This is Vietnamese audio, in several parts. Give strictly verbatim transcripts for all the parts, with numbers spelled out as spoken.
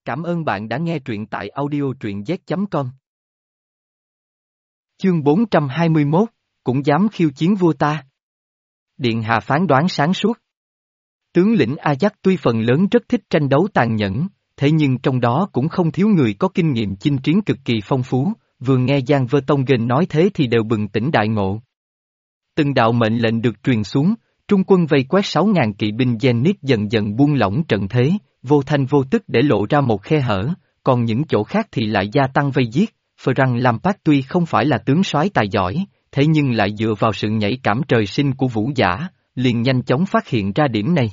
Cảm ơn bạn đã nghe truyện tại audio truyện z chấm com. Chương bốn trăm hai mươi mốt, cũng dám khiêu chiến vua ta. Điện hạ phán đoán sáng suốt. Tướng lĩnh Ajax tuy phần lớn rất thích tranh đấu tàn nhẫn, thế nhưng trong đó cũng không thiếu người có kinh nghiệm chinh chiến cực kỳ phong phú, vừa nghe Giang Vertonghen nói thế thì đều bừng tỉnh đại ngộ. Từng đạo mệnh lệnh được truyền xuống, trung quân vây quét sáu ngàn kỵ binh Zenith dần dần buông lỏng trận thế, vô thanh vô tức để lộ ra một khe hở, còn những chỗ khác thì lại gia tăng vây giết. Frank Lampard tuy không phải là tướng soái tài giỏi, thế nhưng lại dựa vào sự nhạy cảm trời sinh của vũ giả, liền nhanh chóng phát hiện ra điểm này.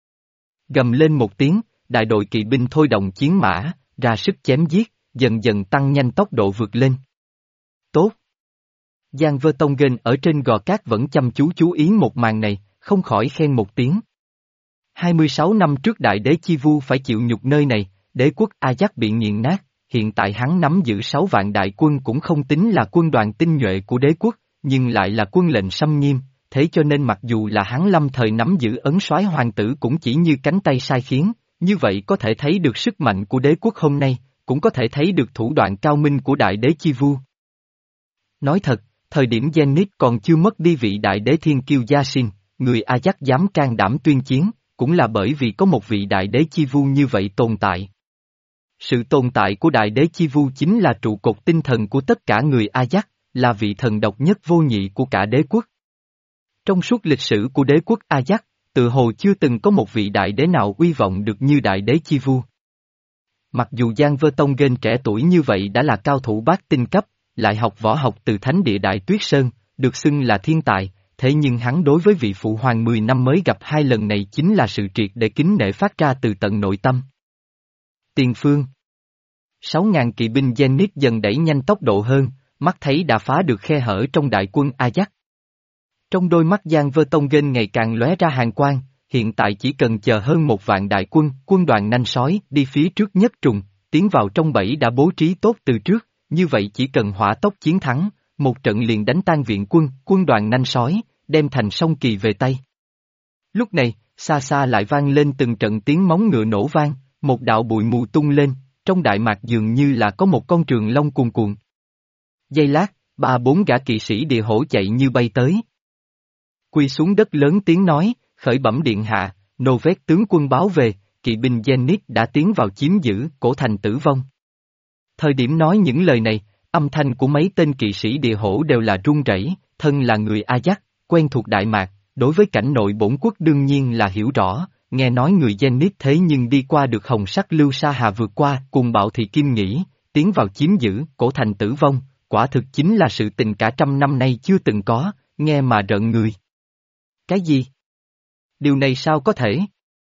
Gầm lên một tiếng, đại đội kỵ binh thôi động chiến mã, ra sức chém giết, dần dần tăng nhanh tốc độ vượt lên. Tốt! Giang Vertonghen ở trên gò cát vẫn chăm chú chú ý một màn này, không khỏi khen một tiếng. hai mươi sáu năm trước đại đế Chi Vu phải chịu nhục nơi này, đế quốc Ajax bị nghiền nát, hiện tại hắn nắm giữ sáu vạn đại quân cũng không tính là quân đoàn tinh nhuệ của đế quốc, nhưng lại là quân lệnh xâm nghiêm, thế cho nên mặc dù là hắn lâm thời nắm giữ ấn soái hoàng tử cũng chỉ như cánh tay sai khiến, như vậy có thể thấy được sức mạnh của đế quốc hôm nay, cũng có thể thấy được thủ đoạn cao minh của đại đế Chi Vu. Nói thật, thời điểm Zenith còn chưa mất đi vị đại đế thiên kiêu Yasin, người Ajax dám can đảm tuyên chiến, cũng là bởi vì có một vị đại đế Chi Vu như vậy tồn tại. Sự tồn tại của đại đế Chi Vu chính là trụ cột tinh thần của tất cả người Ajax, là vị thần độc nhất vô nhị của cả đế quốc. Trong suốt lịch sử của đế quốc Ajax, tự hồ chưa từng có một vị đại đế nào uy vọng được như đại đế Chi Vu. Mặc dù Giang Vertonghen trẻ tuổi như vậy đã là cao thủ bát tinh cấp, lại học võ học từ thánh địa Đại Tuyết Sơn, được xưng là thiên tài, thế nhưng hắn đối với vị phụ hoàng mười năm mới gặp hai lần này chính là sự triệt để kính nể phát ra từ tận nội tâm. Tiền phương. Sáu ngàn kỵ binh Zenith dần đẩy nhanh tốc độ hơn, mắt thấy đã phá được khe hở trong đại quân Ajax. Trong đôi mắt Giang Vertonghen ngày càng lóe ra hàn quang, hiện tại chỉ cần chờ hơn một vạn đại quân, quân đoàn nanh sói đi phía trước nhất trùng, tiến vào trong bẫy đã bố trí tốt từ trước, như vậy chỉ cần hỏa tốc chiến thắng, một trận liền đánh tan viện quân, quân đoàn nanh sói, đem thành sông kỳ về tay. Lúc này, xa xa lại vang lên từng trận tiếng móng ngựa nổ vang, một đạo bụi mù tung lên, trong đại mạc dường như là có một con trường long cuồn cuộn. Giây lát, ba bốn gã kỵ sĩ địa hổ chạy như bay tới. Quỳ xuống đất lớn tiếng nói, khởi bẩm điện hạ, nô vét tướng quân báo về, kỵ binh Zenith đã tiến vào chiếm giữ, cổ thành tử vong. Thời điểm nói những lời này, âm thanh của mấy tên kỵ sĩ địa hổ đều là run rẩy, thân là người Ajax, quen thuộc Đại Mạc, đối với cảnh nội bổn quốc đương nhiên là hiểu rõ, nghe nói người Zenith thế nhưng đi qua được hồng sắc lưu sa hà vượt qua, cùng bạo thì kim nghĩ, tiến vào chiếm giữ, cổ thành tử vong, quả thực chính là sự tình cả trăm năm nay chưa từng có, nghe mà rợn người. Cái gì? Điều này sao có thể?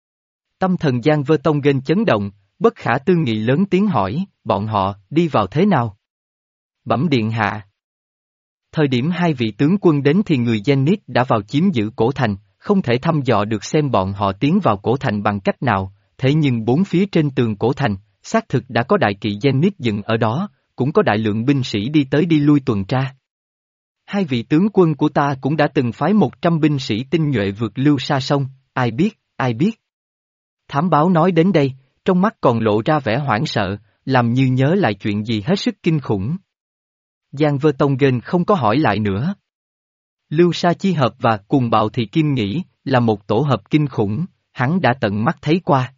Tâm thần Giang Vertonghen chấn động, bất khả tư nghị lớn tiếng hỏi, bọn họ, đi vào thế nào? Bẩm điện hạ. Thời điểm hai vị tướng quân đến thì người Zenith đã vào chiếm giữ cổ thành, không thể thăm dò được xem bọn họ tiến vào cổ thành bằng cách nào, thế nhưng bốn phía trên tường cổ thành, xác thực đã có đại kỵ Zenith dựng ở đó, cũng có đại lượng binh sĩ đi tới đi lui tuần tra. Hai vị tướng quân của ta cũng đã từng phái một trăm binh sĩ tinh nhuệ vượt lưu sa sông, ai biết, ai biết. Thám báo nói đến đây, trong mắt còn lộ ra vẻ hoảng sợ, làm như nhớ lại chuyện gì hết sức kinh khủng. Giang Vertonghen không có hỏi lại nữa. Lưu sa chi hợp và cùng bạo thì kim nghĩ, là một tổ hợp kinh khủng, hắn đã tận mắt thấy qua.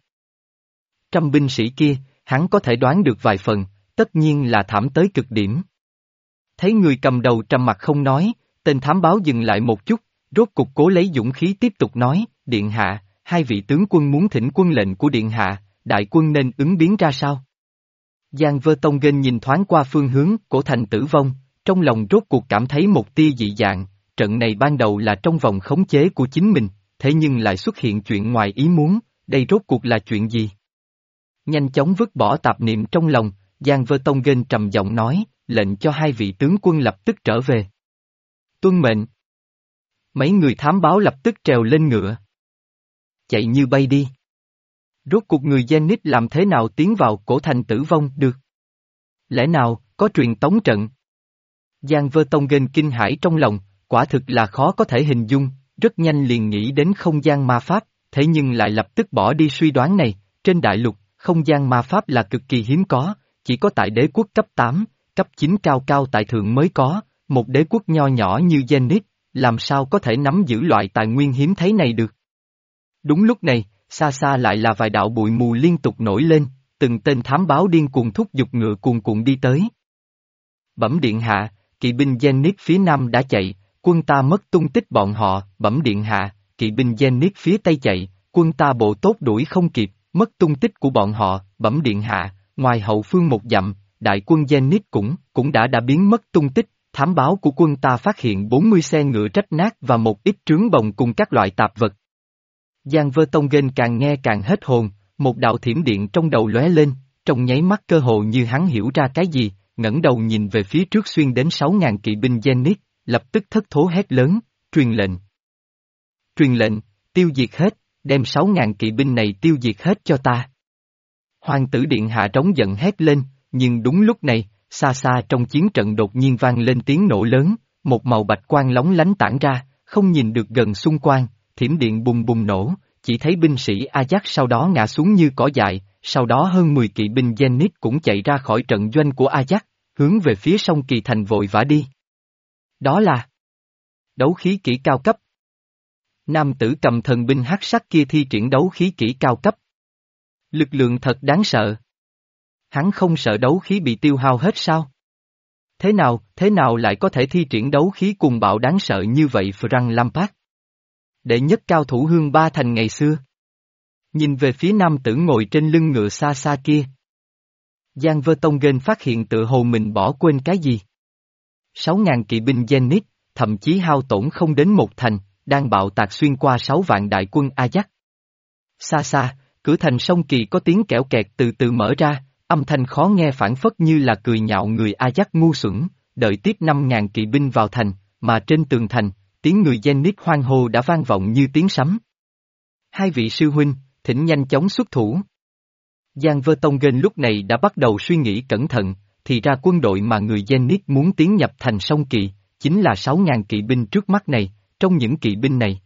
Trăm binh sĩ kia, hắn có thể đoán được vài phần, tất nhiên là thảm tới cực điểm. Thấy người cầm đầu trầm mặt không nói, tên thám báo dừng lại một chút, rốt cục cố lấy dũng khí tiếp tục nói, điện hạ, hai vị tướng quân muốn thỉnh quân lệnh của điện hạ, đại quân nên ứng biến ra sao? Giang Vertonghen nhìn thoáng qua phương hướng, cổ thành tử vong, trong lòng rốt cuộc cảm thấy một tia dị dạng, trận này ban đầu là trong vòng khống chế của chính mình, thế nhưng lại xuất hiện chuyện ngoài ý muốn, đây rốt cuộc là chuyện gì? Nhanh chóng vứt bỏ tạp niệm trong lòng, Giang Vertonghen trầm giọng nói, lệnh cho hai vị tướng quân lập tức trở về. Tuân mệnh. Mấy người thám báo lập tức trèo lên ngựa. Chạy như bay đi. Rốt cuộc người Zenith làm thế nào tiến vào cổ thành tử vong được? Lẽ nào, có truyền tống trận? Giang Vertonghen kinh hãi trong lòng, quả thực là khó có thể hình dung, rất nhanh liền nghĩ đến không gian ma pháp, thế nhưng lại lập tức bỏ đi suy đoán này, trên đại lục, không gian ma pháp là cực kỳ hiếm có, chỉ có tại đế quốc cấp tám, cấp chín cao cao tại thượng mới có, một đế quốc nho nhỏ như Zenith, làm sao có thể nắm giữ loại tài nguyên hiếm thấy này được. Đúng lúc này, xa xa lại là vài đạo bụi mù liên tục nổi lên, từng tên thám báo điên cuồng thúc giục ngựa cuồn cuộn đi tới. Bẩm điện hạ, kỵ binh Zenith phía nam đã chạy, quân ta mất tung tích bọn họ. Bẩm điện hạ, kỵ binh Zenith phía tây chạy, quân ta bộ tốt đuổi không kịp, mất tung tích của bọn họ. Bẩm điện hạ, ngoài hậu phương một dặm, đại quân Zenith cũng, cũng đã đã biến mất tung tích, thám báo của quân ta phát hiện bốn mươi xe ngựa rách nát và một ít trướng bồng cùng các loại tạp vật. Giang Vơ Tông Gen càng nghe càng hết hồn, một đạo thiểm điện trong đầu lóe lên, trong nháy mắt cơ hồ như hắn hiểu ra cái gì, ngẩng đầu nhìn về phía trước xuyên đến sáu ngàn kỵ binh Zenith, lập tức thất thố hét lớn, truyền lệnh. Truyền lệnh, tiêu diệt hết, đem sáu ngàn kỵ binh này tiêu diệt hết cho ta. Hoàng tử điện hạ trống giận hét lên, nhưng đúng lúc này, xa xa trong chiến trận đột nhiên vang lên tiếng nổ lớn, một màu bạch quang lóng lánh tản ra, không nhìn được gần xung quanh, thiểm điện bùng bùng nổ, chỉ thấy binh sĩ Ajax sau đó ngã xuống như cỏ dại, sau đó hơn mười kỵ binh Zenith cũng chạy ra khỏi trận doanh của Ajax, hướng về phía sông Kỳ Thành vội vã đi. Đó là đấu khí kỹ cao cấp. Nam tử cầm thần binh hắc sắc kia thi triển đấu khí kỹ cao cấp. Lực lượng thật đáng sợ. Hắn không sợ đấu khí bị tiêu hao hết sao? Thế nào, thế nào lại có thể thi triển đấu khí cuồng bạo đáng sợ như vậy Frank Lampard? Đệ nhất cao thủ Hương Ba Thành ngày xưa. Nhìn về phía nam tử ngồi trên lưng ngựa xa xa kia. Giang Vơ Tông Gen phát hiện tự hồ mình bỏ quên cái gì. Sáu ngàn kỵ binh Zenith, thậm chí hao tổn không đến một thành, đang bạo tạc xuyên qua sáu vạn đại quân Ajax. Xa xa, cửa thành sông Kỳ có tiếng kẽo kẹt từ từ mở ra, âm thanh khó nghe phảng phất như là cười nhạo người Ajax ngu xuẩn, đợi tiếp năm ngàn kỵ binh vào thành, mà trên tường thành, tiếng người Zenith hoan hô đã vang vọng như tiếng sấm. Hai vị sư huynh, thỉnh nhanh chóng xuất thủ. Giang Vơ Tông Gen lúc này đã bắt đầu suy nghĩ cẩn thận, thì ra quân đội mà người Zenith muốn tiến nhập thành sông Kỳ, chính là sáu ngàn kỵ binh trước mắt này, trong những kỵ binh này.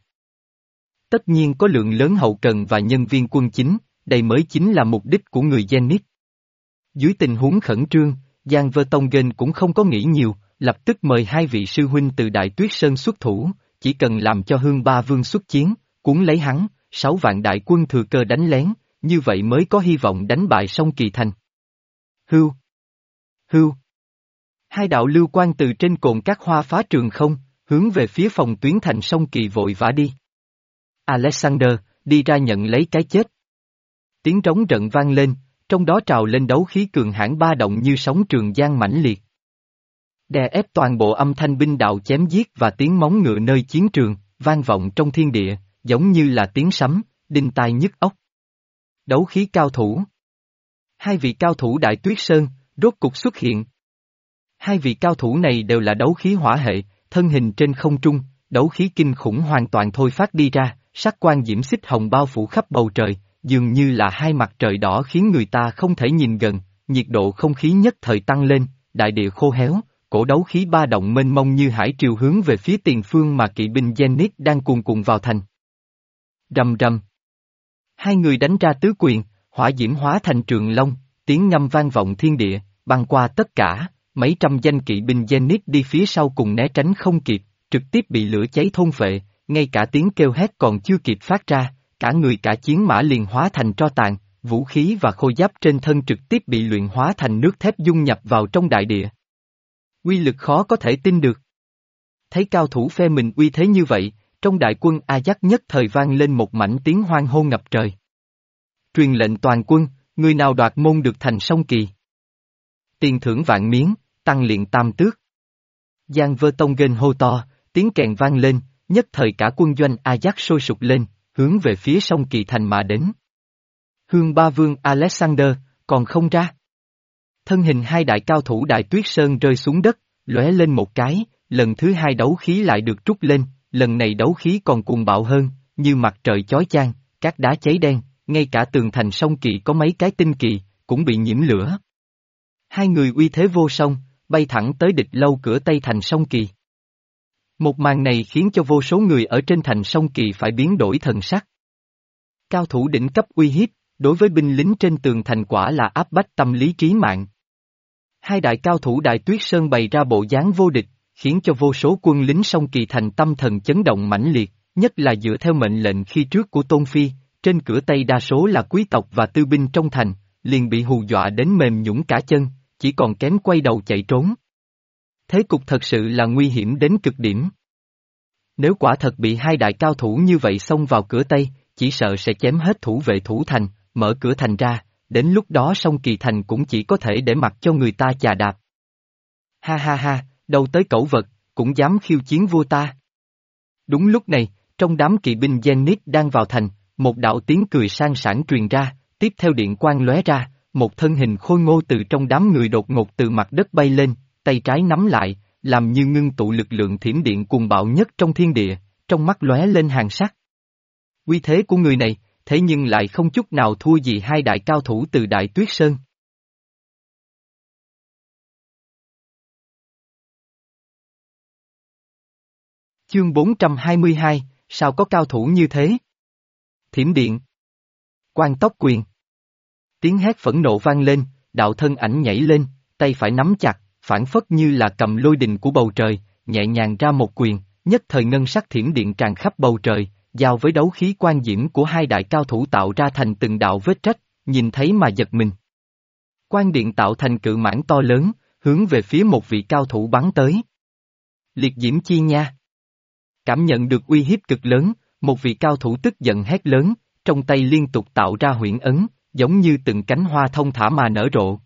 Tất nhiên có lượng lớn hậu cần và nhân viên quân chính, đây mới chính là mục đích của người Zenith. Dưới tình huống khẩn trương, Giang Vơ Tông Gen cũng không có nghĩ nhiều, lập tức mời hai vị sư huynh từ Đại Tuyết Sơn xuất thủ, chỉ cần làm cho Hương Ba Vương xuất chiến, cuốn lấy hắn, sáu vạn đại quân thừa cơ đánh lén, như vậy mới có hy vọng đánh bại sông Kỳ Thành. Hưu! Hưu! Hai đạo lưu quang từ trên cồn các hoa phá trường không, hướng về phía phòng tuyến thành sông Kỳ vội vã đi. Alexander, đi ra nhận lấy cái chết. Tiếng trống trận vang lên, trong đó trào lên đấu khí cường hãn ba động như sóng trường giang mãnh liệt. Đè ép toàn bộ âm thanh binh đạo chém giết và tiếng móng ngựa nơi chiến trường, vang vọng trong thiên địa, giống như là tiếng sấm, đinh tai nhức óc. Đấu khí cao thủ. Hai vị cao thủ Đại Tuyết Sơn, rốt cục xuất hiện. Hai vị cao thủ này đều là đấu khí hỏa hệ, thân hình trên không trung, đấu khí kinh khủng hoàn toàn thôi phát đi ra, sắc quang diễm xích hồng bao phủ khắp bầu trời, dường như là hai mặt trời đỏ khiến người ta không thể nhìn gần, nhiệt độ không khí nhất thời tăng lên, đại địa khô héo, cổ đấu khí ba động mênh mông như hải triều hướng về phía tiền phương mà kỵ binh Zenith đang cuồn cuộn vào thành. Rầm rầm. Hai người đánh ra tứ quyền, hỏa diễm hóa thành trường long, tiếng ngâm vang vọng thiên địa, băng qua tất cả, mấy trăm danh kỵ binh Zenith đi phía sau cùng né tránh không kịp, trực tiếp bị lửa cháy thôn phệ, ngay cả tiếng kêu hét còn chưa kịp phát ra, cả người cả chiến mã liền hóa thành tro tàn, vũ khí và khôi giáp trên thân trực tiếp bị luyện hóa thành nước thép dung nhập vào trong đại địa. Uy lực khó có thể tin được. Thấy cao thủ phe mình uy thế như vậy, trong đại quân Ajax nhất thời vang lên một mảnh tiếng hoan hô ngập trời. Truyền lệnh toàn quân, người nào đoạt môn được thành sông Kỳ. Tiền thưởng vạn miếng, tăng liền tam tước. Giang Vơ Tông Gen hô to, tiếng kèn vang lên, nhất thời cả quân doanh Ajax sôi sục lên, hướng về phía sông Kỳ Thành mà đến. Hương Ba Vương Alexander, còn không ra. Thân hình hai đại cao thủ Đại Tuyết Sơn rơi xuống đất, lóe lên một cái, lần thứ hai đấu khí lại được trút lên, lần này đấu khí còn cuồng bạo hơn, như mặt trời chói chang, các đá cháy đen, ngay cả tường thành sông Kỳ có mấy cái tinh kỳ, cũng bị nhiễm lửa. Hai người uy thế vô song, bay thẳng tới địch lâu cửa Tây thành sông Kỳ. Một màn này khiến cho vô số người ở trên thành sông Kỳ phải biến đổi thần sắc. Cao thủ đỉnh cấp uy hiếp, đối với binh lính trên tường thành quả là áp bách tâm lý trí mạng. Hai đại cao thủ Đại Tuyết Sơn bày ra bộ dáng vô địch, khiến cho vô số quân lính sông Kỳ Thành tâm thần chấn động mãnh liệt, nhất là dựa theo mệnh lệnh khi trước của Tôn Phi, trên cửa Tây đa số là quý tộc và tư binh trong thành, liền bị hù dọa đến mềm nhũn cả chân, chỉ còn kém quay đầu chạy trốn. Thế cục thật sự là nguy hiểm đến cực điểm. Nếu quả thật bị hai đại cao thủ như vậy xông vào cửa Tây, chỉ sợ sẽ chém hết thủ vệ thủ thành, mở cửa thành ra, đến lúc đó sông Kỳ Thành cũng chỉ có thể để mặc cho người ta chà đạp. Ha ha ha, đâu tới cẩu vật, cũng dám khiêu chiến vua ta. Đúng lúc này, trong đám kỵ binh Zenith đang vào thành, một đạo tiếng cười sang sảng truyền ra, tiếp theo điện quang lóe ra, một thân hình khôi ngô từ trong đám người đột ngột từ mặt đất bay lên, tay trái nắm lại, làm như ngưng tụ lực lượng thiểm điện cuồng bạo nhất trong thiên địa, trong mắt lóe lên hàn sắc. Uy thế của người này, thế nhưng lại không chút nào thua gì hai đại cao thủ từ Đại Tuyết Sơn. Chương bốn trăm hai mươi hai, sao có cao thủ như thế? Thiểm điện. Quan tốc quyền. Tiếng hét phẫn nộ vang lên, đạo thân ảnh nhảy lên, tay phải nắm chặt, phản phất như là cầm lôi đình của bầu trời, nhẹ nhàng ra một quyền, nhất thời ngân sắc thiểm điện tràn khắp bầu trời, giao với đấu khí quan diễm của hai đại cao thủ tạo ra thành từng đạo vết rách, nhìn thấy mà giật mình. Quan điện tạo thành cự mãn to lớn, hướng về phía một vị cao thủ bắn tới. Liệt diễm chi nha. Cảm nhận được uy hiếp cực lớn, một vị cao thủ tức giận hét lớn, trong tay liên tục tạo ra huyễn ấn, giống như từng cánh hoa thông thả mà nở rộ.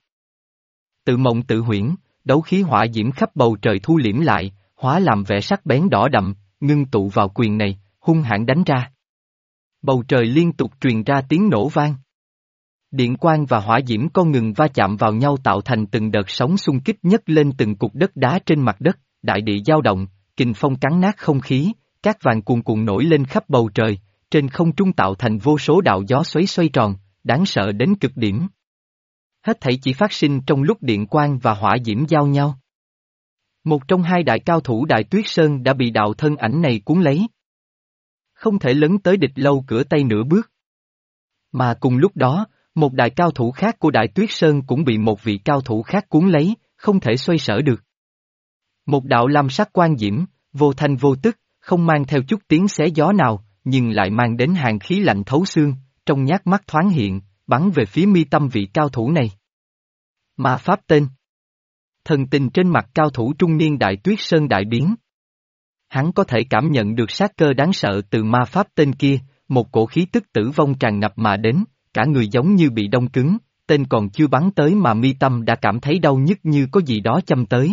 Tự mộng tự huyễn, đấu khí hỏa diễm khắp bầu trời thu liễm lại, hóa làm vẻ sắc bén đỏ đậm, ngưng tụ vào quyền này, hung hãn đánh ra. Bầu trời liên tục truyền ra tiếng nổ vang. Điện quang và hỏa diễm không ngừng va chạm vào nhau tạo thành từng đợt sóng xung kích nhấc lên từng cục đất đá trên mặt đất, đại địa dao động, kình phong cắn nát không khí, cát vàng cuồn cuộn nổi lên khắp bầu trời, trên không trung tạo thành vô số đạo gió xoáy xoay tròn, đáng sợ đến cực điểm. Hết thảy chỉ phát sinh trong lúc điện quang và hỏa diễm giao nhau. Một trong hai đại cao thủ Đại Tuyết Sơn đã bị đạo thân ảnh này cuốn lấy. Không thể lấn tới địch lâu cửa Tây nửa bước. Mà cùng lúc đó, một đại cao thủ khác của Đại Tuyết Sơn cũng bị một vị cao thủ khác cuốn lấy, không thể xoay sở được. Một đạo lam sắc quang diễm, vô thanh vô tức, không mang theo chút tiếng xé gió nào, nhưng lại mang đến hàn khí lạnh thấu xương, trong nhát mắt thoáng hiện, bắn về phía mi tâm vị cao thủ này. Ma pháp tên. Thần tình trên mặt cao thủ trung niên Đại Tuyết Sơn đại biến. Hắn có thể cảm nhận được sát cơ đáng sợ từ ma pháp tên kia, một cổ khí tức tử vong tràn ngập mà đến, cả người giống như bị đông cứng, tên còn chưa bắn tới mà mi tâm đã cảm thấy đau nhức như có gì đó châm tới.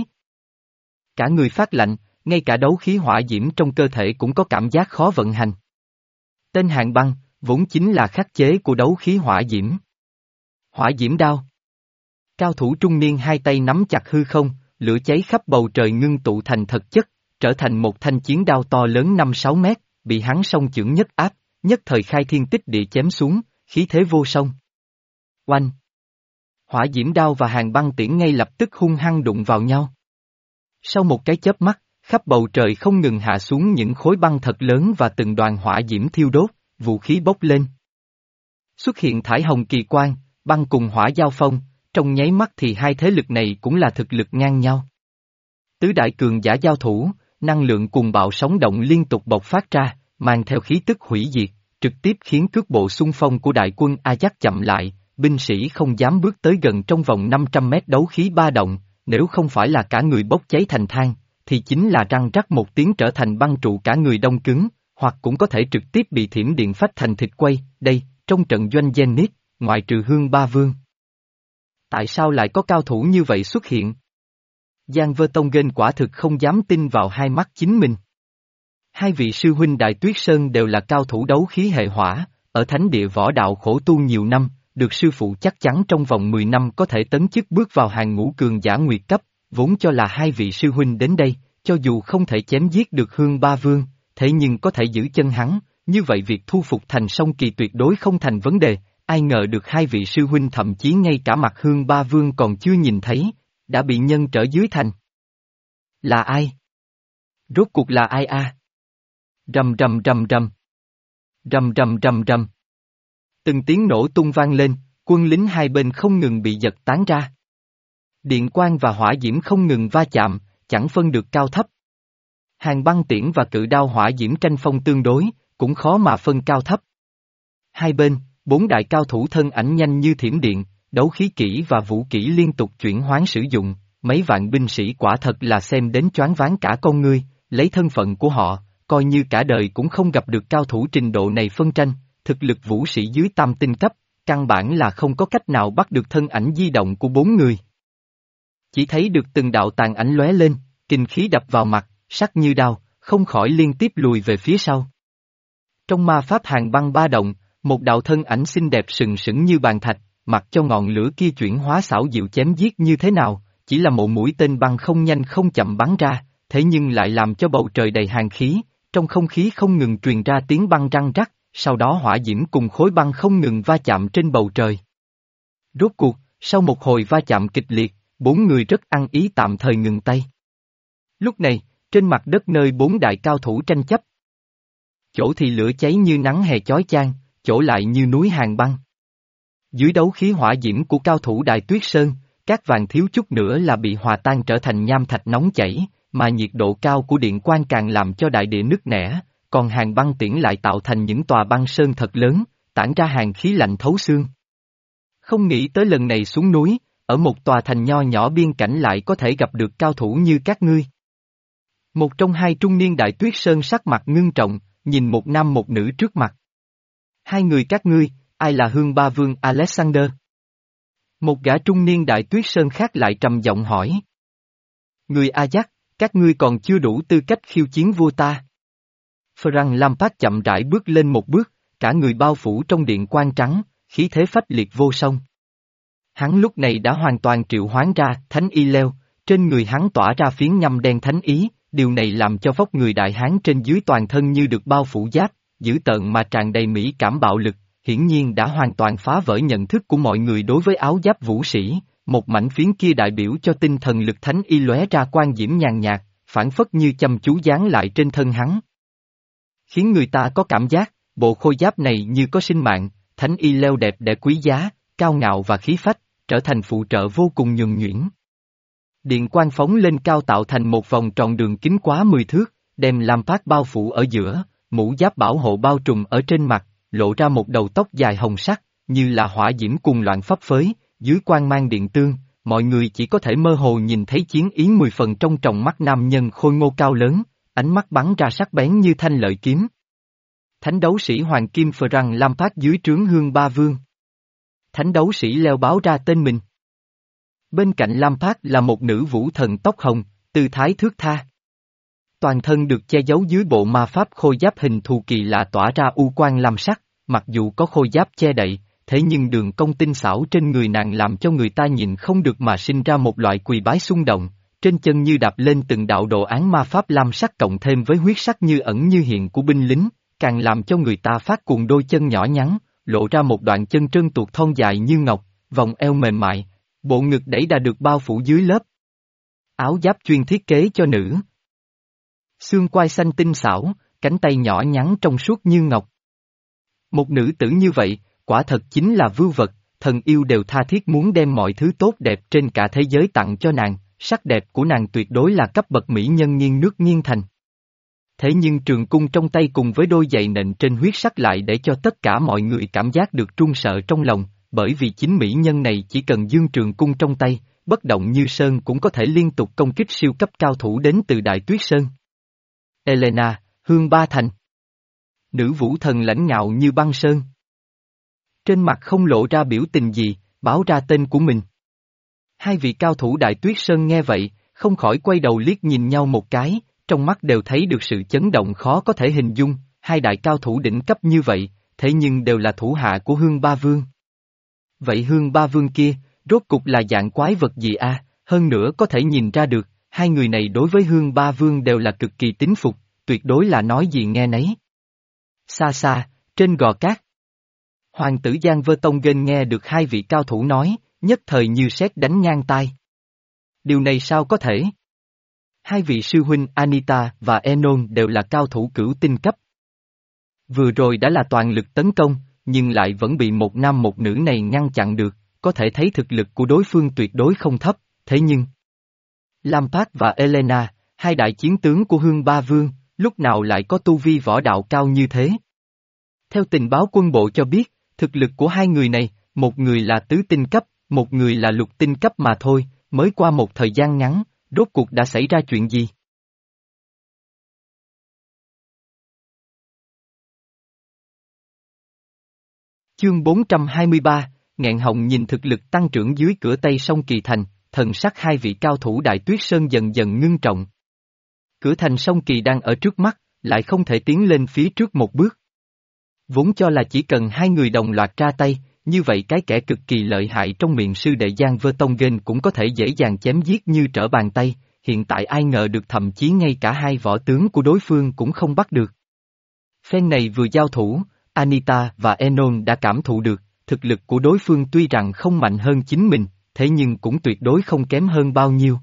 Cả người phát lạnh, ngay cả đấu khí hỏa diễm trong cơ thể cũng có cảm giác khó vận hành. Tên Hàn Băng, vốn chính là khắc chế của đấu khí hỏa diễm. Hỏa diễm đao. Cao thủ trung niên hai tay nắm chặt hư không, lửa cháy khắp bầu trời ngưng tụ thành thực chất, trở thành một thanh chiến đao to lớn năm sáu mét, bị hắn song chưởng nhất áp, nhất thời khai thiên tích địa chém xuống, khí thế vô song. Oanh! Hỏa diễm đao và Hàn Băng tiễn ngay lập tức hung hăng đụng vào nhau. Sau một cái chớp mắt, khắp bầu trời không ngừng hạ xuống những khối băng thật lớn và từng đoàn hỏa diễm thiêu đốt, vũ khí bốc lên. Xuất hiện thải hồng kỳ quang, băng cùng hỏa giao phong, trong nháy mắt thì hai thế lực này cũng là thực lực ngang nhau. Tứ đại cường giả giao thủ, năng lượng cùng bạo sóng động liên tục bộc phát ra, mang theo khí tức hủy diệt, trực tiếp khiến cước bộ xung phong của đại quân Ajax chậm lại, binh sĩ không dám bước tới gần trong vòng năm trăm mét đấu khí ba động, nếu không phải là cả người bốc cháy thành than, thì chính là răng rắc một tiếng trở thành băng trụ cả người đông cứng, hoặc cũng có thể trực tiếp bị thiểm điện phách thành thịt quay, đây, trong trận doanh Zenith, ngoại trừ Hương Ba Vương. Tại sao lại có cao thủ như vậy xuất hiện? Giang Vơ Tông Gên quả thực không dám tin vào hai mắt chính mình. Hai vị sư huynh Đại Tuyết Sơn đều là cao thủ đấu khí hệ hỏa, ở thánh địa võ đạo khổ tu nhiều năm, được sư phụ chắc chắn trong vòng mười năm có thể tấn chức bước vào hàng ngũ cường giả nguyệt cấp, vốn cho là hai vị sư huynh đến đây, cho dù không thể chém giết được Hương Ba Vương, thế nhưng có thể giữ chân hắn, như vậy việc thu phục Thành Sông Kỳ tuyệt đối không thành vấn đề, ai ngờ được hai vị sư huynh thậm chí ngay cả mặt Hương Ba Vương còn chưa nhìn thấy, đã bị nhân trở dưới thành. Là ai? Rốt cuộc là ai a? À? Rầm rầm rầm rầm. Rầm rầm rầm rầm. Từng tiếng nổ tung vang lên, quân lính hai bên không ngừng bị giật tán ra. Điện quang và hỏa diễm không ngừng va chạm, chẳng phân được cao thấp. Hàng băng tiễn và cự đao hỏa diễm tranh phong tương đối, cũng khó mà phân cao thấp. Hai bên, bốn đại cao thủ thân ảnh nhanh như thiểm điện, đấu khí kỹ và vũ kỹ liên tục chuyển hoán sử dụng, mấy vạn binh sĩ quả thật là xem đến choáng váng cả con ngươi, lấy thân phận của họ, coi như cả đời cũng không gặp được cao thủ trình độ này phân tranh, thực lực vũ sĩ dưới tam tinh cấp, căn bản là không có cách nào bắt được thân ảnh di động của bốn người. Chỉ thấy được từng đạo tàn ảnh lóe lên, kinh khí đập vào mặt, sắc như đao, không khỏi liên tiếp lùi về phía sau. Trong ma pháp hàng băng ba động, một đạo thân ảnh xinh đẹp sừng sững như bàn thạch, mặc cho ngọn lửa kia chuyển hóa xảo diệu chém giết như thế nào, chỉ là một mũi tên băng không nhanh không chậm bắn ra, thế nhưng lại làm cho bầu trời đầy hàn khí, trong không khí không ngừng truyền ra tiếng băng răng rắc, sau đó hỏa diễm cùng khối băng không ngừng va chạm trên bầu trời. Rốt cuộc, sau một hồi va chạm kịch liệt, bốn người rất ăn ý tạm thời ngừng tay. Lúc này, trên mặt đất nơi bốn đại cao thủ tranh chấp, chỗ thì lửa cháy như nắng hè chói chang, chỗ lại như núi hàng băng. Dưới đấu khí hỏa diễm của cao thủ Đại Tuyết Sơn, các vàng thiếu chút nữa là bị hòa tan trở thành nham thạch nóng chảy, mà nhiệt độ cao của điện quang càng làm cho đại địa nứt nẻ, còn hàng băng tiễn lại tạo thành những tòa băng sơn thật lớn, tản ra hàng khí lạnh thấu xương. Không nghĩ tới lần này xuống núi, ở một tòa thành nho nhỏ biên cảnh lại có thể gặp được cao thủ như các ngươi. Một trong hai trung niên Đại Tuyết Sơn sắc mặt ngưng trọng, nhìn một nam một nữ trước mặt. Hai người các ngươi, ai là Hương Ba Vương Alexander? Một gã trung niên Đại Tuyết Sơn khác lại trầm giọng hỏi. Người A Dắt, các ngươi còn chưa đủ tư cách khiêu chiến vua ta. Frank Lampard chậm rãi bước lên một bước, cả người bao phủ trong điện quang trắng, khí thế phách liệt vô song. Hắn lúc này đã hoàn toàn triệu hoán ra thánh y leo, trên người hắn tỏa ra phiến nhâm đen thánh ý, điều này làm cho vóc người đại hán trên dưới toàn thân như được bao phủ giáp, dữ tợn mà tràn đầy mỹ cảm bạo lực, hiển nhiên đã hoàn toàn phá vỡ nhận thức của mọi người đối với áo giáp vũ sĩ, một mảnh phiến kia đại biểu cho tinh thần lực thánh y lóe ra quang diễm nhàn nhạt, phản phất như chăm chú dán lại trên thân hắn. Khiến người ta có cảm giác, bộ khôi giáp này như có sinh mạng, thánh y leo đẹp để quý giá, cao ngạo và khí phách, trở thành phụ trợ vô cùng nhuần nhuyễn. Điện quang phóng lên cao tạo thành một vòng tròn đường kính quá mười thước, đem Lampard bao phủ ở giữa, mũ giáp bảo hộ bao trùm ở trên mặt, lộ ra một đầu tóc dài hồng sắc, như là hỏa diễm cùng loạn phấp phới, dưới quang mang điện tương, mọi người chỉ có thể mơ hồ nhìn thấy chiến ý mười phần trong tròng mắt nam nhân khôi ngô cao lớn, ánh mắt bắn ra sắc bén như thanh lợi kiếm. Thánh đấu sĩ Hoàng Kim Frank Lampard dưới trướng Hương Ba Vương. Thánh đấu sĩ leo báo ra tên mình. Bên cạnh Lampard là một nữ vũ thần tóc hồng, tư thái thướt tha. Toàn thân được che giấu dưới bộ ma pháp khôi giáp hình thù kỳ lạ tỏa ra u quang lam sắc, mặc dù có khôi giáp che đậy, thế nhưng đường cong tinh xảo trên người nàng làm cho người ta nhìn không được mà sinh ra một loại quỳ bái xung động, trên chân như đạp lên từng đạo đồ án ma pháp lam sắc cộng thêm với huyết sắc như ẩn như hiện của binh lính, càng làm cho người ta phát cuồng đôi chân nhỏ nhắn, lộ ra một đoạn chân trơn tuột thon dài như ngọc, vòng eo mềm mại, bộ ngực đẩy đã được bao phủ dưới lớp áo giáp chuyên thiết kế cho nữ. Xương quai xanh tinh xảo, cánh tay nhỏ nhắn trong suốt như ngọc. Một nữ tử như vậy, quả thật chính là vưu vật, thần yêu đều tha thiết muốn đem mọi thứ tốt đẹp trên cả thế giới tặng cho nàng, sắc đẹp của nàng tuyệt đối là cấp bậc mỹ nhân nghiêng nước nghiêng thành. Thế nhưng trường cung trong tay cùng với đôi giày nện trên huyết sắc lại để cho tất cả mọi người cảm giác được run sợ trong lòng, bởi vì chính mỹ nhân này chỉ cần giương trường cung trong tay, bất động như sơn cũng có thể liên tục công kích siêu cấp cao thủ đến từ Đại Tuyết Sơn. Elena, Hương Ba Thành. Nữ vũ thần lãnh ngạo như băng sơn. Trên mặt không lộ ra biểu tình gì, báo ra tên của mình. Hai vị cao thủ Đại Tuyết Sơn nghe vậy, không khỏi quay đầu liếc nhìn nhau một cái, trong mắt đều thấy được sự chấn động khó có thể hình dung, hai đại cao thủ đỉnh cấp như vậy, thế nhưng đều là thủ hạ của Hương Ba Vương. Vậy Hương Ba Vương kia, rốt cục là dạng quái vật gì a? Hơn nữa có thể nhìn ra được, hai người này đối với Hương Ba Vương đều là cực kỳ tín phục, tuyệt đối là nói gì nghe nấy. Xa xa, trên gò cát. Hoàng tử Giang Vơ Tông Gên nghe được hai vị cao thủ nói, nhất thời như sét đánh ngang tai. Điều này sao có thể? Hai vị sư huynh Anita và Enon đều là cao thủ cửu tinh cấp. Vừa rồi đã là toàn lực tấn công, nhưng lại vẫn bị một nam một nữ này ngăn chặn được, có thể thấy thực lực của đối phương tuyệt đối không thấp, thế nhưng Lampard và Elena, hai đại chiến tướng của Hương Ba Vương, lúc nào lại có tu vi võ đạo cao như thế? Theo tình báo quân bộ cho biết, thực lực của hai người này, một người là tứ tinh cấp, một người là lục tinh cấp mà thôi, mới qua một thời gian ngắn, rốt cuộc đã xảy ra chuyện gì? Chương bốn trăm hai mươi ba, nghẹn họng nhìn thực lực tăng trưởng dưới cửa Tây Sông Kỳ Thành, thần sắc hai vị cao thủ Đại Tuyết Sơn dần dần ngưng trọng. Cửa thành Sông Kỳ đang ở trước mắt, lại không thể tiến lên phía trước một bước. Vốn cho là chỉ cần hai người đồng loạt ra tay, như vậy cái kẻ cực kỳ lợi hại trong miệng sư đệ Giang Vơ Tông Gen cũng có thể dễ dàng chém giết như trở bàn tay, hiện tại ai ngờ được thậm chí ngay cả hai võ tướng của đối phương cũng không bắt được. Phen này vừa giao thủ, Anita và Enon đã cảm thụ được, thực lực của đối phương tuy rằng không mạnh hơn chính mình, thế nhưng cũng tuyệt đối không kém hơn bao nhiêu.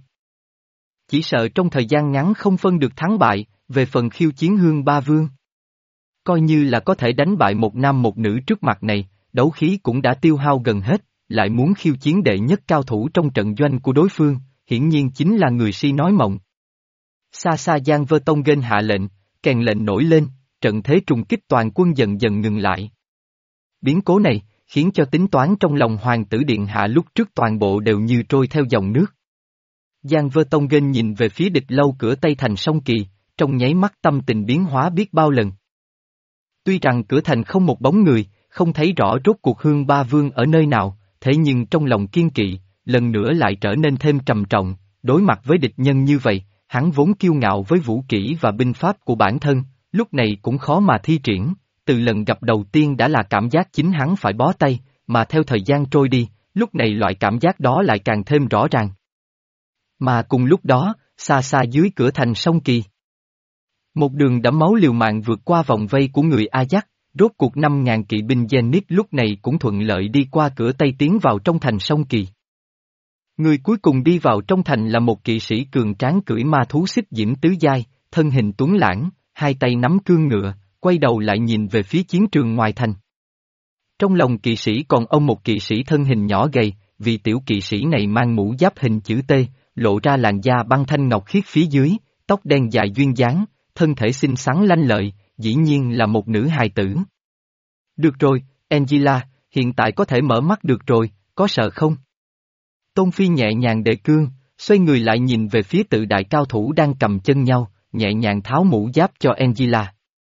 Chỉ sợ trong thời gian ngắn không phân được thắng bại, về phần khiêu chiến Hương Ba Vương. Coi như là có thể đánh bại một nam một nữ trước mặt này, đấu khí cũng đã tiêu hao gần hết, lại muốn khiêu chiến đệ nhất cao thủ trong trận doanh của đối phương, hiển nhiên chính là người si nói mộng. Xa xa Giang Vơ Tông Gen hạ lệnh, kèn lệnh nổi lên, trận thế trùng kích toàn quân dần dần ngừng lại. Biến cố này, khiến cho tính toán trong lòng Hoàng tử Điện Hạ lúc trước toàn bộ đều như trôi theo dòng nước. Giang Vơ Tông Gen nhìn về phía địch lâu cửa Tây thành Sông Kỳ, trong nháy mắt tâm tình biến hóa biết bao lần. Tuy rằng cửa thành không một bóng người, không thấy rõ rốt cuộc Hương Ba Vương ở nơi nào, thế nhưng trong lòng kiên kỵ, lần nữa lại trở nên thêm trầm trọng, đối mặt với địch nhân như vậy, hắn vốn kiêu ngạo với vũ kỹ và binh pháp của bản thân, lúc này cũng khó mà thi triển, từ lần gặp đầu tiên đã là cảm giác chính hắn phải bó tay, mà theo thời gian trôi đi, lúc này loại cảm giác đó lại càng thêm rõ ràng. Mà cùng lúc đó, xa xa dưới cửa thành Sông Kỳ, một đường đẫm máu liều mạng vượt qua vòng vây của người Ajax, rốt cuộc năm ngàn kỵ binh Zenith lúc này cũng thuận lợi đi qua cửa Tây tiến vào trong thành Sông Kỳ. Người cuối cùng đi vào trong thành là một kỵ sĩ cường tráng cưỡi ma thú xích diễm tứ giai, thân hình tuấn lãng, hai tay nắm cương ngựa, quay đầu lại nhìn về phía chiến trường ngoài thành. Trong lòng kỵ sĩ còn ông một kỵ sĩ thân hình nhỏ gầy, vì tiểu kỵ sĩ này mang mũ giáp hình chữ T, lộ ra làn da băng thanh ngọc khiết phía dưới, tóc đen dài duyên dáng, thân thể xinh xắn lanh lợi, dĩ nhiên là một nữ hài tử. Được rồi, Angela, hiện tại có thể mở mắt được rồi, có sợ không? Tôn Phi nhẹ nhàng để cương, xoay người lại nhìn về phía tự đại cao thủ đang cầm chân nhau, nhẹ nhàng tháo mũ giáp cho Angela.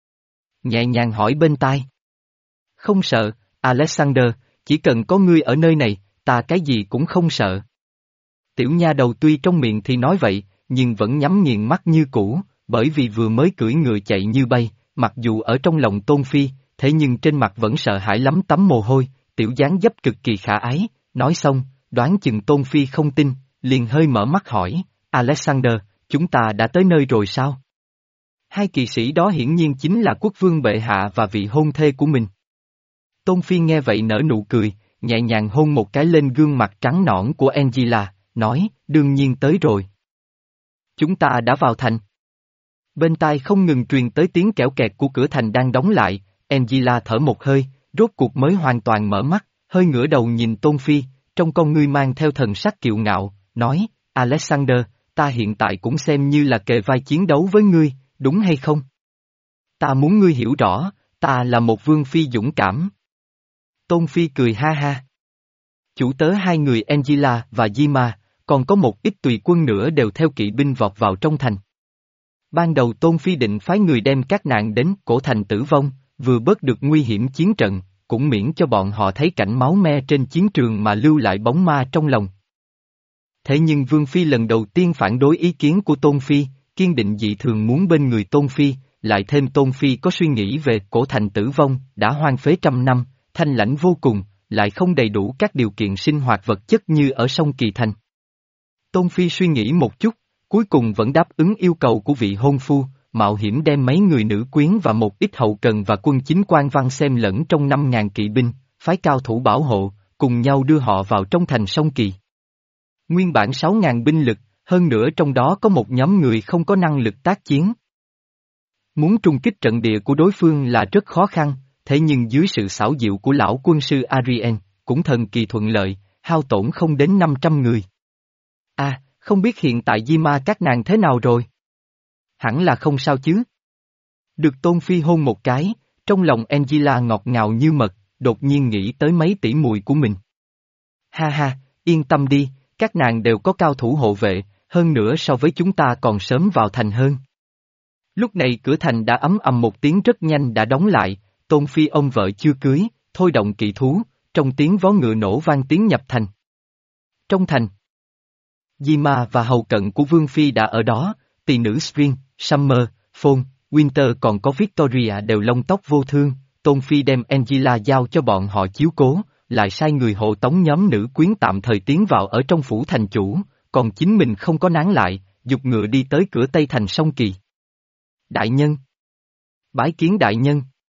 Nhẹ nhàng hỏi bên tai. Không sợ, Alexander, chỉ cần có ngươi ở nơi này, ta cái gì cũng không sợ. Tiểu nha đầu tuy trong miệng thì nói vậy, nhưng vẫn nhắm nghiền mắt như cũ, bởi vì vừa mới cưỡi ngựa chạy như bay, mặc dù ở trong lòng Tôn Phi, thế nhưng trên mặt vẫn sợ hãi lắm tắm mồ hôi, tiểu dáng dấp cực kỳ khả ái, nói xong, đoán chừng Tôn Phi không tin, liền hơi mở mắt hỏi, Alexander, chúng ta đã tới nơi rồi sao? Hai kỵ sĩ đó hiển nhiên chính là quốc vương bệ hạ và vị hôn thê của mình. Tôn Phi nghe vậy nở nụ cười, nhẹ nhàng hôn một cái lên gương mặt trắng nõn của Angela, nói, đương nhiên tới rồi. Chúng ta đã vào thành. Bên tai không ngừng truyền tới tiếng kẽo kẹt của cửa thành đang đóng lại, Angela thở một hơi, rốt cuộc mới hoàn toàn mở mắt, hơi ngửa đầu nhìn Tôn Phi, trong con ngươi mang theo thần sắc kiêu ngạo, nói, Alexander, ta hiện tại cũng xem như là kề vai chiến đấu với ngươi, đúng hay không? Ta muốn ngươi hiểu rõ, ta là một vương phi dũng cảm. Tôn Phi cười ha ha. Chủ tớ hai người Angela và Yima, còn có một ít tùy quân nữa đều theo kỵ binh vọt vào trong thành. Ban đầu Tôn Phi định phái người đem các nạn đến cổ thành tử vong, vừa bớt được nguy hiểm chiến trận, cũng miễn cho bọn họ thấy cảnh máu me trên chiến trường mà lưu lại bóng ma trong lòng. Thế nhưng Vương Phi lần đầu tiên phản đối ý kiến của Tôn Phi, kiên định dị thường muốn bên người Tôn Phi, lại thêm Tôn Phi có suy nghĩ về cổ thành tử vong, đã hoang phế trăm năm, thanh lãnh vô cùng, lại không đầy đủ các điều kiện sinh hoạt vật chất như ở sông Kỳ Thành. Tôn Phi suy nghĩ một chút, cuối cùng vẫn đáp ứng yêu cầu của vị hôn phu, mạo hiểm đem mấy người nữ quyến và một ít hậu cần và quân chính quan văn xem lẫn trong năm ngàn kỵ binh, phái cao thủ bảo hộ, cùng nhau đưa họ vào trong thành sông Kỳ. Nguyên bản sáu ngàn binh lực, hơn nữa trong đó có một nhóm người không có năng lực tác chiến. Muốn trung kích trận địa của đối phương là rất khó khăn, thế nhưng dưới sự xảo diệu của lão quân sư Arien, cũng thần kỳ thuận lợi, hao tổn không đến năm trăm người. À, không biết hiện tại Di Ma các nàng thế nào rồi? Hẳn là không sao chứ. Được Tôn Phi hôn một cái, trong lòng Angela ngọt ngào như mật, đột nhiên nghĩ tới mấy tỷ muội của mình. Ha ha, yên tâm đi, các nàng đều có cao thủ hộ vệ, hơn nữa so với chúng ta còn sớm vào thành hơn. Lúc này cửa thành đã ấm ầm một tiếng rất nhanh đã đóng lại, Tôn Phi ông vợ chưa cưới, thôi động kỵ thú, trong tiếng vó ngựa nổ vang tiến nhập thành. Trong thành, Di Ma và hầu cận của Vương Phi đã ở đó, tỳ nữ Spring, Summer, Fall, Winter còn có Victoria đều lông tóc vô thương, Tôn Phi đem Angela giao cho bọn họ chiếu cố, lại sai người hộ tống nhóm nữ quyến tạm thời tiến vào ở trong phủ thành chủ, còn chính mình không có nán lại, dục ngựa đi tới cửa Tây thành Sông Kỳ. Đại nhân! Bái kiến đại nhân!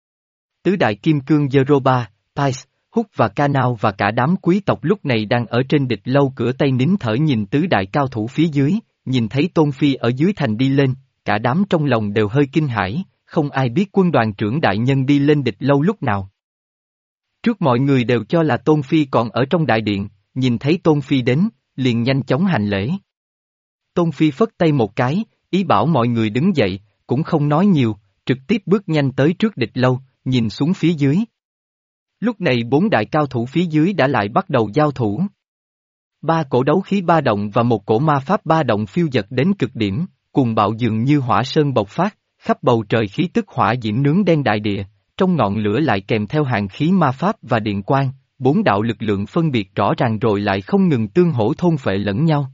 Tứ đại kim cương Zeroba, Pais, Húc và Canao và cả đám quý tộc lúc này đang ở trên địch lâu cửa Tây nín thở nhìn tứ đại cao thủ phía dưới, nhìn thấy Tôn Phi ở dưới thành đi lên, cả đám trong lòng đều hơi kinh hãi, không ai biết quân đoàn trưởng đại nhân đi lên địch lâu lúc nào. Trước mọi người đều cho là Tôn Phi còn ở trong đại điện, nhìn thấy Tôn Phi đến, liền nhanh chóng hành lễ. Tôn Phi phất tay một cái, ý bảo mọi người đứng dậy, cũng không nói nhiều, trực tiếp bước nhanh tới trước địch lâu, nhìn xuống phía dưới. Lúc này bốn đại cao thủ phía dưới đã lại bắt đầu giao thủ. Ba cổ đấu khí ba động và một cổ ma pháp ba động phiêu dật đến cực điểm, cùng bạo dường như hỏa sơn bộc phát, khắp bầu trời khí tức hỏa diễm nướng đen đại địa, trong ngọn lửa lại kèm theo hàng khí ma pháp và điện quang, bốn đạo lực lượng phân biệt rõ ràng rồi lại không ngừng tương hỗ thôn phệ lẫn nhau.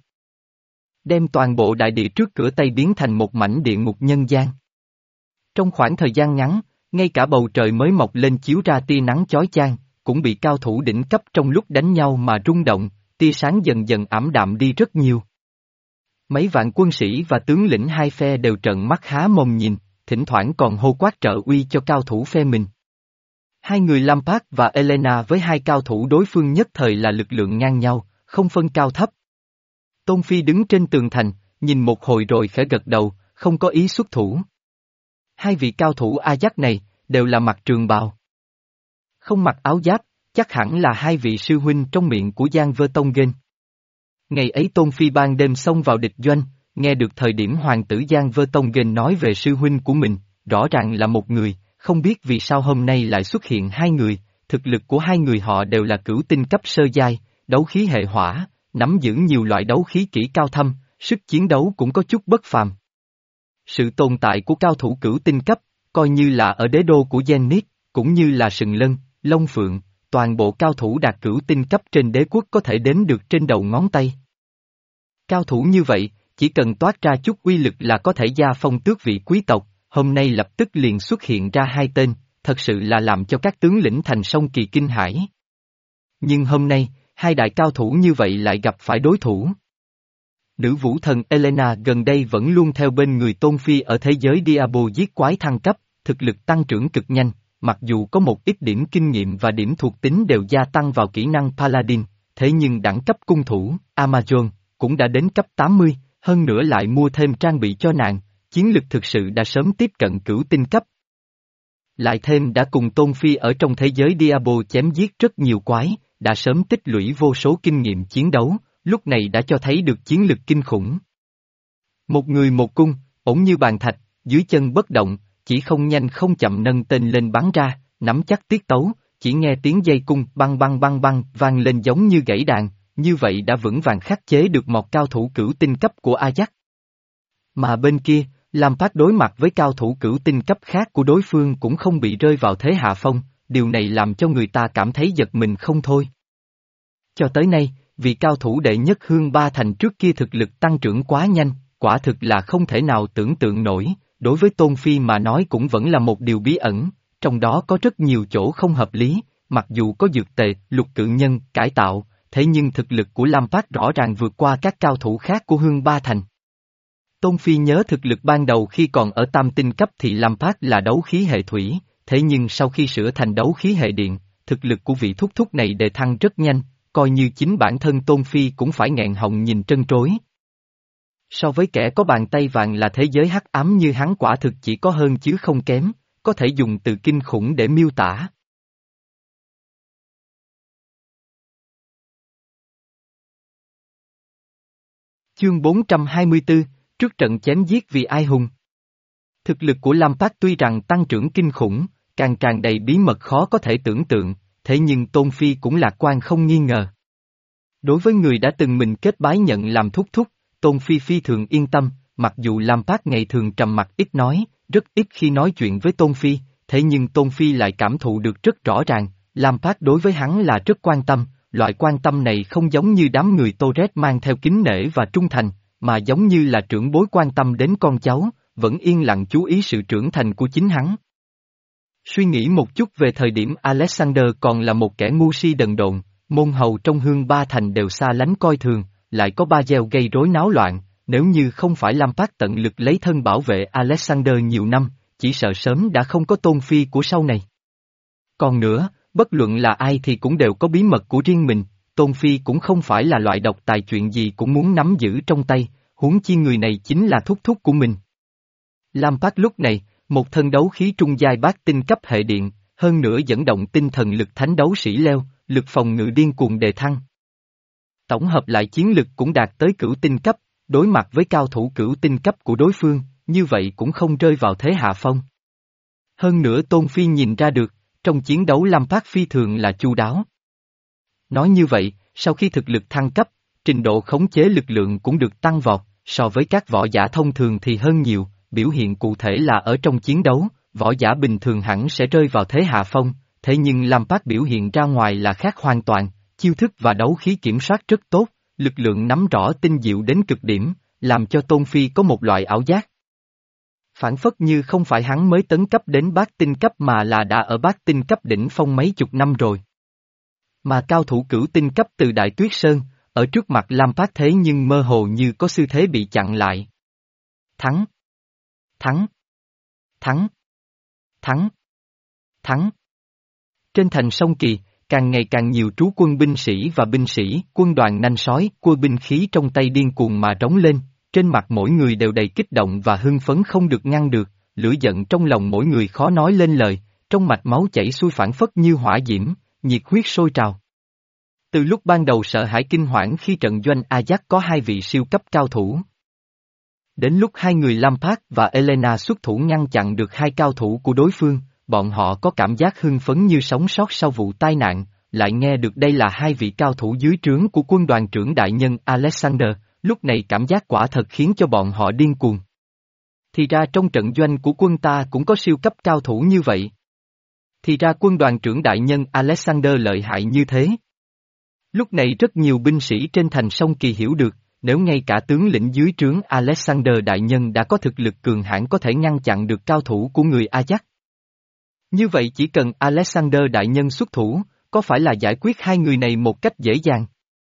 Đem toàn bộ đại địa trước cửa Tây biến thành một mảnh địa ngục nhân gian. Trong khoảng thời gian ngắn, ngay cả bầu trời mới mọc lên chiếu ra tia nắng chói chang, cũng bị cao thủ đỉnh cấp trong lúc đánh nhau mà rung động, tia sáng dần dần ảm đạm đi rất nhiều. Mấy vạn quân sĩ và tướng lĩnh hai phe đều trợn mắt há mồm nhìn, thỉnh thoảng còn hô quát trợ uy cho cao thủ phe mình. Hai người Lampard và Elena với hai cao thủ đối phương nhất thời là lực lượng ngang nhau, không phân cao thấp. Tôn Phi đứng trên tường thành, nhìn một hồi rồi khẽ gật đầu, không có ý xuất thủ. Hai vị cao thủ Ajax này, đều là mặc trường bào. Không mặc áo giáp, chắc hẳn là hai vị sư huynh trong miệng của Giang Vơ Tông Gen. Ngày ấy Tôn Phi ban đêm xông vào địch doanh, nghe được thời điểm hoàng tử Giang Vơ Tông Gen nói về sư huynh của mình, rõ ràng là một người, không biết vì sao hôm nay lại xuất hiện hai người, thực lực của hai người họ đều là cửu tinh cấp sơ giai, đấu khí hệ hỏa, nắm giữ nhiều loại đấu khí kỹ cao thâm, sức chiến đấu cũng có chút bất phàm. Sự tồn tại của cao thủ cửu tinh cấp, coi như là ở đế đô của Zenith, cũng như là Sừng Lân, Long Phượng, toàn bộ cao thủ đạt cửu tinh cấp trên đế quốc có thể đếm được trên đầu ngón tay. Cao thủ như vậy, chỉ cần toát ra chút uy lực là có thể gia phong tước vị quý tộc, hôm nay lập tức liền xuất hiện ra hai tên, thật sự là làm cho các tướng lĩnh thành Sông Kỳ kinh hãi. Nhưng hôm nay, hai đại cao thủ như vậy lại gặp phải đối thủ. Nữ vũ thần Elena gần đây vẫn luôn theo bên người Tôn Phi ở thế giới Diablo giết quái thăng cấp, thực lực tăng trưởng cực nhanh, mặc dù có một ít điểm kinh nghiệm và điểm thuộc tính đều gia tăng vào kỹ năng Paladin, thế nhưng đẳng cấp cung thủ, Amazon, cũng đã đến cấp tám mươi, hơn nữa lại mua thêm trang bị cho nàng, chiến lực thực sự đã sớm tiếp cận cửu tinh cấp. Lại thêm đã cùng Tôn Phi ở trong thế giới Diablo chém giết rất nhiều quái, đã sớm tích lũy vô số kinh nghiệm chiến đấu, lúc này đã cho thấy được chiến lực kinh khủng. Một người một cung, ổn như bàn thạch, dưới chân bất động, chỉ không nhanh không chậm nâng tên lên bắn ra, nắm chắc tiết tấu, chỉ nghe tiếng dây cung băng băng băng băng vang lên giống như gãy đàn, như vậy đã vững vàng khắc chế được một cao thủ cửu tinh cấp của Ajax. Mà bên kia, Lampard đối mặt với cao thủ cửu tinh cấp khác của đối phương cũng không bị rơi vào thế hạ phong, điều này làm cho người ta cảm thấy giật mình không thôi. Cho tới nay, vị cao thủ đệ nhất hương ba thành trước kia thực lực tăng trưởng quá nhanh, quả thực là không thể nào tưởng tượng nổi, đối với Tôn Phi mà nói cũng vẫn là một điều bí ẩn, trong đó có rất nhiều chỗ không hợp lý, mặc dù có dược tề, lục cự nhân, cải tạo, thế nhưng thực lực của Lampard rõ ràng vượt qua các cao thủ khác của hương ba thành. Tôn Phi nhớ thực lực ban đầu khi còn ở tam tinh cấp thì Lampard là đấu khí hệ thủy, thế nhưng sau khi sửa thành đấu khí hệ điện, thực lực của vị thúc thúc này đề thăng rất nhanh, coi như chính bản thân Tôn Phi cũng phải nghẹn họng nhìn trân trối. So với kẻ có bàn tay vàng là thế giới hắc ám như hắn quả thực chỉ có hơn chứ không kém, có thể dùng từ kinh khủng để miêu tả. Chương bốn trăm hai mươi tư, trước trận chém giết vì ai hùng. Thực lực của Lampard tuy rằng tăng trưởng kinh khủng, càng tràn đầy bí mật khó có thể tưởng tượng, thế nhưng Tôn Phi cũng lạc quan không nghi ngờ. Đối với người đã từng mình kết bái nhận làm thúc thúc, Tôn Phi phi thường yên tâm, mặc dù Lampard ngày thường trầm mặc ít nói, rất ít khi nói chuyện với Tôn Phi, thế nhưng Tôn Phi lại cảm thụ được rất rõ ràng, Lampard đối với hắn là rất quan tâm, loại quan tâm này không giống như đám người Torres mang theo kính nể và trung thành, mà giống như là trưởng bối quan tâm đến con cháu, vẫn yên lặng chú ý sự trưởng thành của chính hắn. Suy nghĩ một chút về thời điểm Alexander còn là một kẻ ngu si đần độn, môn hầu trong Hương Ba Thành đều xa lánh coi thường, lại có ba gieo gây rối náo loạn, nếu như không phải Lampard tận lực lấy thân bảo vệ Alexander nhiều năm, chỉ sợ sớm đã không có Tôn Phi của sau này. Còn nữa, bất luận là ai thì cũng đều có bí mật của riêng mình, Tôn Phi cũng không phải là loại độc tài chuyện gì cũng muốn nắm giữ trong tay, huống chi người này chính là thúc thúc của mình. Lampard lúc này, một thân đấu khí trung giai bát tinh cấp hệ điện, hơn nữa dẫn động tinh thần lực thánh đấu sĩ leo, lực phòng ngự điên cuồng đề thăng. Tổng hợp lại chiến lực cũng đạt tới cửu tinh cấp, đối mặt với cao thủ cửu tinh cấp của đối phương, như vậy cũng không rơi vào thế hạ phong. Hơn nữa Tôn Phi nhìn ra được, trong chiến đấu Lampard phi thường là chu đáo. Nói như vậy, sau khi thực lực thăng cấp, trình độ khống chế lực lượng cũng được tăng vọt, so với các võ giả thông thường thì hơn nhiều, biểu hiện cụ thể là ở trong chiến đấu, võ giả bình thường hẳn sẽ rơi vào thế hạ phong, thế nhưng Lampard biểu hiện ra ngoài là khác hoàn toàn, chiêu thức và đấu khí kiểm soát rất tốt, lực lượng nắm rõ tinh diệu đến cực điểm, làm cho Tôn Phi có một loại ảo giác. Phản phất như không phải hắn mới tấn cấp đến bát tinh cấp mà là đã ở bát tinh cấp đỉnh phong mấy chục năm rồi. Mà cao thủ cửu tinh cấp từ Đại Tuyết Sơn, ở trước mặt Lampard thế nhưng mơ hồ như có xu thế bị chặn lại. Thắng! Thắng! Thắng! Thắng! Thắng! Trên thành sông Kỳ, càng ngày càng nhiều trú quân binh sĩ và binh sĩ, quân đoàn nanh sói, cua binh khí trong tay điên cuồng mà trống lên, trên mặt mỗi người đều đầy kích động và hưng phấn không được ngăn được, lửa giận trong lòng mỗi người khó nói lên lời, trong mạch máu chảy xuôi phảng phất như hỏa diễm, nhiệt huyết sôi trào. Từ lúc ban đầu sợ hãi kinh hoảng khi trận doanh Ajax có hai vị siêu cấp cao thủ. Đến lúc hai người Lampard và Elena xuất thủ ngăn chặn được hai cao thủ của đối phương, bọn họ có cảm giác hưng phấn như sống sót sau vụ tai nạn, lại nghe được đây là hai vị cao thủ dưới trướng của quân đoàn trưởng đại nhân Alexander, lúc này cảm giác quả thật khiến cho bọn họ điên cuồng. Thì ra trong trận doanh của quân ta cũng có siêu cấp cao thủ như vậy. Thì ra quân đoàn trưởng đại nhân Alexander lợi hại như thế. Lúc này rất nhiều binh sĩ trên thành sông Kỳ hiểu được, nếu ngay cả tướng lĩnh dưới trướng Alexander đại nhân đã có thực lực cường hãn có thể ngăn chặn được cao thủ của người Ajax. Như vậy chỉ cần Alexander đại nhân xuất thủ, có phải là giải quyết hai người này một cách dễ dàng?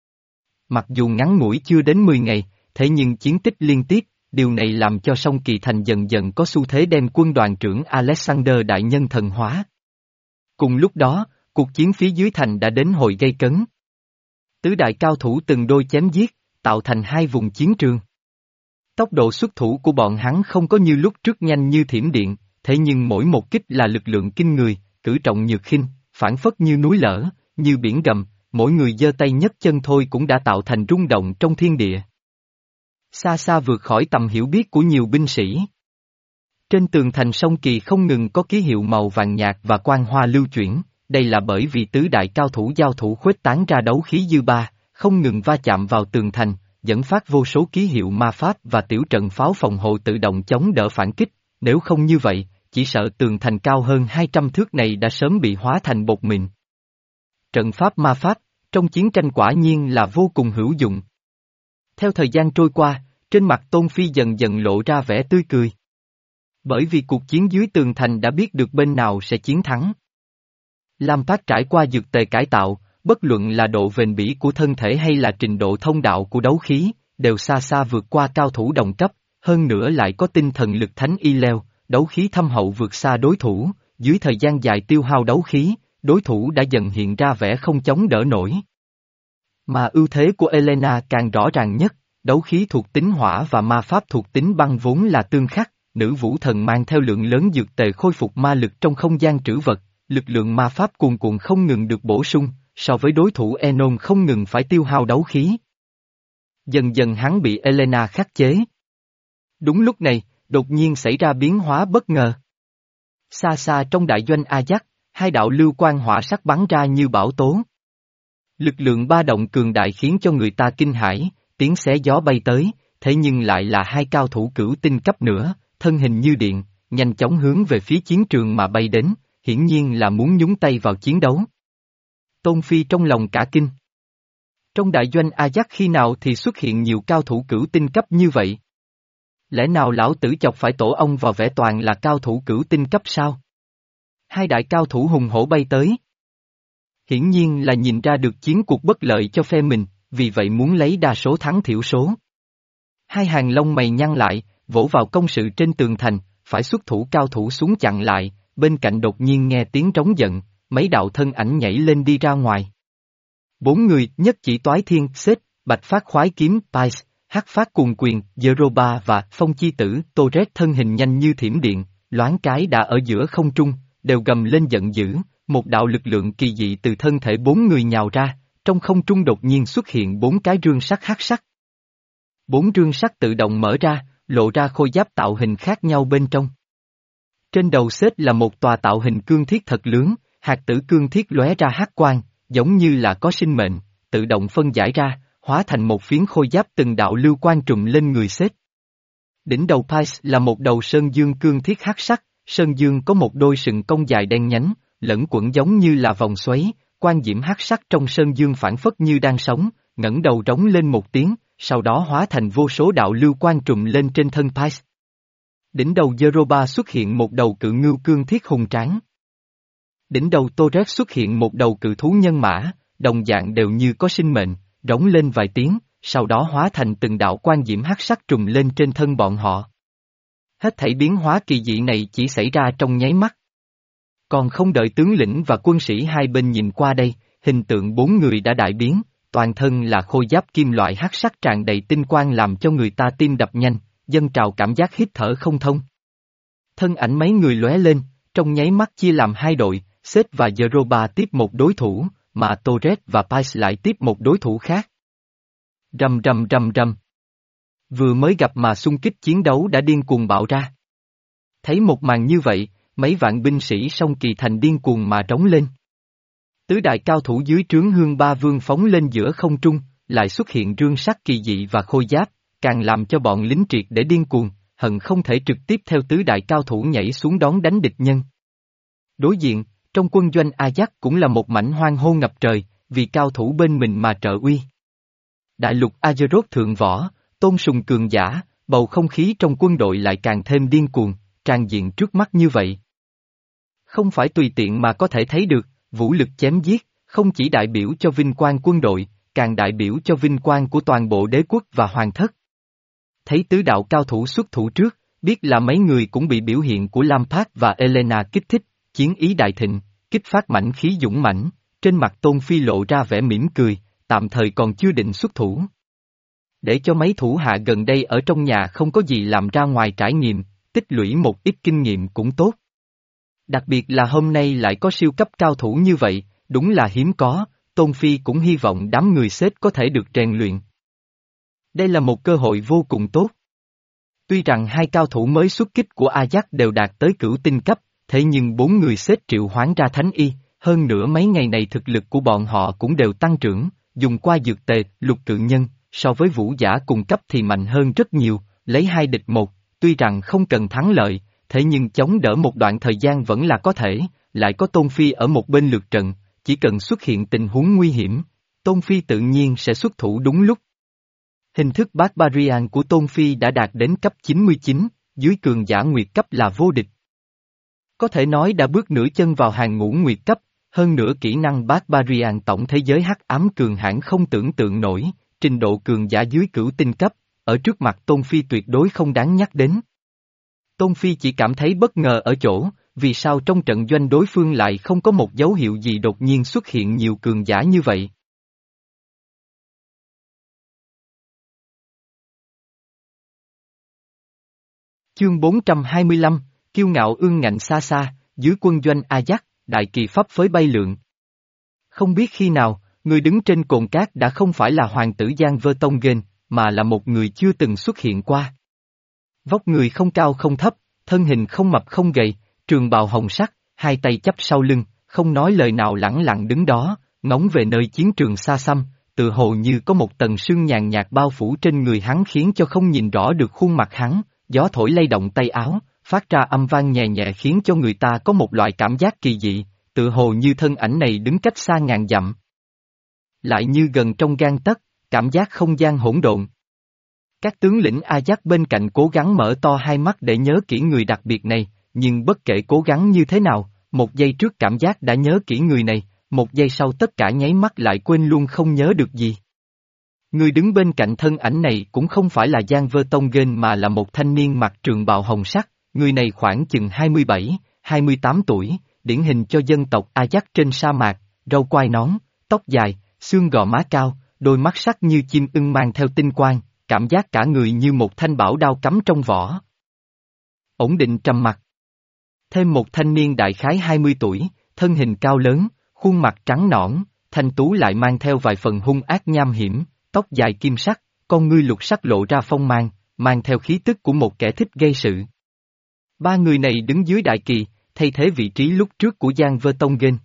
Mặc dù ngắn ngủi chưa đến mười ngày, thế nhưng chiến tích liên tiếp, điều này làm cho sông Kỳ Thành dần dần có xu thế đem quân đoàn trưởng Alexander đại nhân thần hóa. Cùng lúc đó, cuộc chiến phía dưới thành đã đến hồi gây cấn. Tứ đại cao thủ từng đôi chém giết, tạo thành hai vùng chiến trường. Tốc độ xuất thủ của bọn hắn không có như lúc trước nhanh như thiểm điện, thế nhưng mỗi một kích là lực lượng kinh người, cử trọng nhược khinh, phản phất như núi lở, như biển gầm, mỗi người giơ tay nhấc chân thôi cũng đã tạo thành rung động trong thiên địa. Xa xa vượt khỏi tầm hiểu biết của nhiều binh sĩ. Trên tường thành sông Kỳ không ngừng có ký hiệu màu vàng nhạt và quang hoa lưu chuyển, đây là bởi vì tứ đại cao thủ giao thủ khuếch tán ra đấu khí dư ba, không ngừng va chạm vào tường thành, dẫn phát vô số ký hiệu ma pháp và tiểu trận pháo phòng hộ tự động chống đỡ phản kích, nếu không như vậy, chỉ sợ tường thành cao hơn hai trăm thước này đã sớm bị hóa thành bột mịn. Trận pháp ma pháp, trong chiến tranh quả nhiên là vô cùng hữu dụng. Theo thời gian trôi qua, trên mặt Tôn Phi dần dần lộ ra vẻ tươi cười. Bởi vì cuộc chiến dưới tường thành đã biết được bên nào sẽ chiến thắng. Lampard trải qua dược tề cải tạo, bất luận là độ bền bỉ của thân thể hay là trình độ thông đạo của đấu khí, đều xa xa vượt qua cao thủ đồng cấp, hơn nữa lại có tinh thần lực thánh y leo, đấu khí thâm hậu vượt xa đối thủ, dưới thời gian dài tiêu hao đấu khí, đối thủ đã dần hiện ra vẻ không chống đỡ nổi. Mà ưu thế của Elena càng rõ ràng nhất, đấu khí thuộc tính hỏa và ma pháp thuộc tính băng vốn là tương khắc, nữ vũ thần mang theo lượng lớn dược tề khôi phục ma lực trong không gian trữ vật, lực lượng ma pháp cuồn cuộn không ngừng được bổ sung, so với đối thủ Enon không ngừng phải tiêu hao đấu khí. Dần dần hắn bị Elena khắc chế. Đúng lúc này, đột nhiên xảy ra biến hóa bất ngờ. Xa xa trong đại doanh Ajax, hai đạo lưu quang hỏa sắc bắn ra như bão tố. Lực lượng ba động cường đại khiến cho người ta kinh hãi, tiếng xé gió bay tới, thế nhưng lại là hai cao thủ cửu tinh cấp nữa, thân hình như điện, nhanh chóng hướng về phía chiến trường mà bay đến, hiển nhiên là muốn nhúng tay vào chiến đấu. Tôn Phi trong lòng cả kinh. Trong đại doanh Ajax khi nào thì xuất hiện nhiều cao thủ cửu tinh cấp như vậy? Lẽ nào lão tử chọc phải tổ ông vào vẻ toàn là cao thủ cửu tinh cấp sao? Hai đại cao thủ hùng hổ bay tới. Hiển nhiên là nhìn ra được chiến cuộc bất lợi cho phe mình, vì vậy muốn lấy đa số thắng thiểu số. Hai hàng lông mày nhăn lại, vỗ vào công sự trên tường thành, phải xuất thủ cao thủ xuống chặn lại, bên cạnh đột nhiên nghe tiếng trống giận, mấy đạo thân ảnh nhảy lên đi ra ngoài. Bốn người, nhất chỉ toái thiên, xếp, bạch phát khoái kiếm, Pais, hắc phát cuồng quyền, Zeroba và phong chi tử, Torres thân hình nhanh như thiểm điện, loáng cái đã ở giữa không trung, đều gầm lên giận dữ, một đạo lực lượng kỳ dị từ thân thể bốn người nhào ra, trong không trung đột nhiên xuất hiện bốn cái rương sắt hắc sắc. Bốn rương sắt tự động mở ra, lộ ra khôi giáp tạo hình khác nhau bên trong. Trên đầu xếp là một tòa tạo hình cương thiết thật lớn, hạt tử cương thiết lóe ra hắc quang, giống như là có sinh mệnh, tự động phân giải ra, hóa thành một phiến khôi giáp từng đạo lưu quang trùm lên người xếp. Đỉnh đầu Pais là một đầu sơn dương cương thiết hắc sắc, sơn dương có một đôi sừng cong dài đen nhánh, lẫn quẩn giống như là vòng xoáy, quang diễm hắc sắc trong sơn dương phản phất như đang sống, ngẩng đầu rống lên một tiếng, sau đó hóa thành vô số đạo lưu quang trùm lên trên thân Pais. Đỉnh đầu Zeroba xuất hiện một đầu cự ngưu cương thiết hùng tráng. Đỉnh đầu Torres xuất hiện một đầu cự thú nhân mã, đồng dạng đều như có sinh mệnh, rống lên vài tiếng, sau đó hóa thành từng đạo quang diễm hắc sắc trùm lên trên thân bọn họ. Hết thảy biến hóa kỳ dị này chỉ xảy ra trong nháy mắt. Còn không đợi tướng lĩnh và quân sĩ hai bên nhìn qua đây, hình tượng bốn người đã đại biến, toàn thân là khôi giáp kim loại hắc sắc tràn đầy tinh quang làm cho người ta tim đập nhanh, dâng trào cảm giác hít thở không thông. Thân ảnh mấy người lóe lên, trong nháy mắt chia làm hai đội, Seth và Zeroba tiếp một đối thủ, mà Torres và Pais lại tiếp một đối thủ khác. Rầm rầm rầm rầm. Vừa mới gặp mà xung kích chiến đấu đã điên cuồng bạo ra. Thấy một màn như vậy, mấy vạn binh sĩ song kỳ thành điên cuồng mà trống lên. Tứ đại cao thủ dưới trướng Hương Ba Vương phóng lên giữa không trung, lại xuất hiện rương sắt kỳ dị và khôi giáp, càng làm cho bọn lính triệt để điên cuồng, hận không thể trực tiếp theo tứ đại cao thủ nhảy xuống đón đánh địch nhân. Đối diện, trong quân doanh Ajax cũng là một mảnh hoang hô ngập trời, vì cao thủ bên mình mà trợ uy. Đại lục Azeroth thượng võ, tôn sùng cường giả, bầu không khí trong quân đội lại càng thêm điên cuồng, tràn diện trước mắt như vậy. Không phải tùy tiện mà có thể thấy được, vũ lực chém giết, không chỉ đại biểu cho vinh quang quân đội, càng đại biểu cho vinh quang của toàn bộ đế quốc và hoàng thất. Thấy tứ đạo cao thủ xuất thủ trước, biết là mấy người cũng bị biểu hiện của Lampard và Elena kích thích, chiến ý đại thịnh, kích phát mãnh khí dũng mãnh, trên mặt Tôn Phi lộ ra vẻ mỉm cười, tạm thời còn chưa định xuất thủ. Để cho mấy thủ hạ gần đây ở trong nhà không có gì làm ra ngoài trải nghiệm, tích lũy một ít kinh nghiệm cũng tốt. Đặc biệt là hôm nay lại có siêu cấp cao thủ như vậy, đúng là hiếm có, Tôn Phi cũng hy vọng đám người xếp có thể được rèn luyện. Đây là một cơ hội vô cùng tốt. Tuy rằng hai cao thủ mới xuất kích của Ajax đều đạt tới cửu tinh cấp, thế nhưng bốn người xếp triệu hoán ra thánh y, hơn nữa mấy ngày này thực lực của bọn họ cũng đều tăng trưởng, dùng qua dược tề, lục cự nhân, so với vũ giả cùng cấp thì mạnh hơn rất nhiều, lấy hai địch một, tuy rằng không cần thắng lợi, thế nhưng chống đỡ một đoạn thời gian vẫn là có thể, lại có Tôn Phi ở một bên lượt trận, chỉ cần xuất hiện tình huống nguy hiểm, Tôn Phi tự nhiên sẽ xuất thủ đúng lúc. Hình thức Barbarian của Tôn Phi đã đạt đến cấp chín mươi chín, dưới cường giả nguyệt cấp là vô địch. Có thể nói đã bước nửa chân vào hàng ngũ nguyệt cấp, hơn nữa kỹ năng Barbarian tổng thế giới hắc ám cường hãn không tưởng tượng nổi, trình độ cường giả dưới cửu tinh cấp, ở trước mặt Tôn Phi tuyệt đối không đáng nhắc đến. Tôn Phi chỉ cảm thấy bất ngờ ở chỗ, vì sao trong trận doanh đối phương lại không có một dấu hiệu gì đột nhiên xuất hiện nhiều cường giả như vậy. Chương bốn trăm hai mươi lăm, kiêu ngạo ương ngạnh xa xa, dưới quân doanh Ajax, đại kỳ pháp phới bay lượn. Không biết khi nào, người đứng trên cồn cát đã không phải là hoàng tử Giang Vơ Tông Gen, mà là một người chưa từng xuất hiện qua. Vóc người không cao không thấp, thân hình không mập không gầy, trường bào hồng sắc, hai tay chắp sau lưng, không nói lời nào lẳng lặng đứng đó, ngóng về nơi chiến trường xa xăm, tự hồ như có một tầng sương nhàn nhạt bao phủ trên người hắn khiến cho không nhìn rõ được khuôn mặt hắn, gió thổi lay động tay áo, phát ra âm vang nhẹ nhẹ khiến cho người ta có một loại cảm giác kỳ dị, tự hồ như thân ảnh này đứng cách xa ngàn dặm. Lại như gần trong gang tấc, cảm giác không gian hỗn độn. Các tướng lĩnh Ajax bên cạnh cố gắng mở to hai mắt để nhớ kỹ người đặc biệt này, nhưng bất kể cố gắng như thế nào, một giây trước cảm giác đã nhớ kỹ người này, một giây sau tất cả nháy mắt lại quên luôn không nhớ được gì. Người đứng bên cạnh thân ảnh này cũng không phải là Giang Vơ Tông Gen mà là một thanh niên mặc trường bào hồng sắc, người này khoảng chừng hai mươi bảy, hai mươi tám tuổi, điển hình cho dân tộc Ajax trên sa mạc, râu quai nón, tóc dài, xương gò má cao, đôi mắt sắc như chim ưng mang theo tinh quang, cảm giác cả người như một thanh bảo đao cắm trong vỏ. Ổn định trầm mặc. Thêm một thanh niên đại khái hai mươi tuổi, thân hình cao lớn, khuôn mặt trắng nõn, thanh tú lại mang theo vài phần hung ác nham hiểm, tóc dài kim sắc, con ngươi lục sắc lộ ra phong mang, mang theo khí tức của một kẻ thích gây sự. Ba người này đứng dưới đại kỳ, thay thế vị trí lúc trước của Giang Vơ Tông Gen.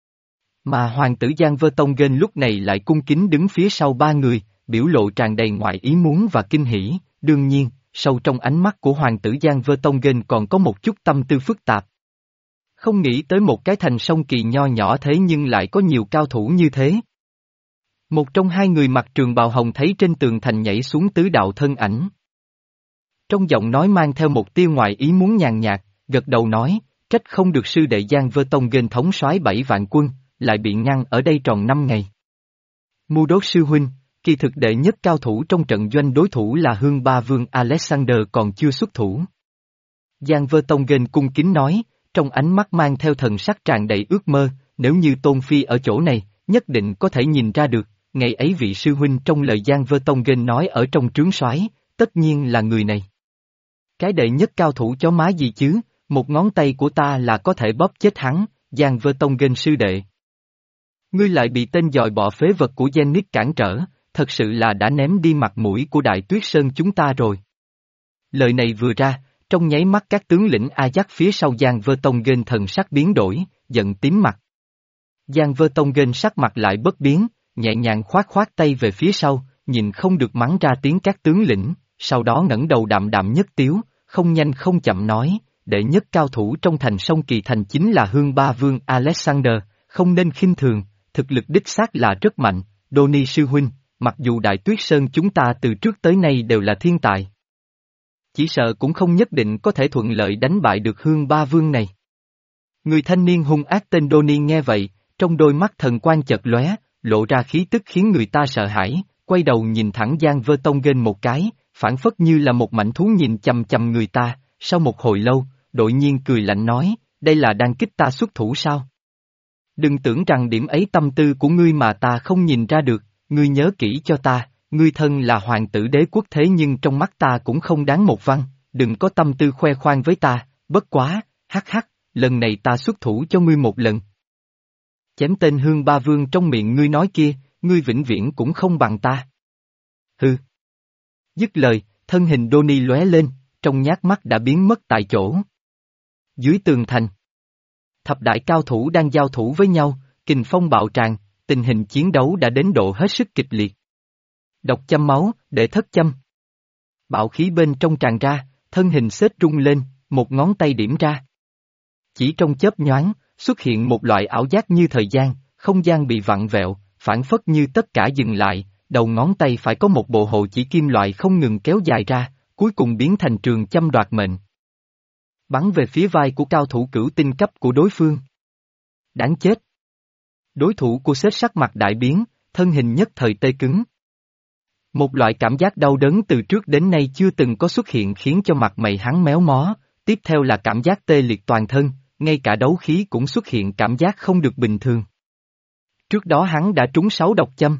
Mà hoàng tử Giang Vơ Tông Gen lúc này lại cung kính đứng phía sau ba người, biểu lộ tràn đầy ngoại ý muốn và kinh hỉ, đương nhiên, sâu trong ánh mắt của hoàng tử Giang Vơ Tông Gen còn có một chút tâm tư phức tạp. Không nghĩ tới một cái thành sông kỳ nho nhỏ thế nhưng lại có nhiều cao thủ như thế. Một trong hai người mặc trường bào hồng thấy trên tường thành nhảy xuống tứ đạo thân ảnh. Trong giọng nói mang theo một tia ngoại ý muốn nhàn nhạt, gật đầu nói, trách không được sư đệ Giang Vơ Tông Gen thống soái bảy vạn quân, lại bị ngăn ở đây tròn năm ngày. Mưu Đốt sư huynh, kỳ thực đệ nhất cao thủ trong trận doanh đối thủ là Hương Ba Vương Alexander còn chưa xuất thủ. Giang Vơ Tông Gen cung kính nói, trong ánh mắt mang theo thần sắc tràn đầy ước mơ, nếu như Tôn Phi ở chỗ này, nhất định có thể nhìn ra được, ngày ấy vị sư huynh trong lời Giang Vơ Tông Gen nói ở trong trướng soái, tất nhiên là người này. Cái đệ nhất cao thủ chó má gì chứ, một ngón tay của ta là có thể bóp chết hắn, Giang Vơ Tông Gen sư đệ. Ngươi lại bị tên dòi bọ phế vật của Zenith cản trở, thật sự là đã ném đi mặt mũi của Đại Tuyết Sơn chúng ta rồi. Lời này vừa ra, trong nháy mắt các tướng lĩnh Ajax phía sau Giang Vơ Tông Gen thần sắc biến đổi, giận tím mặt. Giang Vơ Tông Gen sắc mặt lại bất biến, nhẹ nhàng khoát khoát tay về phía sau, nhìn không được mắng ra tiếng các tướng lĩnh, sau đó ngẩng đầu đạm đạm nhất tiếu, không nhanh không chậm nói, đệ nhất cao thủ trong thành sông Kỳ Thành chính là Hương Ba Vương Alexander, không nên khinh thường, thực lực đích xác là rất mạnh, Đô-ni sư huynh, mặc dù Đại Tuyết Sơn chúng ta từ trước tới nay đều là thiên tài. Chỉ sợ cũng không nhất định có thể thuận lợi đánh bại được Hương Ba Vương này. Người thanh niên hung ác tên Đô-ni nghe vậy, trong đôi mắt thần quang chợt lóe, lộ ra khí tức khiến người ta sợ hãi, quay đầu nhìn thẳng Giang Vơ Tông Gen một cái, phản phất như là một mảnh thú nhìn chằm chằm người ta, sau một hồi lâu, đột nhiên cười lạnh nói, đây là đang kích ta xuất thủ sao? Đừng tưởng rằng điểm ấy tâm tư của ngươi mà ta không nhìn ra được, ngươi nhớ kỹ cho ta, ngươi thân là hoàng tử đế quốc thế nhưng trong mắt ta cũng không đáng một văn, đừng có tâm tư khoe khoang với ta, bất quá, hắc hắc, lần này ta xuất thủ cho ngươi một lần. Chém tên Hương Ba Vương trong miệng ngươi nói kia, ngươi vĩnh viễn cũng không bằng ta. Hừ. Dứt lời, thân hình Đô-ni lóe lên, trong nhát mắt đã biến mất tại chỗ. Dưới tường thành, thập đại cao thủ đang giao thủ với nhau, kình phong bạo tràn, tình hình chiến đấu đã đến độ hết sức kịch liệt. Độc châm máu, để thất châm. Bạo khí bên trong tràn ra, thân hình xếp rung lên, một ngón tay điểm ra. Chỉ trong chớp nhoáng, xuất hiện một loại ảo giác như thời gian, không gian bị vặn vẹo, phản phất như tất cả dừng lại, đầu ngón tay phải có một bộ hộ chỉ kim loại không ngừng kéo dài ra, cuối cùng biến thành trường châm đoạt mệnh. Bắn về phía vai của cao thủ cửu tinh cấp của đối phương. Đáng chết! Đối thủ của xếp sắc mặt đại biến, thân hình nhất thời tê cứng. Một loại cảm giác đau đớn từ trước đến nay chưa từng có xuất hiện khiến cho mặt mày hắn méo mó, tiếp theo là cảm giác tê liệt toàn thân, ngay cả đấu khí cũng xuất hiện cảm giác không được bình thường. Trước đó hắn đã trúng sáu độc châm.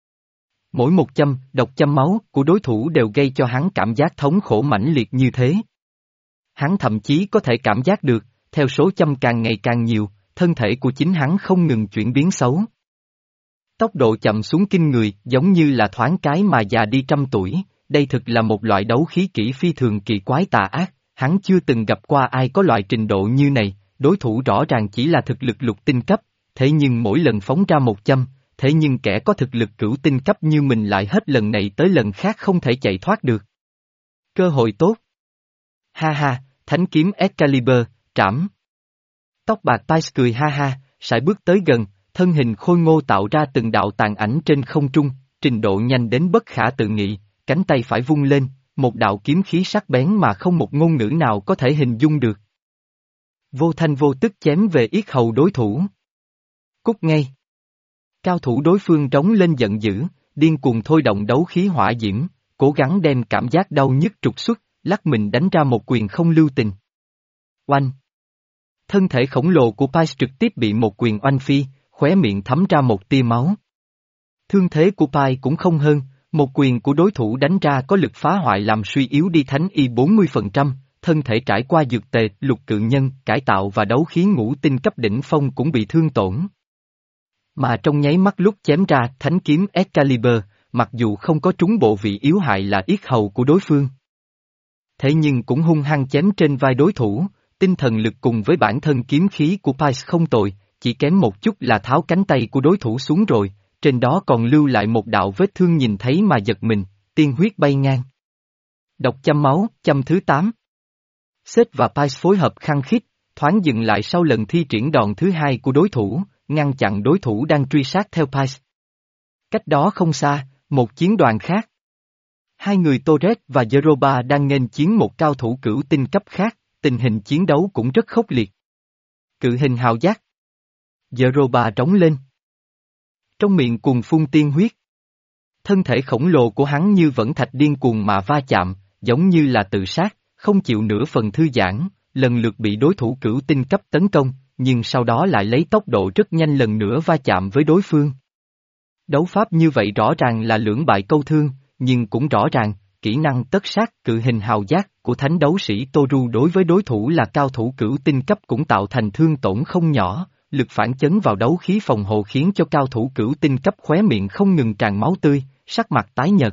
Mỗi một châm, độc châm máu của đối thủ đều gây cho hắn cảm giác thống khổ mãnh liệt như thế. Hắn thậm chí có thể cảm giác được, theo số châm càng ngày càng nhiều, thân thể của chính hắn không ngừng chuyển biến xấu. Tốc độ chậm xuống kinh người, giống như là thoáng cái mà già đi trăm tuổi, đây thực là một loại đấu khí kỹ phi thường kỳ quái tà ác, hắn chưa từng gặp qua ai có loại trình độ như này, đối thủ rõ ràng chỉ là thực lực lục tinh cấp, thế nhưng mỗi lần phóng ra một châm, thế nhưng kẻ có thực lực cửu tinh cấp như mình lại hết lần này tới lần khác không thể chạy thoát được. Cơ hội tốt. Ha ha, thánh kiếm Excalibur, trảm. Tóc bạc Pais cười ha ha, sải bước tới gần, thân hình khôi ngô tạo ra từng đạo tàn ảnh trên không trung, trình độ nhanh đến bất khả tự nghị, cánh tay phải vung lên, một đạo kiếm khí sắc bén mà không một ngôn ngữ nào có thể hình dung được. Vô thanh vô tức chém về yết hầu đối thủ. Cút ngay. Cao thủ đối phương trống lên giận dữ, điên cuồng thôi động đấu khí hỏa diễm, cố gắng đem cảm giác đau nhức trục xuất, lắc mình đánh ra một quyền không lưu tình. Oanh! Thân thể khổng lồ của Pais trực tiếp bị một quyền oanh phi, khóe miệng thấm ra một tia máu. Thương thế của Pai cũng không hơn, một quyền của đối thủ đánh ra có lực phá hoại làm suy yếu đi thánh y bốn mươi phần trăm, thân thể trải qua dược tề, lục cự nhân, cải tạo và đấu khí ngũ tinh cấp đỉnh phong cũng bị thương tổn. Mà trong nháy mắt lúc chém ra thánh kiếm Excalibur, mặc dù không có trúng bộ vị yếu hại là yết hầu của đối phương. Thế nhưng cũng hung hăng chém trên vai đối thủ, tinh thần lực cùng với bản thân kiếm khí của Pais không tồi, chỉ kém một chút là tháo cánh tay của đối thủ xuống rồi, trên đó còn lưu lại một đạo vết thương nhìn thấy mà giật mình, tiên huyết bay ngang. Độc châm máu, châm thứ tám. Seth và Pais phối hợp khăng khít, thoáng dừng lại sau lần thi triển đòn thứ hai của đối thủ, ngăn chặn đối thủ đang truy sát theo Pais. Cách đó không xa, một chiến đoàn khác. Hai người Torres và Zeroba đang nghênh chiến một cao thủ cửu tinh cấp khác, tình hình chiến đấu cũng rất khốc liệt. Cự hình hào giác. Zeroba trống lên. Trong miệng cuồng phun tiên huyết. Thân thể khổng lồ của hắn như vẫn thạch điên cuồng mà va chạm, giống như là tự sát, không chịu nửa phần thư giãn, lần lượt bị đối thủ cửu tinh cấp tấn công, nhưng sau đó lại lấy tốc độ rất nhanh lần nữa va chạm với đối phương. Đấu pháp như vậy rõ ràng là lưỡng bại câu thương, nhưng cũng rõ ràng, kỹ năng tất sát cự hình hào giác của thánh đấu sĩ Toru đối với đối thủ là cao thủ cửu tinh cấp cũng tạo thành thương tổn không nhỏ, lực phản chấn vào đấu khí phòng hộ khiến cho cao thủ cửu tinh cấp khóe miệng không ngừng tràn máu tươi, sắc mặt tái nhợt.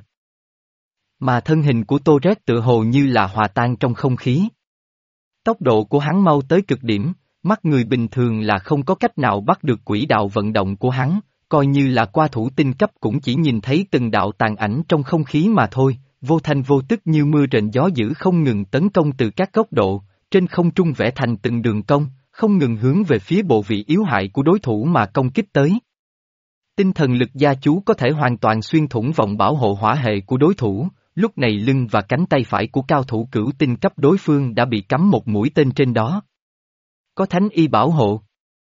Mà thân hình của Torres tựa hồ như là hòa tan trong không khí. Tốc độ của hắn mau tới cực điểm, mắt người bình thường là không có cách nào bắt được quỹ đạo vận động của hắn, coi như là qua thủ tinh cấp cũng chỉ nhìn thấy từng đạo tàn ảnh trong không khí mà thôi, vô thanh vô tức như mưa rền gió dữ không ngừng tấn công từ các góc độ, trên không trung vẽ thành từng đường cong, không ngừng hướng về phía bộ vị yếu hại của đối thủ mà công kích tới. Tinh thần lực gia chú có thể hoàn toàn xuyên thủng vòng bảo hộ hỏa hệ của đối thủ, lúc này lưng và cánh tay phải của cao thủ cửu tinh cấp đối phương đã bị cắm một mũi tên trên đó. Có thánh y bảo hộ.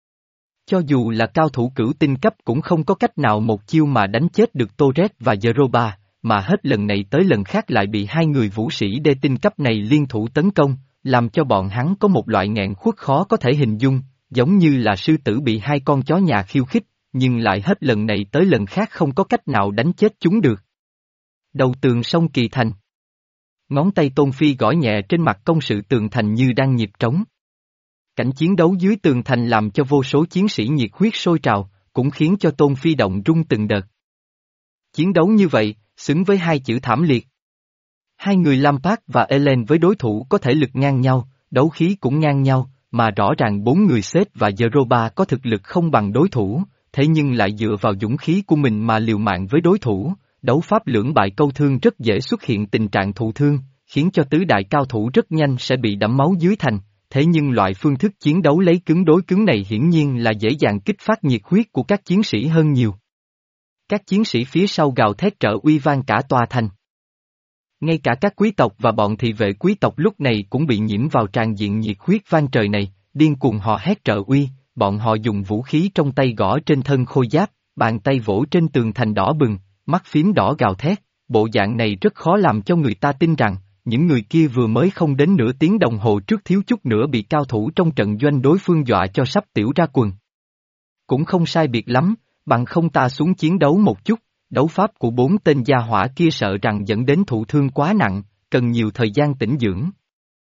Cho dù là cao thủ cửu tinh cấp cũng không có cách nào một chiêu mà đánh chết được Torres và Zeroba, mà hết lần này tới lần khác lại bị hai người vũ sĩ đê tinh cấp này liên thủ tấn công, làm cho bọn hắn có một loại nghẹn khuất khó có thể hình dung, giống như là sư tử bị hai con chó nhà khiêu khích, nhưng lại hết lần này tới lần khác không có cách nào đánh chết chúng được. Đầu tường sông Kỳ Thành. Ngón tay Tôn Phi gõ nhẹ trên mặt công sự tường thành như đang nhịp trống. Cảnh chiến đấu dưới tường thành làm cho vô số chiến sĩ nhiệt huyết sôi trào, cũng khiến cho Tôn Phi động rung từng đợt. Chiến đấu như vậy, xứng với hai chữ thảm liệt. Hai người Lampard và Ellen với đối thủ có thể lực ngang nhau, đấu khí cũng ngang nhau, mà rõ ràng bốn người Seth và Zeroba có thực lực không bằng đối thủ, thế nhưng lại dựa vào dũng khí của mình mà liều mạng với đối thủ, đấu pháp lưỡng bại câu thương rất dễ xuất hiện tình trạng thụ thương, khiến cho tứ đại cao thủ rất nhanh sẽ bị đẫm máu dưới thành, thế nhưng loại phương thức chiến đấu lấy cứng đối cứng này hiển nhiên là dễ dàng kích phát nhiệt huyết của các chiến sĩ hơn nhiều. Các chiến sĩ phía sau gào thét trợ uy vang cả tòa thành. Ngay cả các quý tộc và bọn thị vệ quý tộc lúc này cũng bị nhiễm vào tràn diện nhiệt huyết vang trời này, điên cuồng họ hét trợ uy, bọn họ dùng vũ khí trong tay gõ trên thân khôi giáp, bàn tay vỗ trên tường thành đỏ bừng, mắt phím đỏ gào thét, bộ dạng này rất khó làm cho người ta tin rằng, những người kia vừa mới không đến nửa tiếng đồng hồ trước thiếu chút nữa bị cao thủ trong trận doanh đối phương dọa cho sắp tiểu ra quần. Cũng không sai biệt lắm, bằng không ta xuống chiến đấu một chút, đấu pháp của bốn tên gia hỏa kia sợ rằng dẫn đến thụ thương quá nặng, cần nhiều thời gian tĩnh dưỡng.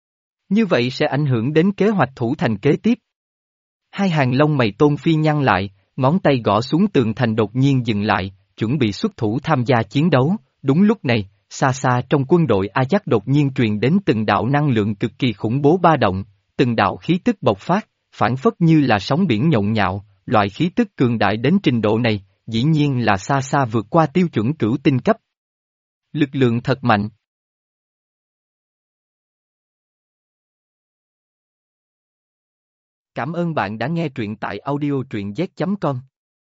Như vậy sẽ ảnh hưởng đến kế hoạch thủ thành kế tiếp. Hai hàng lông mày Tôn Phi nhăn lại, ngón tay gõ xuống tường thành đột nhiên dừng lại, chuẩn bị xuất thủ tham gia chiến đấu. Đúng lúc này, xa xa trong quân đội Ajax đột nhiên truyền đến từng đạo năng lượng cực kỳ khủng bố ba động, từng đạo khí tức bộc phát, phản phất như là sóng biển nhộn nhạo, loại khí tức cường đại đến trình độ này, dĩ nhiên là xa xa vượt qua tiêu chuẩn cửu tinh cấp. Lực lượng thật mạnh. Cảm ơn bạn đã nghe truyện tại audio truyện z chấm com.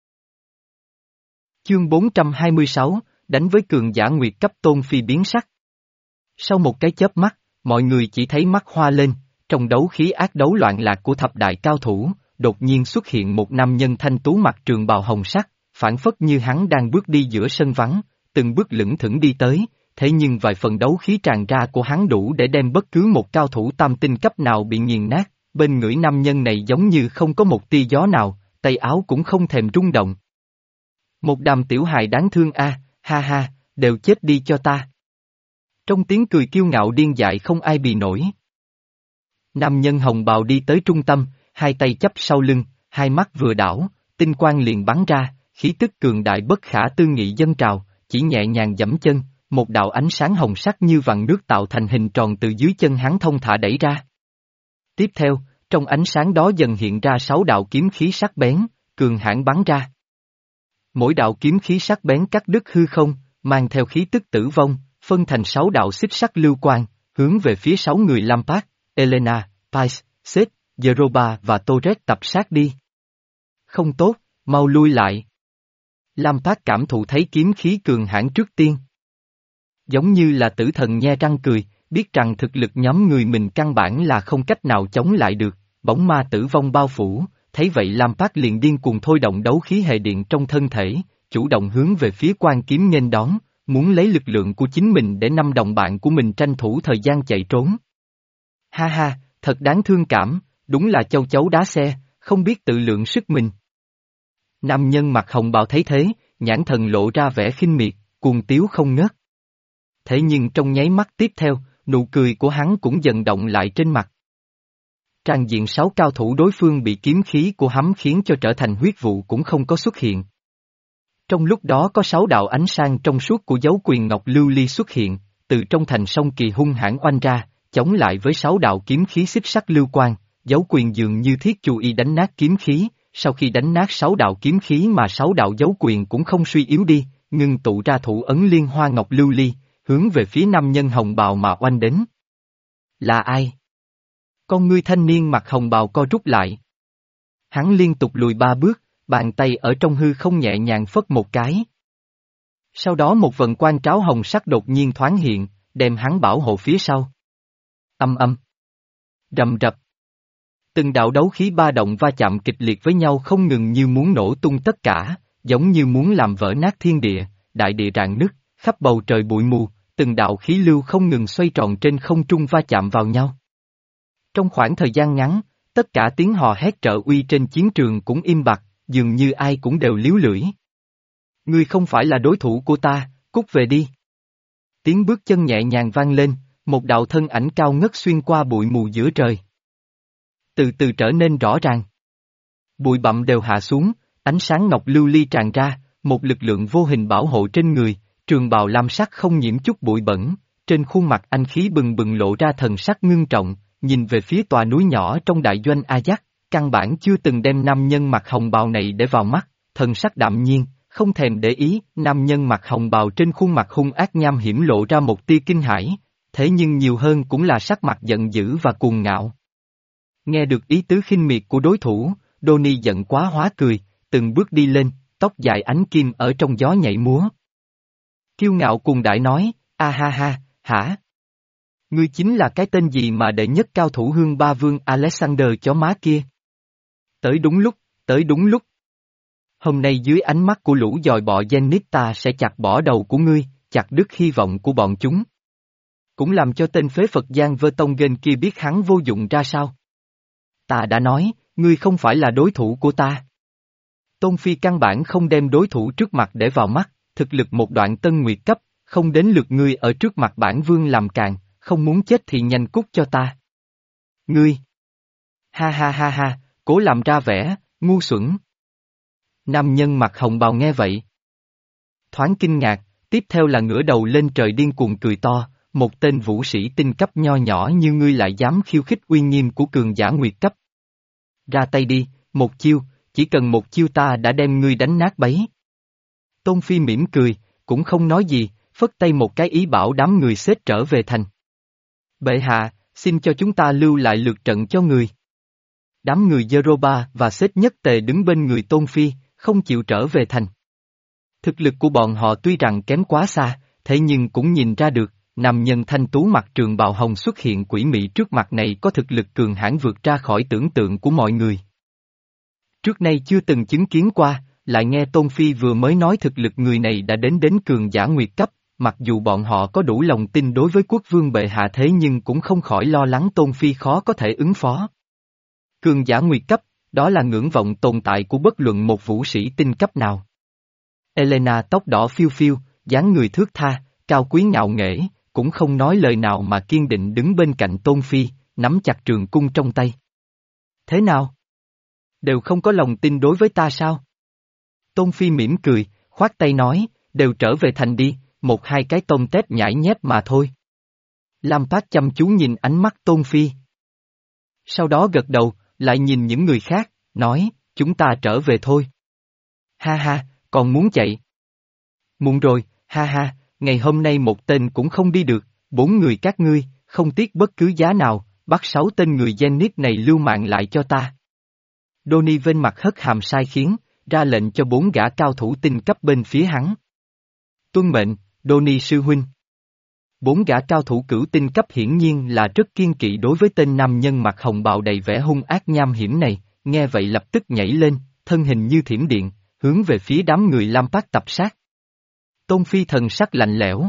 Chương bốn trăm hai mươi sáu, đánh với cường giả nguyệt cấp Tôn Phi biến sắc. Sau một cái chớp mắt, mọi người chỉ thấy mắt hoa lên, trong đấu khí ác đấu loạn lạc của thập đại cao thủ, đột nhiên xuất hiện một nam nhân thanh tú mặc trường bào hồng sắc, phản phất như hắn đang bước đi giữa sân vắng, từng bước lững thững đi tới, thế nhưng vài phần đấu khí tràn ra của hắn đủ để đem bất cứ một cao thủ tam tinh cấp nào bị nghiền nát, bên người nam nhân này giống như không có một tia gió nào, tay áo cũng không thèm rung động. Một đám tiểu hài đáng thương a, ha ha, đều chết đi cho ta. Trong tiếng cười kiêu ngạo điên dại không ai bì nổi. Nam nhân hồng bào đi tới trung tâm, hai tay chắp sau lưng, hai mắt vừa đảo, tinh quang liền bắn ra, khí tức cường đại bất khả tư nghị dâng trào, chỉ nhẹ nhàng giẫm chân, một đạo ánh sáng hồng sắc như vằn nước tạo thành hình tròn từ dưới chân hắn thông thả đẩy ra. Tiếp theo, trong ánh sáng đó dần hiện ra sáu đạo kiếm khí sắc bén, cường hãn bắn ra. Mỗi đạo kiếm khí sắc bén cắt đứt hư không, mang theo khí tức tử vong, phân thành sáu đạo xích sắc lưu quang, hướng về phía sáu người Lampard, Elena, Pais, Seth, Jeroba và Torres tập sát đi. Không tốt, mau lui lại. Lampard cảm thụ thấy kiếm khí cường hãn trước tiên. Giống như là tử thần nhe răng cười, biết rằng thực lực nhóm người mình căn bản là không cách nào chống lại được, bóng ma tử vong bao phủ, thấy vậy Lampard liền điên cuồng thôi động đấu khí hệ điện trong thân thể, chủ động hướng về phía quan kiếm nghênh đón, muốn lấy lực lượng của chính mình để năm đồng bạn của mình tranh thủ thời gian chạy trốn. Ha ha, thật đáng thương cảm, đúng là châu chấu đá xe, không biết tự lượng sức mình. Nam nhân mặc hồng bào thấy thế, nhãn thần lộ ra vẻ khinh miệt, cuồng tiếu không ngớt. Thế nhưng trong nháy mắt tiếp theo, nụ cười của hắn cũng dần động lại trên mặt. Tràn diện sáu cao thủ đối phương bị kiếm khí của hắn khiến cho trở thành huyết vụ cũng không có xuất hiện. Trong lúc đó có sáu đạo ánh sáng trong suốt của dấu quyền ngọc lưu ly xuất hiện, từ trong thành sông kỳ hung hãn oanh ra, chống lại với sáu đạo kiếm khí xích sắc lưu quang, dấu quyền dường như thiết chu y đánh nát kiếm khí, sau khi đánh nát sáu đạo kiếm khí mà sáu đạo dấu quyền cũng không suy yếu đi, ngưng tụ ra thủ ấn liên hoa ngọc lưu ly, hướng về phía nam nhân hồng bào mà oanh đến. Là ai? Con ngươi thanh niên mặc hồng bào co rút lại. Hắn liên tục lùi ba bước, bàn tay ở trong hư không nhẹ nhàng phất một cái. Sau đó một vần quang tráo hồng sắc đột nhiên thoáng hiện, đem hắn bảo hộ phía sau. Âm âm. Rầm rập. Từng đạo đấu khí ba động va chạm kịch liệt với nhau không ngừng như muốn nổ tung tất cả, giống như muốn làm vỡ nát thiên địa, đại địa rạn nứt, khắp bầu trời bụi mù, từng đạo khí lưu không ngừng xoay tròn trên không trung va chạm vào nhau. Trong khoảng thời gian ngắn, tất cả tiếng hò hét trợ uy trên chiến trường cũng im bặt, dường như ai cũng đều líu lưỡi. Ngươi không phải là đối thủ của ta, cút về đi. Tiếng bước chân nhẹ nhàng vang lên, một đạo thân ảnh cao ngất xuyên qua bụi mù giữa trời. Từ từ trở nên rõ ràng. Bụi bặm đều hạ xuống, ánh sáng ngọc lưu ly tràn ra, một lực lượng vô hình bảo hộ trên người, trường bào lam sắc không nhiễm chút bụi bẩn, trên khuôn mặt anh khí bừng bừng lộ ra thần sắc ngưng trọng, nhìn về phía tòa núi nhỏ trong đại doanh Ajax, căn bản chưa từng đem nam nhân mặc hồng bào này để vào mắt, thần sắc đạm nhiên, không thèm để ý, nam nhân mặc hồng bào trên khuôn mặt hung ác nham hiểm lộ ra một tia kinh hãi, thế nhưng nhiều hơn cũng là sắc mặt giận dữ và cuồng ngạo. Nghe được ý tứ khinh miệt của đối thủ, Donnie giận quá hóa cười, từng bước đi lên, tóc dài ánh kim ở trong gió nhảy múa. Kiêu ngạo cuồng đại nói, a ha ha, hả? Ngươi chính là cái tên gì mà đệ nhất cao thủ hương ba vương Alexander chó má kia? Tới đúng lúc, tới đúng lúc. Hôm nay dưới ánh mắt của lũ dòi bọ Zenith ta sẽ chặt bỏ đầu của ngươi, chặt đứt hy vọng của bọn chúng. Cũng làm cho tên phế Phật Giang Vơ Tông Gen kia biết hắn vô dụng ra sao. Ta đã nói, ngươi không phải là đối thủ của ta. Tôn Phi căn bản không đem đối thủ trước mặt để vào mắt, thực lực một đoạn tân nguyệt cấp, không đến lượt ngươi ở trước mặt bản vương làm càn, không muốn chết thì nhanh cút cho ta. Ngươi! Ha ha ha ha, cố làm ra vẻ, ngu xuẩn. Nam nhân mặc hồng bào nghe vậy. Thoáng kinh ngạc, tiếp theo là ngửa đầu lên trời điên cuồng cười to, một tên vũ sĩ tinh cấp nho nhỏ như ngươi lại dám khiêu khích uy nghiêm của cường giả nguyệt cấp. Ra tay đi, một chiêu, chỉ cần một chiêu ta đã đem ngươi đánh nát bấy. Tôn Phi mỉm cười, cũng không nói gì, phất tay một cái ý bảo đám người xếp trở về thành. Bệ hạ, xin cho chúng ta lưu lại lượt trận cho người. Đám người Yoruba và xếp nhất tề đứng bên người Tôn Phi, không chịu trở về thành. Thực lực của bọn họ tuy rằng kém quá xa, thế nhưng cũng nhìn ra được, nam nhân thanh tú mặc trường bào hồng xuất hiện quỷ mị trước mặt này có thực lực cường hãn vượt ra khỏi tưởng tượng của mọi người. Trước nay chưa từng chứng kiến qua, lại nghe Tôn Phi vừa mới nói thực lực người này đã đến đến cường giả nguyệt cấp, mặc dù bọn họ có đủ lòng tin đối với quốc vương bệ hạ thế nhưng cũng không khỏi lo lắng Tôn Phi khó có thể ứng phó. Cường giả nguyệt cấp, đó là ngưỡng vọng tồn tại của bất luận một vũ sĩ tinh cấp nào. Elena tóc đỏ phiêu phiêu, dáng người thướt tha, cao quý ngạo nghễ, cũng không nói lời nào mà kiên định đứng bên cạnh Tôn Phi, nắm chặt trường cung trong tay. Thế nào? Đều không có lòng tin đối với ta sao? Tôn Phi mỉm cười, khoát tay nói, đều trở về thành đi, một hai cái tôm tép nhãi nhép mà thôi. Lam Phát chăm chú nhìn ánh mắt Tôn Phi. Sau đó gật đầu, lại nhìn những người khác, nói, chúng ta trở về thôi. Ha ha, còn muốn chạy. Muộn rồi, ha ha, ngày hôm nay một tên cũng không đi được, bốn người các ngươi, không tiếc bất cứ giá nào, bắt sáu tên người Zenith này lưu mạng lại cho ta. Donnie bên mặt hất hàm sai khiến, ra lệnh cho bốn gã cao thủ tinh cấp bên phía hắn. Tuân mệnh, Donnie sư huynh. Bốn gã cao thủ cửu tinh cấp hiển nhiên là rất kiên kỵ đối với tên nam nhân mặt hồng bào đầy vẻ hung ác nham hiểm này, nghe vậy lập tức nhảy lên, thân hình như thiểm điện, hướng về phía đám người Lam Phát tập sát. Tôn Phi thần sắc lạnh lẽo.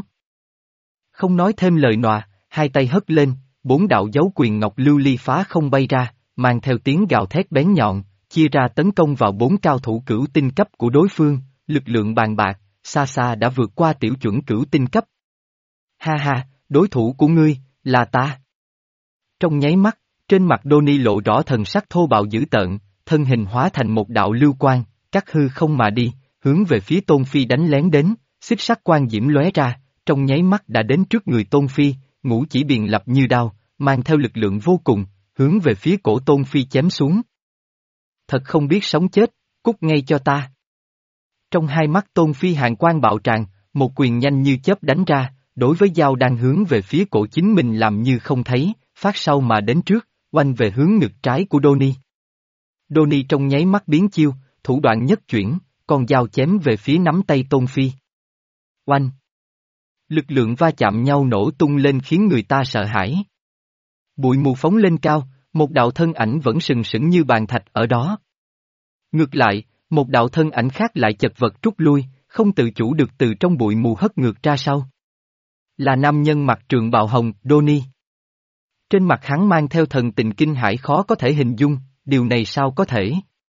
Không nói thêm lời nọa, hai tay hất lên, bốn đạo dấu quyền ngọc lưu ly phá không bay ra, mang theo tiếng gào thét bén nhọn, chia ra tấn công vào bốn cao thủ cửu tinh cấp của đối phương, lực lượng bàn bạc, xa xa đã vượt qua tiểu chuẩn cửu tinh cấp. Ha ha, đối thủ của ngươi, là ta. Trong nháy mắt, trên mặt Donnie lộ rõ thần sắc thô bạo dữ tợn, thân hình hóa thành một đạo lưu quang, cắt hư không mà đi, hướng về phía Tôn Phi đánh lén đến, xích sắc quang diễm lóe ra, trong nháy mắt đã đến trước người Tôn Phi, ngũ chỉ biền lập như đao, mang theo lực lượng vô cùng, hướng về phía cổ Tôn Phi chém xuống. Thật không biết sống chết, cút ngay cho ta. Trong hai mắt Tôn Phi hàn quang bạo tràn, một quyền nhanh như chớp đánh ra, đối với dao đang hướng về phía cổ chính mình làm như không thấy, phát sau mà đến trước, oanh về hướng ngực trái của Donnie. Donnie trong nháy mắt biến chiêu, thủ đoạn nhất chuyển, con dao chém về phía nắm tay Tôn Phi. Oanh! Lực lượng va chạm nhau nổ tung lên khiến người ta sợ hãi. Bụi mù phóng lên cao, một đạo thân ảnh vẫn sừng sững như bàn thạch ở đó. Ngược lại, một đạo thân ảnh khác lại chật vật trút lui, không tự chủ được từ trong bụi mù hất ngược ra sau. Là nam nhân mặc trường bào hồng, Donnie. Trên mặt hắn mang theo thần tình kinh hãi khó có thể hình dung, điều này sao có thể?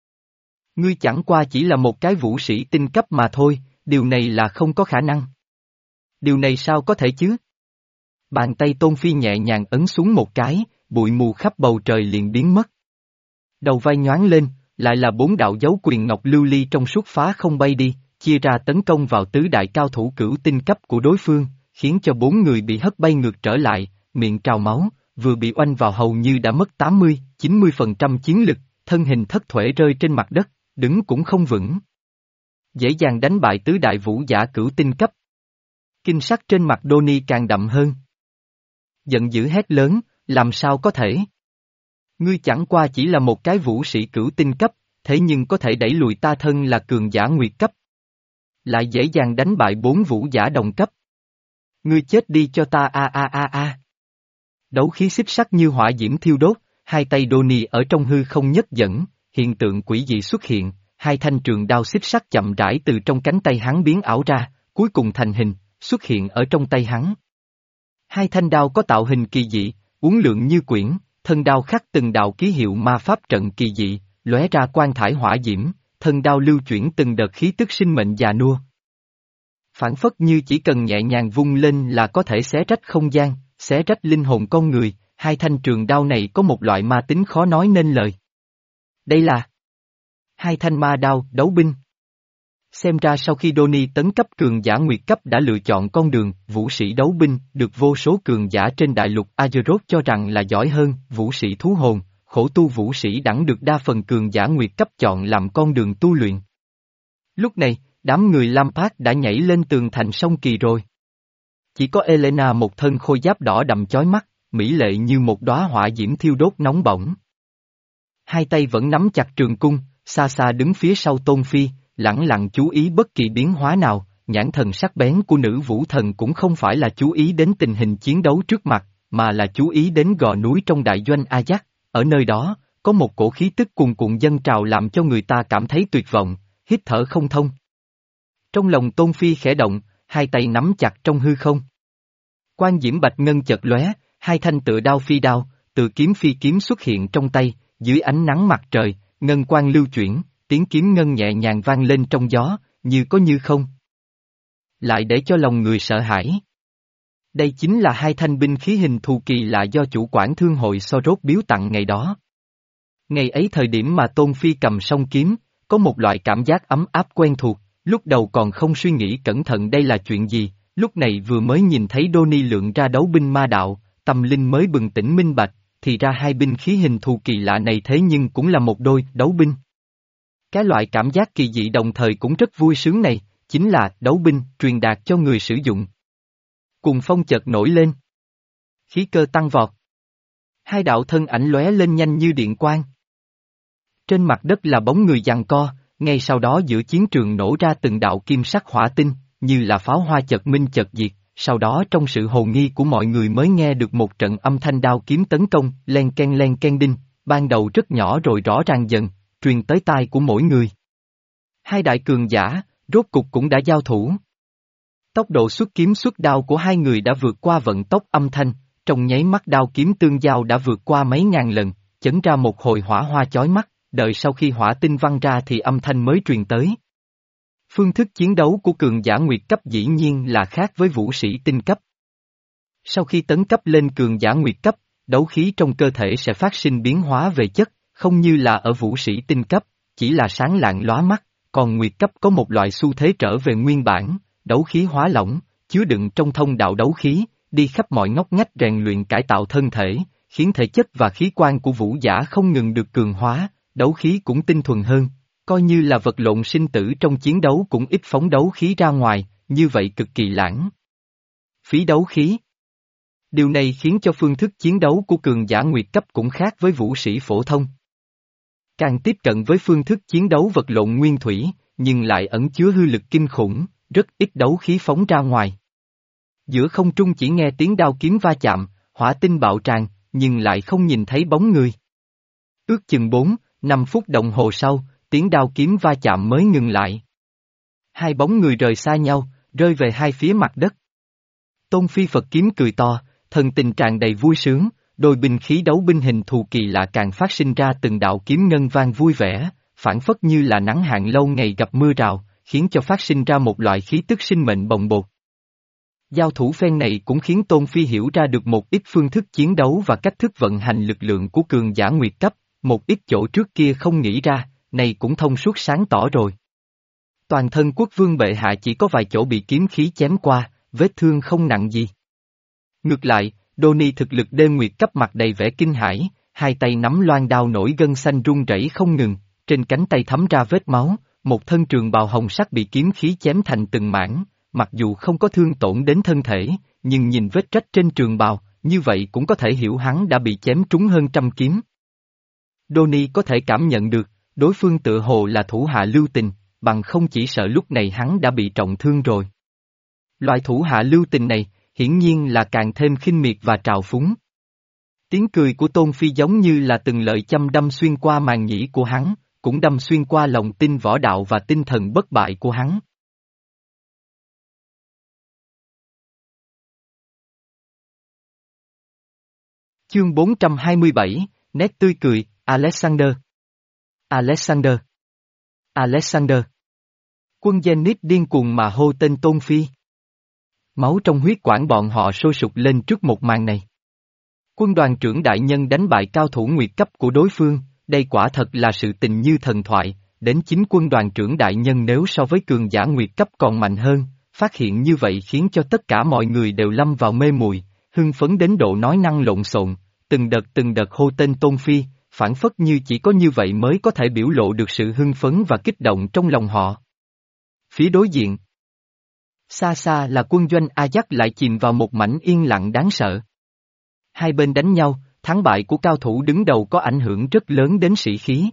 Ngươi chẳng qua chỉ là một cái vũ sĩ tinh cấp mà thôi, điều này là không có khả năng. Điều này sao có thể chứ? Bàn tay Tôn Phi nhẹ nhàng ấn xuống một cái, bụi mù khắp bầu trời liền biến mất. Đầu vai nhoáng lên, lại là bốn đạo dấu quyền ngọc lưu ly trong suốt phá không bay đi, chia ra tấn công vào tứ đại cao thủ cửu tinh cấp của đối phương, khiến cho bốn người bị hất bay ngược trở lại, miệng trào máu, vừa bị oanh vào hầu như đã mất tám mươi, chín mươi phần trăm chiến lực, thân hình thất thuễ rơi trên mặt đất, đứng cũng không vững. Dễ dàng đánh bại tứ đại vũ giả cửu tinh cấp. Kinh sắc trên mặt Donnie càng đậm hơn. Giận dữ hét lớn, làm sao có thể? Ngươi chẳng qua chỉ là một cái vũ sĩ cửu tinh cấp, thế nhưng có thể đẩy lùi ta thân là cường giả nguyệt cấp. Lại dễ dàng đánh bại bốn vũ giả đồng cấp. Ngươi chết đi cho ta a a a a. Đấu khí xích sắc như hỏa diễm thiêu đốt, hai tay Donnie ở trong hư không nhất dẫn, hiện tượng quỷ dị xuất hiện, hai thanh trường đao xích sắc chậm rãi từ trong cánh tay hắn biến ảo ra, cuối cùng thành hình, xuất hiện ở trong tay hắn. Hai thanh đao có tạo hình kỳ dị, uốn lượn như quyển, thân đao khắc từng đạo ký hiệu ma pháp trận kỳ dị, lóe ra quang thải hỏa diễm, thân đao lưu chuyển từng đợt khí tức sinh mệnh già nua. Phản phất như chỉ cần nhẹ nhàng vung lên là có thể xé rách không gian, xé rách linh hồn con người, hai thanh trường đao này có một loại ma tính khó nói nên lời. Đây là hai thanh ma đao, đấu binh. Xem ra sau khi Donnie tấn cấp cường giả nguyệt cấp đã lựa chọn con đường, vũ sĩ đấu binh, được vô số cường giả trên đại lục Azeroth cho rằng là giỏi hơn, vũ sĩ thú hồn, khổ tu vũ sĩ đẳng được đa phần cường giả nguyệt cấp chọn làm con đường tu luyện. Lúc này, đám người Lampard đã nhảy lên tường thành sông Kỳ rồi. Chỉ có Elena một thân khôi giáp đỏ đậm chói mắt, mỹ lệ như một đóa hỏa diễm thiêu đốt nóng bỏng. Hai tay vẫn nắm chặt trường cung, xa xa đứng phía sau Tôn Phi, lẳng lặng chú ý bất kỳ biến hóa nào, nhãn thần sắc bén của nữ vũ thần cũng không phải là chú ý đến tình hình chiến đấu trước mặt, mà là chú ý đến gò núi trong đại doanh Ajax, ở nơi đó, có một cổ khí tức cuồn cuộn dâng trào làm cho người ta cảm thấy tuyệt vọng, hít thở không thông. Trong lòng Tôn Phi khẽ động, hai tay nắm chặt trong hư không. Quan diễm bạch ngân chợt lóe, hai thanh tựa đao phi đao, tự kiếm phi kiếm xuất hiện trong tay, dưới ánh nắng mặt trời, ngân quang lưu chuyển, tiếng kiếm ngân nhẹ nhàng vang lên trong gió, như có như không. Lại để cho lòng người sợ hãi. Đây chính là hai thanh binh khí hình thù kỳ lạ do chủ quản thương hội Sorot biếu tặng ngày đó. Ngày ấy thời điểm mà Tôn Phi cầm song kiếm, có một loại cảm giác ấm áp quen thuộc, lúc đầu còn không suy nghĩ cẩn thận đây là chuyện gì, lúc này vừa mới nhìn thấy Donnie lượng ra đấu binh ma đạo, tâm linh mới bừng tỉnh minh bạch, thì ra hai binh khí hình thù kỳ lạ này thế nhưng cũng là một đôi đấu binh. Cái loại cảm giác kỳ dị đồng thời cũng rất vui sướng này, chính là đấu binh truyền đạt cho người sử dụng. Cùng phong chợt nổi lên. Khí cơ tăng vọt. Hai đạo thân ảnh lóe lên nhanh như điện quang. Trên mặt đất là bóng người giằng co, ngay sau đó giữa chiến trường nổ ra từng đạo kim sắc hỏa tinh, như là pháo hoa chợt minh chợt diệt, sau đó trong sự hồ nghi của mọi người mới nghe được một trận âm thanh đao kiếm tấn công, len ken len ken đinh, ban đầu rất nhỏ rồi rõ ràng dần, truyền tới tai của mỗi người. Hai đại cường giả, rốt cục cũng đã giao thủ. Tốc độ xuất kiếm xuất đao của hai người đã vượt qua vận tốc âm thanh, trong nháy mắt đao kiếm tương giao đã vượt qua mấy ngàn lần, chấn ra một hồi hỏa hoa chói mắt, đợi sau khi hỏa tinh văng ra thì âm thanh mới truyền tới. Phương thức chiến đấu của cường giả nguyệt cấp dĩ nhiên là khác với vũ sĩ tinh cấp. Sau khi tấn cấp lên cường giả nguyệt cấp, đấu khí trong cơ thể sẽ phát sinh biến hóa về chất, không như là ở vũ sĩ tinh cấp, chỉ là sáng lạng lóa mắt, còn nguyệt cấp có một loại xu thế trở về nguyên bản, đấu khí hóa lỏng, chứa đựng trong thông đạo đấu khí, đi khắp mọi ngóc ngách rèn luyện cải tạo thân thể, khiến thể chất và khí quan của vũ giả không ngừng được cường hóa, đấu khí cũng tinh thuần hơn, coi như là vật lộn sinh tử trong chiến đấu cũng ít phóng đấu khí ra ngoài, như vậy cực kỳ lãng phí đấu khí. Điều này khiến cho phương thức chiến đấu của cường giả nguyệt cấp cũng khác với vũ sĩ phổ thông. Càng tiếp cận với phương thức chiến đấu vật lộn nguyên thủy, nhưng lại ẩn chứa hư lực kinh khủng, rất ít đấu khí phóng ra ngoài. Giữa không trung chỉ nghe tiếng đao kiếm va chạm, hỏa tinh bạo tràn, nhưng lại không nhìn thấy bóng người. Ước chừng bốn, năm phút đồng hồ sau, tiếng đao kiếm va chạm mới ngừng lại. Hai bóng người rời xa nhau, rơi về hai phía mặt đất. Tôn Phi Phật kiếm cười to, thần tình tràn đầy vui sướng, đôi binh khí đấu binh hình thù kỳ lạ càng phát sinh ra từng đạo kiếm ngân vang vui vẻ, phản phất như là nắng hạn lâu ngày gặp mưa rào, khiến cho phát sinh ra một loại khí tức sinh mệnh bồng bột. Giao thủ phen này cũng khiến Tôn Phi hiểu ra được một ít phương thức chiến đấu và cách thức vận hành lực lượng của cường giả nguyệt cấp, một ít chỗ trước kia không nghĩ ra, này cũng thông suốt sáng tỏ rồi. Toàn thân quốc vương bệ hạ chỉ có vài chỗ bị kiếm khí chém qua, vết thương không nặng gì. Ngược lại, Donnie thực lực đê nguyệt cấp mặt đầy vẻ kinh hãi, hai tay nắm loan đao nổi gân xanh run rẩy không ngừng, trên cánh tay thấm ra vết máu, một thân trường bào hồng sắc bị kiếm khí chém thành từng mảng, mặc dù không có thương tổn đến thân thể, nhưng nhìn vết rách trên trường bào, như vậy cũng có thể hiểu hắn đã bị chém trúng hơn trăm kiếm. Donnie có thể cảm nhận được, đối phương tựa hồ là thủ hạ lưu tình, bằng không chỉ sợ lúc này hắn đã bị trọng thương rồi. Loại thủ hạ lưu tình này, hiển nhiên là càng thêm khinh miệt và trào phúng. Tiếng cười của Tôn Phi giống như là từng lợi châm đâm xuyên qua màng nhĩ của hắn, cũng đâm xuyên qua lòng tin võ đạo và tinh thần bất bại của hắn. Chương bốn trăm hai mươi bảy, nét tươi cười, Alexander. Alexander. Alexander. Quân Zenith điên cuồng mà hô tên Tôn Phi. Máu trong huyết quản bọn họ sôi sục lên trước một màn này. Quân đoàn trưởng đại nhân đánh bại cao thủ nguyệt cấp của đối phương, đây quả thật là sự tình như thần thoại, đến chính quân đoàn trưởng đại nhân nếu so với cường giả nguyệt cấp còn mạnh hơn, phát hiện như vậy khiến cho tất cả mọi người đều lâm vào mê muội, hưng phấn đến độ nói năng lộn xộn, từng đợt từng đợt hô tên Tôn Phi, phản phất như chỉ có như vậy mới có thể biểu lộ được sự hưng phấn và kích động trong lòng họ. Phía đối diện, xa xa là quân doanh Ajax lại chìm vào một mảnh yên lặng đáng sợ. Hai bên đánh nhau, thắng bại của cao thủ đứng đầu có ảnh hưởng rất lớn đến sĩ khí.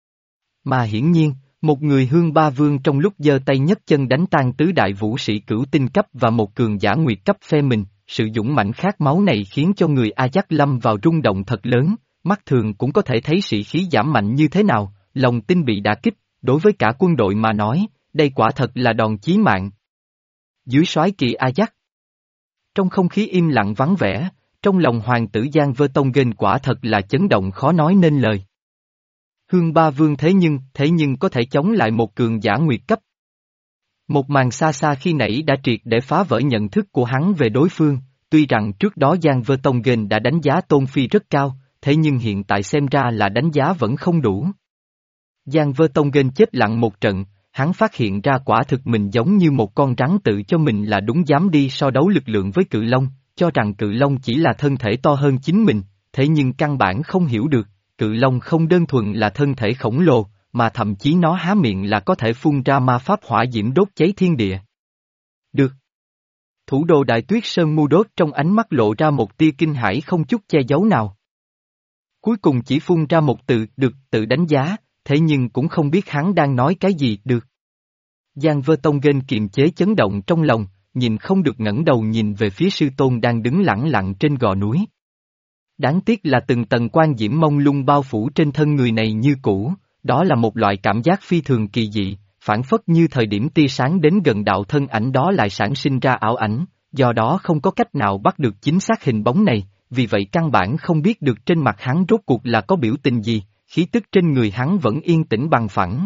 Mà hiển nhiên, một người hương ba vương trong lúc giơ tay nhấc chân đánh tan tứ đại vũ sĩ cửu tinh cấp và một cường giả nguyệt cấp phe mình, sự dũng mãnh khát máu này khiến cho người Ajax lâm vào rung động thật lớn, mắt thường cũng có thể thấy sĩ khí giảm mạnh như thế nào, lòng tin bị đả kích, đối với cả quân đội mà nói, đây quả thật là đòn chí mạng. Dưới soái kỳ Ajax, trong không khí im lặng vắng vẻ, trong lòng hoàng tử Giang Vơ Tông Nghênh quả thật là chấn động khó nói nên lời. Hương ba vương thế nhưng, thế nhưng có thể chống lại một cường giả nguyệt cấp. Một màn xa xa khi nãy đã triệt để phá vỡ nhận thức của hắn về đối phương, tuy rằng trước đó Giang Vơ Tông Nghênh đã đánh giá Tôn Phi rất cao, thế nhưng hiện tại xem ra là đánh giá vẫn không đủ. Giang Vơ Tông Nghênh chết lặng một trận, hắn phát hiện ra quả thực mình giống như một con rắn tự cho mình là đúng dám đi so đấu lực lượng với cự long, cho rằng cự long chỉ là thân thể to hơn chính mình, thế nhưng căn bản không hiểu được, cự long không đơn thuần là thân thể khổng lồ, mà thậm chí nó há miệng là có thể phun ra ma pháp hỏa diễm đốt cháy thiên địa. Được. Thủ đô Đại Tuyết Sơn Mu Đốt trong ánh mắt lộ ra một tia kinh hãi không chút che giấu nào. Cuối cùng chỉ phun ra một từ, được, tự đánh giá, thế nhưng cũng không biết hắn đang nói cái gì, được. Giang Vơ Tông Nghênh kiềm chế chấn động trong lòng, nhìn không được ngẩng đầu nhìn về phía sư tôn đang đứng lẳng lặng trên gò núi. Đáng tiếc là từng tầng quan diễm mông lung bao phủ trên thân người này như cũ, đó là một loại cảm giác phi thường kỳ dị, phản phất như thời điểm tia sáng đến gần đạo thân ảnh đó lại sản sinh ra ảo ảnh, do đó không có cách nào bắt được chính xác hình bóng này, vì vậy căn bản không biết được trên mặt hắn rốt cuộc là có biểu tình gì, khí tức trên người hắn vẫn yên tĩnh bằng phẳng.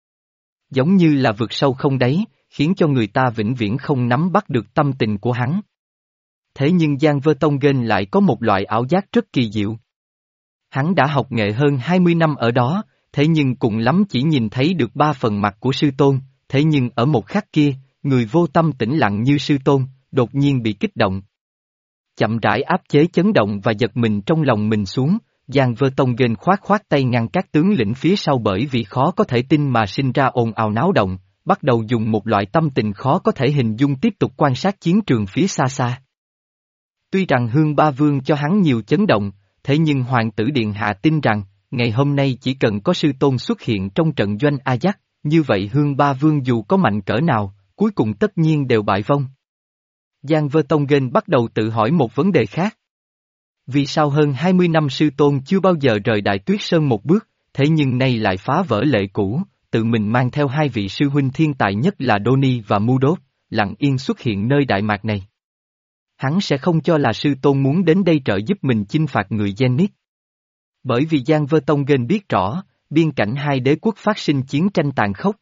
Giống như là vực sâu không đáy, khiến cho người ta vĩnh viễn không nắm bắt được tâm tình của hắn. Thế nhưng Giang Vơ Tông Nghênh lại có một loại ảo giác rất kỳ diệu. Hắn đã học nghệ hơn hai mươi năm ở đó, thế nhưng cùng lắm chỉ nhìn thấy được ba phần mặt của sư tôn, thế nhưng ở một khắc kia, người vô tâm tĩnh lặng như sư tôn, đột nhiên bị kích động. Chậm rãi áp chế chấn động và giật mình trong lòng mình xuống, Giang Vơ Tông Nghênh khoát khoát tay ngăn các tướng lĩnh phía sau bởi vì khó có thể tin mà sinh ra ồn ào náo động, bắt đầu dùng một loại tâm tình khó có thể hình dung tiếp tục quan sát chiến trường phía xa xa. Tuy rằng Hương Ba Vương cho hắn nhiều chấn động, thế nhưng Hoàng tử Điện Hạ tin rằng, ngày hôm nay chỉ cần có sư tôn xuất hiện trong trận doanh Ajax, như vậy Hương Ba Vương dù có mạnh cỡ nào, cuối cùng tất nhiên đều bại vong. Giang Vơ Tông Nghênh bắt đầu tự hỏi một vấn đề khác. Vì sao hơn hai mươi năm sư tôn chưa bao giờ rời Đại Tuyết Sơn một bước, thế nhưng nay lại phá vỡ lệ cũ, tự mình mang theo hai vị sư huynh thiên tài nhất là Đoni và Mu Đốt, lặng yên xuất hiện nơi Đại Mạc này. Hắn sẽ không cho là sư tôn muốn đến đây trợ giúp mình chinh phạt người Zenith. Bởi vì Giang Vơ Tông Nghênh biết rõ, biên cảnh hai đế quốc phát sinh chiến tranh tàn khốc.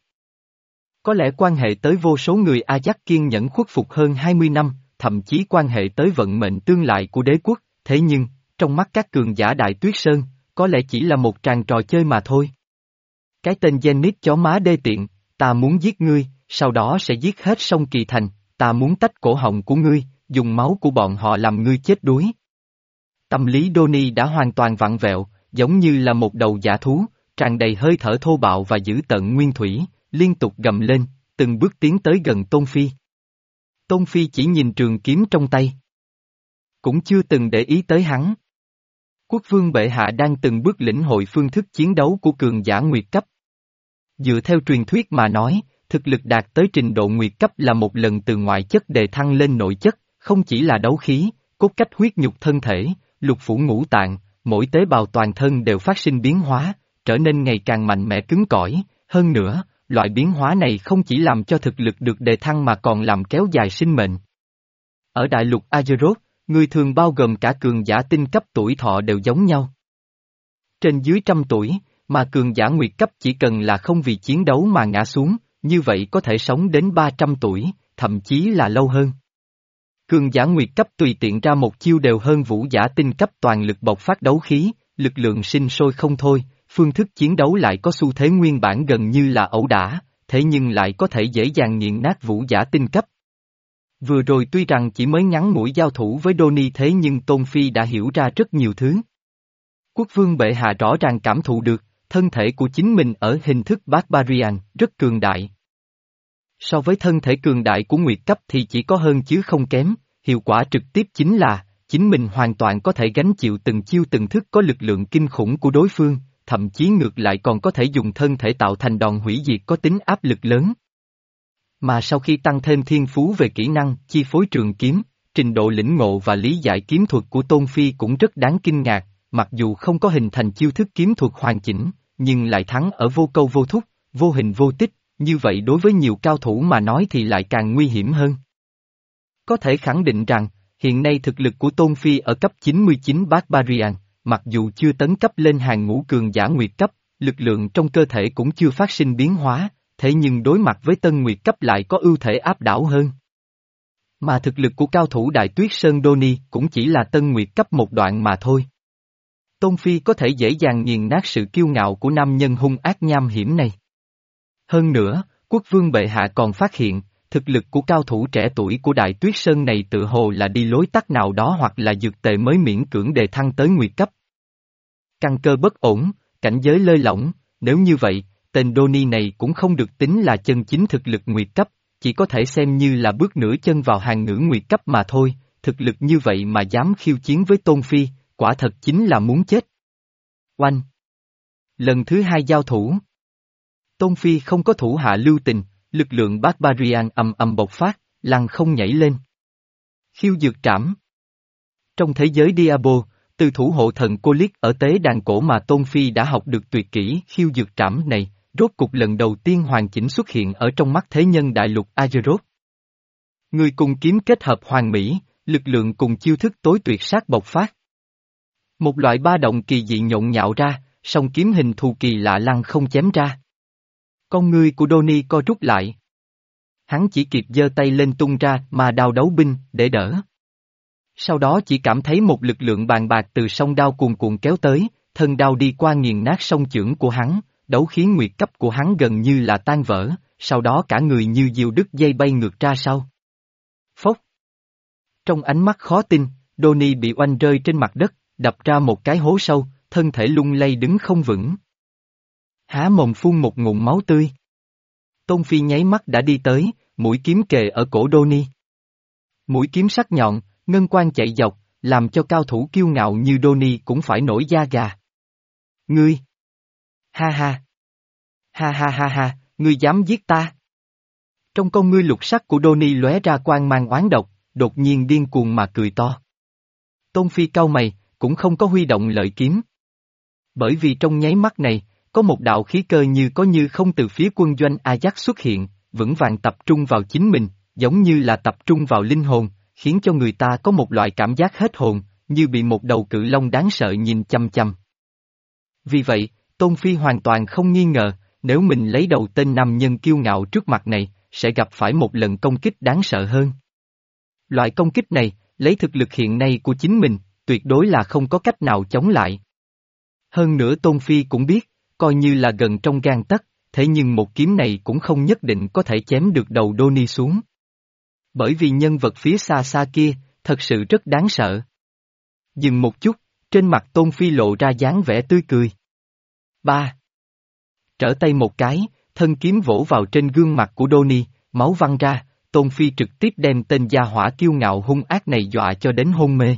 Có lẽ quan hệ tới vô số người Ajax kiên nhẫn khuất phục hơn hai mươi năm, thậm chí quan hệ tới vận mệnh tương lai của đế quốc, thế nhưng, trong mắt các cường giả Đại Tuyết Sơn, có lẽ chỉ là một tràng trò chơi mà thôi. Cái tên Zenith chó má đê tiện, ta muốn giết ngươi, sau đó sẽ giết hết Sông Kỳ Thành, ta muốn tách cổ họng của ngươi, dùng máu của bọn họ làm ngươi chết đuối. Tâm lý Đoni đã hoàn toàn vặn vẹo, giống như là một đầu dã thú, tràn đầy hơi thở thô bạo và dữ tợn nguyên thủy, liên tục gầm lên, từng bước tiến tới gần Tôn Phi. Tôn Phi chỉ nhìn trường kiếm trong tay. Cũng chưa từng để ý tới hắn. Quốc vương bệ hạ đang từng bước lĩnh hội phương thức chiến đấu của cường giả nguyệt cấp. Dựa theo truyền thuyết mà nói, thực lực đạt tới trình độ nguyệt cấp là một lần từ ngoại chất đề thăng lên nội chất, không chỉ là đấu khí, cốt cách huyết nhục thân thể, lục phủ ngũ tạng, mỗi tế bào toàn thân đều phát sinh biến hóa, trở nên ngày càng mạnh mẽ cứng cỏi, hơn nữa, loại biến hóa này không chỉ làm cho thực lực được đề thăng mà còn làm kéo dài sinh mệnh. Ở đại lục Azeroth, người thường bao gồm cả cường giả tinh cấp tuổi thọ đều giống nhau. Trên dưới trăm tuổi, mà cường giả nguyệt cấp chỉ cần là không vì chiến đấu mà ngã xuống, như vậy có thể sống đến ba trăm tuổi, thậm chí là lâu hơn. Cường giả nguyệt cấp tùy tiện ra một chiêu đều hơn vũ giả tinh cấp toàn lực bộc phát đấu khí, lực lượng sinh sôi không thôi, phương thức chiến đấu lại có xu thế nguyên bản gần như là ẩu đả, thế nhưng lại có thể dễ dàng nghiền nát vũ giả tinh cấp. Vừa rồi tuy rằng chỉ mới ngắn ngủi giao thủ với Donnie thế nhưng Tôn Phi đã hiểu ra rất nhiều thứ. Quốc vương bệ hạ rõ ràng cảm thụ được, thân thể của chính mình ở hình thức Barbarian rất cường đại. So với thân thể cường đại của nguyệt cấp thì chỉ có hơn chứ không kém, hiệu quả trực tiếp chính là, chính mình hoàn toàn có thể gánh chịu từng chiêu từng thức có lực lượng kinh khủng của đối phương, thậm chí ngược lại còn có thể dùng thân thể tạo thành đòn hủy diệt có tính áp lực lớn. Mà sau khi tăng thêm thiên phú về kỹ năng, chi phối trường kiếm, trình độ lĩnh ngộ và lý giải kiếm thuật của Tôn Phi cũng rất đáng kinh ngạc, mặc dù không có hình thành chiêu thức kiếm thuật hoàn chỉnh, nhưng lại thắng ở vô câu vô thúc, vô hình vô tích, như vậy đối với nhiều cao thủ mà nói thì lại càng nguy hiểm hơn. Có thể khẳng định rằng, hiện nay thực lực của Tôn Phi ở cấp chín mươi chín Barbarian, mặc dù chưa tấn cấp lên hàng ngũ cường giả nguyệt cấp, lực lượng trong cơ thể cũng chưa phát sinh biến hóa, thế nhưng đối mặt với tân nguyệt cấp lại có ưu thể áp đảo hơn. Mà thực lực của cao thủ Đại Tuyết Sơn Donnie cũng chỉ là tân nguyệt cấp một đoạn mà thôi. Tôn Phi có thể dễ dàng nghiền nát sự kiêu ngạo của nam nhân hung ác nham hiểm này. Hơn nữa, quốc vương bệ hạ còn phát hiện, thực lực của cao thủ trẻ tuổi của Đại Tuyết Sơn này tự hồ là đi lối tắt nào đó hoặc là dược tề mới miễn cưỡng đề thăng tới nguyệt cấp. Căn cơ bất ổn, cảnh giới lơi lỏng, nếu như vậy, tên Donnie này cũng không được tính là chân chính thực lực nguyệt cấp, chỉ có thể xem như là bước nửa chân vào hàng ngữ nguyệt cấp mà thôi, thực lực như vậy mà dám khiêu chiến với Tôn Phi, quả thật chính là muốn chết. Oanh! Lần thứ hai giao thủ. Tôn Phi không có thủ hạ lưu tình, lực lượng Barbarian ầm ầm bộc phát, lăng không nhảy lên. Khiêu dược trảm. Trong thế giới Diablo, từ thủ hộ thần cô liết ở tế đàn cổ mà Tôn Phi đã học được tuyệt kỹ khiêu dược trảm này, rốt cục lần đầu tiên hoàn chỉnh xuất hiện ở trong mắt thế nhân đại lục Azeroth. Người cùng kiếm kết hợp hoàn mỹ, lực lượng cùng chiêu thức tối tuyệt sát bộc phát. Một loại ba động kỳ dị nhộn nhạo ra, song kiếm hình thù kỳ lạ lăng không chém ra. Con ngươi của Donnie co rút lại. Hắn chỉ kịp giơ tay lên tung ra mà đao đấu binh để đỡ. Sau đó chỉ cảm thấy một lực lượng bàn bạc từ song đao cuồn cuộn kéo tới, thân đao đi qua nghiền nát song chưởng của hắn, đấu khí nguyệt cấp của hắn gần như là tan vỡ, sau đó cả người như diều đứt dây bay ngược ra sau. Phốc! Trong ánh mắt khó tin, Donnie bị oanh rơi trên mặt đất, đập ra một cái hố sâu, thân thể lung lay đứng không vững. Há mồm phun một ngụm máu tươi. Tôn Phi nháy mắt đã đi tới, mũi kiếm kề ở cổ Donnie. Mũi kiếm sắc nhọn, ngân quang chạy dọc, làm cho cao thủ kiêu ngạo như Donnie cũng phải nổi da gà. Ngươi! Ha ha! Ha ha ha ha, ngươi dám giết ta! Trong con ngươi lục sắc của Donnie lóe ra quang mang oán độc, đột nhiên điên cuồng mà cười to. Tôn Phi cau mày, cũng không có huy động lợi kiếm. Bởi vì trong nháy mắt này, có một đạo khí cơ như có như không từ phía quân doanh Ajax xuất hiện, vững vàng tập trung vào chính mình, giống như là tập trung vào linh hồn, khiến cho người ta có một loại cảm giác hết hồn, như bị một đầu cự long đáng sợ nhìn chăm chăm. Vì vậy, Tôn Phi hoàn toàn không nghi ngờ, nếu mình lấy đầu tên nam nhân kiêu ngạo trước mặt này, sẽ gặp phải một lần công kích đáng sợ hơn. Loại công kích này, lấy thực lực hiện nay của chính mình, tuyệt đối là không có cách nào chống lại. Hơn nữa Tôn Phi cũng biết, coi như là gần trong gang tấc, thế nhưng một kiếm này cũng không nhất định có thể chém được đầu Donnie xuống. Bởi vì nhân vật phía xa xa kia, thật sự rất đáng sợ. Dừng một chút, trên mặt Tôn Phi lộ ra dáng vẻ tươi cười. Ba. Trở tay một cái, thân kiếm vỗ vào trên gương mặt của Donnie, máu văng ra, Tôn Phi trực tiếp đem tên gia hỏa kiêu ngạo hung ác này dọa cho đến hôn mê.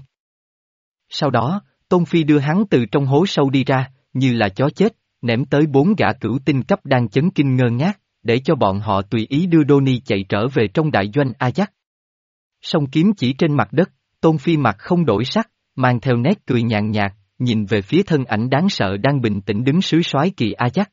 Sau đó, Tôn Phi đưa hắn từ trong hố sâu đi ra, như là chó chết, ném tới bốn gã cửu tinh cấp đang chấn kinh ngơ ngác, để cho bọn họ tùy ý đưa Donnie chạy trở về trong đại doanh Ajax. Song kiếm chỉ trên mặt đất, Tôn Phi mặt không đổi sắc, mang theo nét cười nhàn nhạt, nhìn về phía thân ảnh đáng sợ đang bình tĩnh đứng sứ soái kỳ Ajax.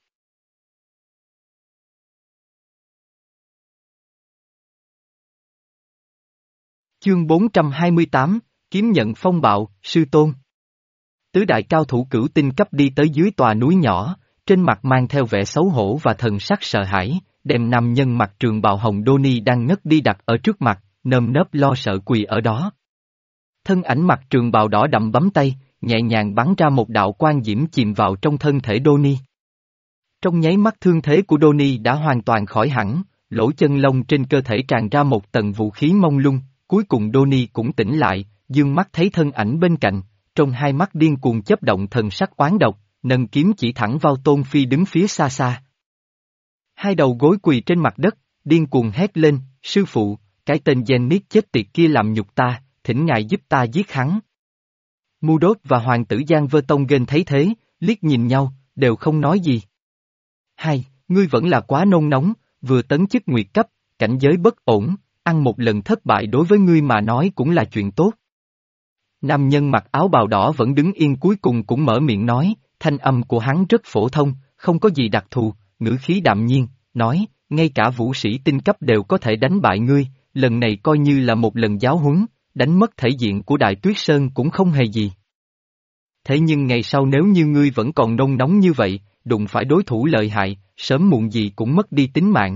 Chương bốn trăm hai mươi tám, Kiếm nhận phong bạo, sư tôn. Tứ đại cao thủ cửu tinh cấp đi tới dưới tòa núi nhỏ, trên mặt mang theo vẻ xấu hổ và thần sắc sợ hãi, đem nam nhân mặc trường bào hồng Donnie đang ngất đi đặt ở trước mặt, nơm nớp lo sợ quỳ ở đó. Thân ảnh mặc trường bào đỏ đậm bấm tay, nhẹ nhàng bắn ra một đạo quang diễm chìm vào trong thân thể Donnie. Trong nháy mắt thương thế của Donnie đã hoàn toàn khỏi hẳn, lỗ chân lông trên cơ thể tràn ra một tầng vũ khí mông lung, cuối cùng Donnie cũng tỉnh lại, dương mắt thấy thân ảnh bên cạnh, trong hai mắt điên cuồng chớp động thần sắc oán độc, nâng kiếm chỉ thẳng vào Tôn Phi đứng phía xa xa. Hai đầu gối quỳ trên mặt đất, điên cuồng hét lên, sư phụ, cái tên Zenith chết tiệt kia làm nhục ta, thỉnh ngài giúp ta giết hắn. Mudok và hoàng tử Giang Vơ Tông Gen thấy thế, liếc nhìn nhau, đều không nói gì. Hai, ngươi vẫn là quá nôn nóng, vừa tấn chức nguyệt cấp, cảnh giới bất ổn, ăn một lần thất bại đối với ngươi mà nói cũng là chuyện tốt. Nam nhân mặc áo bào đỏ vẫn đứng yên cuối cùng cũng mở miệng nói, thanh âm của hắn rất phổ thông, không có gì đặc thù, ngữ khí đạm nhiên, nói, ngay cả vũ sĩ tinh cấp đều có thể đánh bại ngươi, lần này coi như là một lần giáo huấn, đánh mất thể diện của Đại Tuyết Sơn cũng không hề gì. Thế nhưng ngày sau nếu như ngươi vẫn còn nôn nóng như vậy, đụng phải đối thủ lợi hại, sớm muộn gì cũng mất đi tính mạng.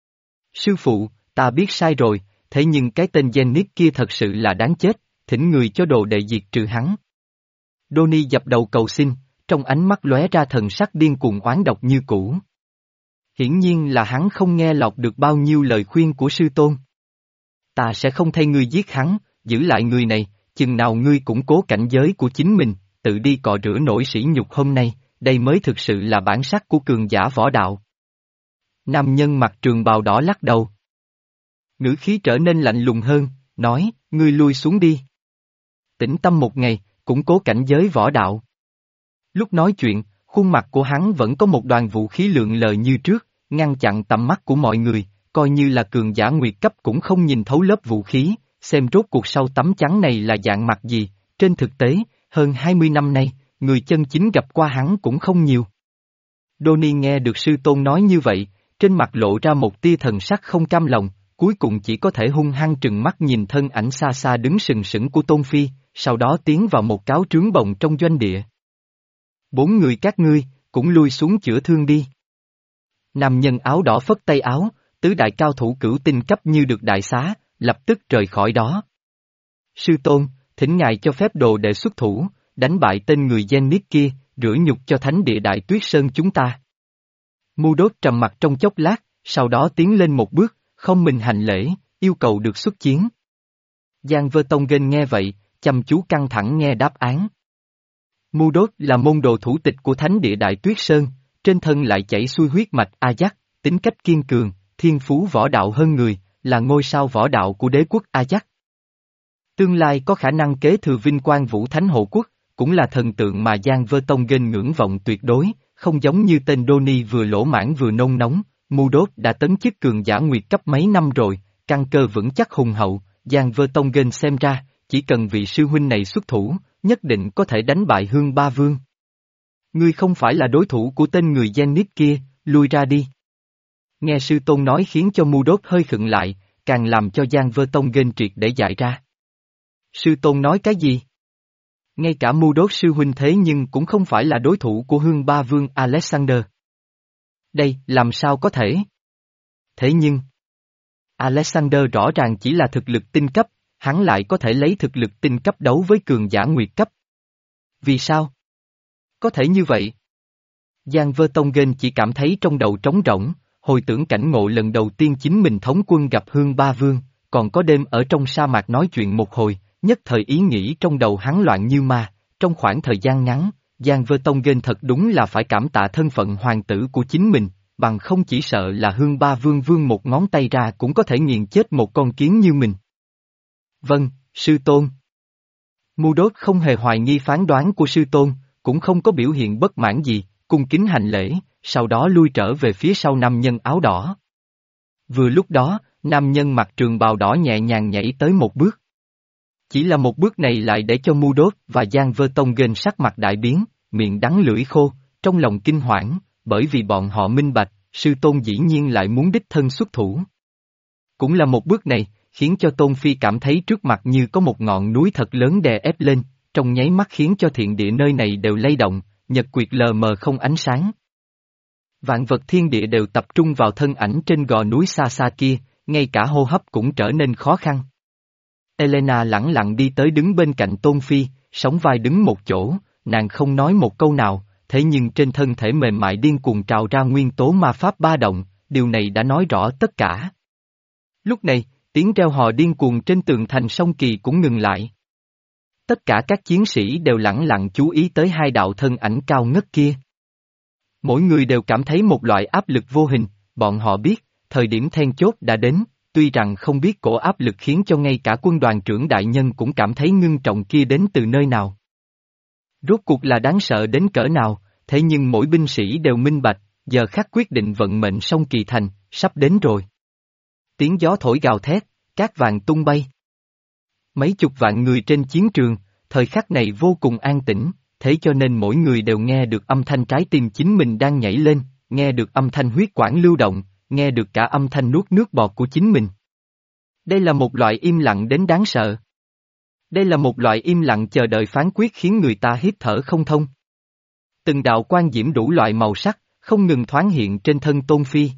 Sư phụ, ta biết sai rồi, thế nhưng cái tên Zenith kia thật sự là đáng chết, thỉnh người cho đồ đệ diệt trừ hắn. Donnie dập đầu cầu xin, trong ánh mắt lóe ra thần sắc điên cuồng oán độc như cũ. Hiển nhiên là hắn không nghe lọt được bao nhiêu lời khuyên của sư tôn. Ta sẽ không thay ngươi giết hắn, giữ lại người này, chừng nào ngươi củng cố cảnh giới của chính mình, tự đi cọ rửa nỗi sỉ nhục hôm nay, đây mới thực sự là bản sắc của cường giả võ đạo. Nam nhân mặc trường bào đỏ lắc đầu. Ngữ khí trở nên lạnh lùng hơn, nói, ngươi lui xuống đi. Tĩnh tâm một ngày, củng cố cảnh giới võ đạo. Lúc nói chuyện, khuôn mặt của hắn vẫn có một đoàn vũ khí lượn lờ như trước, ngăn chặn tầm mắt của mọi người, coi như là cường giả nguyệt cấp cũng không nhìn thấu lớp vũ khí, xem rốt cuộc sau tấm chắn này là dạng mặt gì, trên thực tế, hơn hai mươi năm nay, người chân chính gặp qua hắn cũng không nhiều. Donnie nghe được sư tôn nói như vậy, trên mặt lộ ra một tia thần sắc không cam lòng, cuối cùng chỉ có thể hung hăng trừng mắt nhìn thân ảnh xa xa đứng sừng sững của Tôn Phi, sau đó tiến vào một cáo trướng bồng trong doanh địa. Bốn người các ngươi, cũng lui xuống chữa thương đi. Nam nhân áo đỏ phất tay áo, tứ đại cao thủ cửu tinh cấp như được đại xá, lập tức rời khỏi đó. Sư tôn, thỉnh ngài cho phép đồ đệ xuất thủ, đánh bại tên người Zenith kia, rửa nhục cho thánh địa Đại Tuyết Sơn chúng ta. Mudok trầm mặt trong chốc lát, sau đó tiến lên một bước, không mình hành lễ, yêu cầu được xuất chiến. Giang Vơ Tông Gen nghe vậy, chăm chú căng thẳng nghe đáp án. Mudok là môn đồ thủ tịch của thánh địa Đại Tuyết Sơn, trên thân lại chảy xuôi huyết mạch Ajax, tính cách kiên cường, thiên phú võ đạo hơn người, là ngôi sao võ đạo của đế quốc Ajax. Tương lai có khả năng kế thừa vinh quang Vũ Thánh Hộ Quốc, cũng là thần tượng mà Giang Vơ Tông Gen ngưỡng vọng tuyệt đối, không giống như tên Donnie vừa lỗ mãn vừa nôn nóng, Mudok đã tấn chức cường giả nguyệt cấp mấy năm rồi, căn cơ vững chắc hùng hậu, Giang Vơ Tông Gen xem ra, chỉ cần vị sư huynh này xuất thủ, nhất định có thể đánh bại Hương Ba Vương. Ngươi không phải là đối thủ của tên người Zenith kia, lui ra đi. Nghe sư tôn nói khiến cho Mudok hơi khựng lại, càng làm cho Giang Vơ Tông Gen triệt để dại ra. Sư tôn nói cái gì? Ngay cả Mudok sư huynh thế nhưng cũng không phải là đối thủ của Hương Ba Vương Alexander. Đây, làm sao có thể? Thế nhưng, Alexander rõ ràng chỉ là thực lực tinh cấp, hắn lại có thể lấy thực lực tinh cấp đấu với cường giả nguyệt cấp. Vì sao? Có thể như vậy. Giang Vơ Tông Gen chỉ cảm thấy trong đầu trống rỗng, hồi tưởng cảnh ngộ lần đầu tiên chính mình thống quân gặp Hương Ba Vương, còn có đêm ở trong sa mạc nói chuyện một hồi, nhất thời ý nghĩ trong đầu hắn loạn như ma, trong khoảng thời gian ngắn, Giang Vơ Tông Gen thật đúng là phải cảm tạ thân phận hoàng tử của chính mình, bằng không chỉ sợ là Hương Ba Vương vương một ngón tay ra cũng có thể nghiền chết một con kiến như mình. Vâng, sư tôn. Mudok không hề hoài nghi phán đoán của sư tôn, cũng không có biểu hiện bất mãn gì, cung kính hành lễ, sau đó lui trở về phía sau nam nhân áo đỏ. Vừa lúc đó, nam nhân mặc trường bào đỏ nhẹ nhàng nhảy tới một bước. Chỉ là một bước này lại để cho Mudok và Giang Vơ Tông Gen sắc mặt đại biến, miệng đắng lưỡi khô, trong lòng kinh hoảng, bởi vì bọn họ minh bạch, sư tôn dĩ nhiên lại muốn đích thân xuất thủ. Cũng là một bước này, khiến cho Tôn Phi cảm thấy trước mặt như có một ngọn núi thật lớn đè ép lên, trong nháy mắt khiến cho thiện địa nơi này đều lay động, nhật quyệt lờ mờ không ánh sáng. Vạn vật thiên địa đều tập trung vào thân ảnh trên gò núi xa xa kia, ngay cả hô hấp cũng trở nên khó khăn. Elena lẳng lặng đi tới đứng bên cạnh Tôn Phi, sóng vai đứng một chỗ, nàng không nói một câu nào, thế nhưng trên thân thể mềm mại điên cuồng trào ra nguyên tố ma pháp ba động, điều này đã nói rõ tất cả. Lúc này, tiếng reo hò điên cuồng trên tường thành sông Kỳ cũng ngừng lại. Tất cả các chiến sĩ đều lẳng lặng chú ý tới hai đạo thân ảnh cao ngất kia. Mỗi người đều cảm thấy một loại áp lực vô hình, bọn họ biết, thời điểm then chốt đã đến, tuy rằng không biết cổ áp lực khiến cho ngay cả quân đoàn trưởng đại nhân cũng cảm thấy ngưng trọng kia đến từ nơi nào. Rốt cuộc là đáng sợ đến cỡ nào, thế nhưng mỗi binh sĩ đều minh bạch, giờ khắc quyết định vận mệnh sông Kỳ Thành, sắp đến rồi. Tiếng gió thổi gào thét, cát vàng tung bay. Mấy chục vạn người trên chiến trường, thời khắc này vô cùng an tĩnh, thế cho nên mỗi người đều nghe được âm thanh trái tim chính mình đang nhảy lên, nghe được âm thanh huyết quản lưu động, nghe được cả âm thanh nuốt nước bọt của chính mình. Đây là một loại im lặng đến đáng sợ. Đây là một loại im lặng chờ đợi phán quyết khiến người ta hít thở không thông. Từng đạo quan diễm đủ loại màu sắc, không ngừng thoáng hiện trên thân Tôn Phi.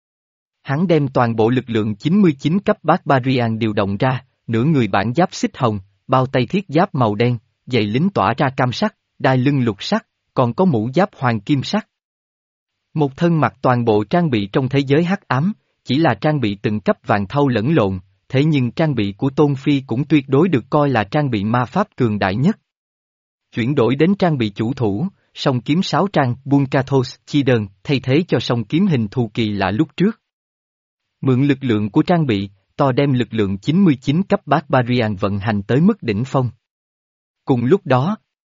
Hắn đem toàn bộ lực lượng chín mươi chín cấp Barbarian điều động ra, nửa người bản giáp xích hồng, bao tay thiết giáp màu đen, giày lính tỏa ra cam sắc, đai lưng lục sắc, còn có mũ giáp hoàng kim sắc. Một thân mặc toàn bộ trang bị trong thế giới hắc ám, chỉ là trang bị từng cấp vàng thau lẫn lộn, thế nhưng trang bị của Tôn Phi cũng tuyệt đối được coi là trang bị ma pháp cường đại nhất. Chuyển đổi đến trang bị chủ thủ, song kiếm sáu trang Bunkathos chi đơn, thay thế cho song kiếm hình thù kỳ lạ lúc trước. Mượn lực lượng của trang bị, to đem lực lượng chín mươi chín cấp Barbarian vận hành tới mức đỉnh phong. Cùng lúc đó,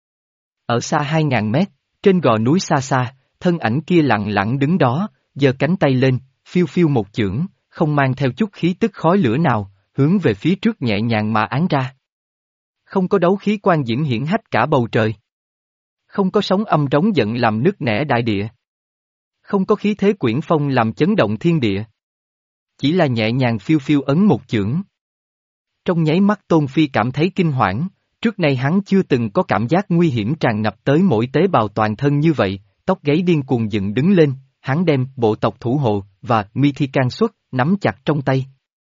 ở xa hai ngàn mét, trên gò núi xa xa, thân ảnh kia lặng lặng đứng đó, giơ cánh tay lên, phiêu phiêu một chưởng, không mang theo chút khí tức khói lửa nào, hướng về phía trước nhẹ nhàng mà án ra. Không có đấu khí quan diễm hiển hách cả bầu trời. Không có sóng âm trống giận làm nứt nẻ đại địa. Không có khí thế quyển phong làm chấn động thiên địa. Chỉ là nhẹ nhàng phiêu phiêu ấn một chưởng. Trong nháy mắt Tôn Phi cảm thấy kinh hoảng, trước nay hắn chưa từng có cảm giác nguy hiểm tràn ngập tới mỗi tế bào toàn thân như vậy, tóc gáy điên cuồng dựng đứng lên, hắn đem bộ tộc thủ hộ và Mithican xuất nắm chặt trong tay.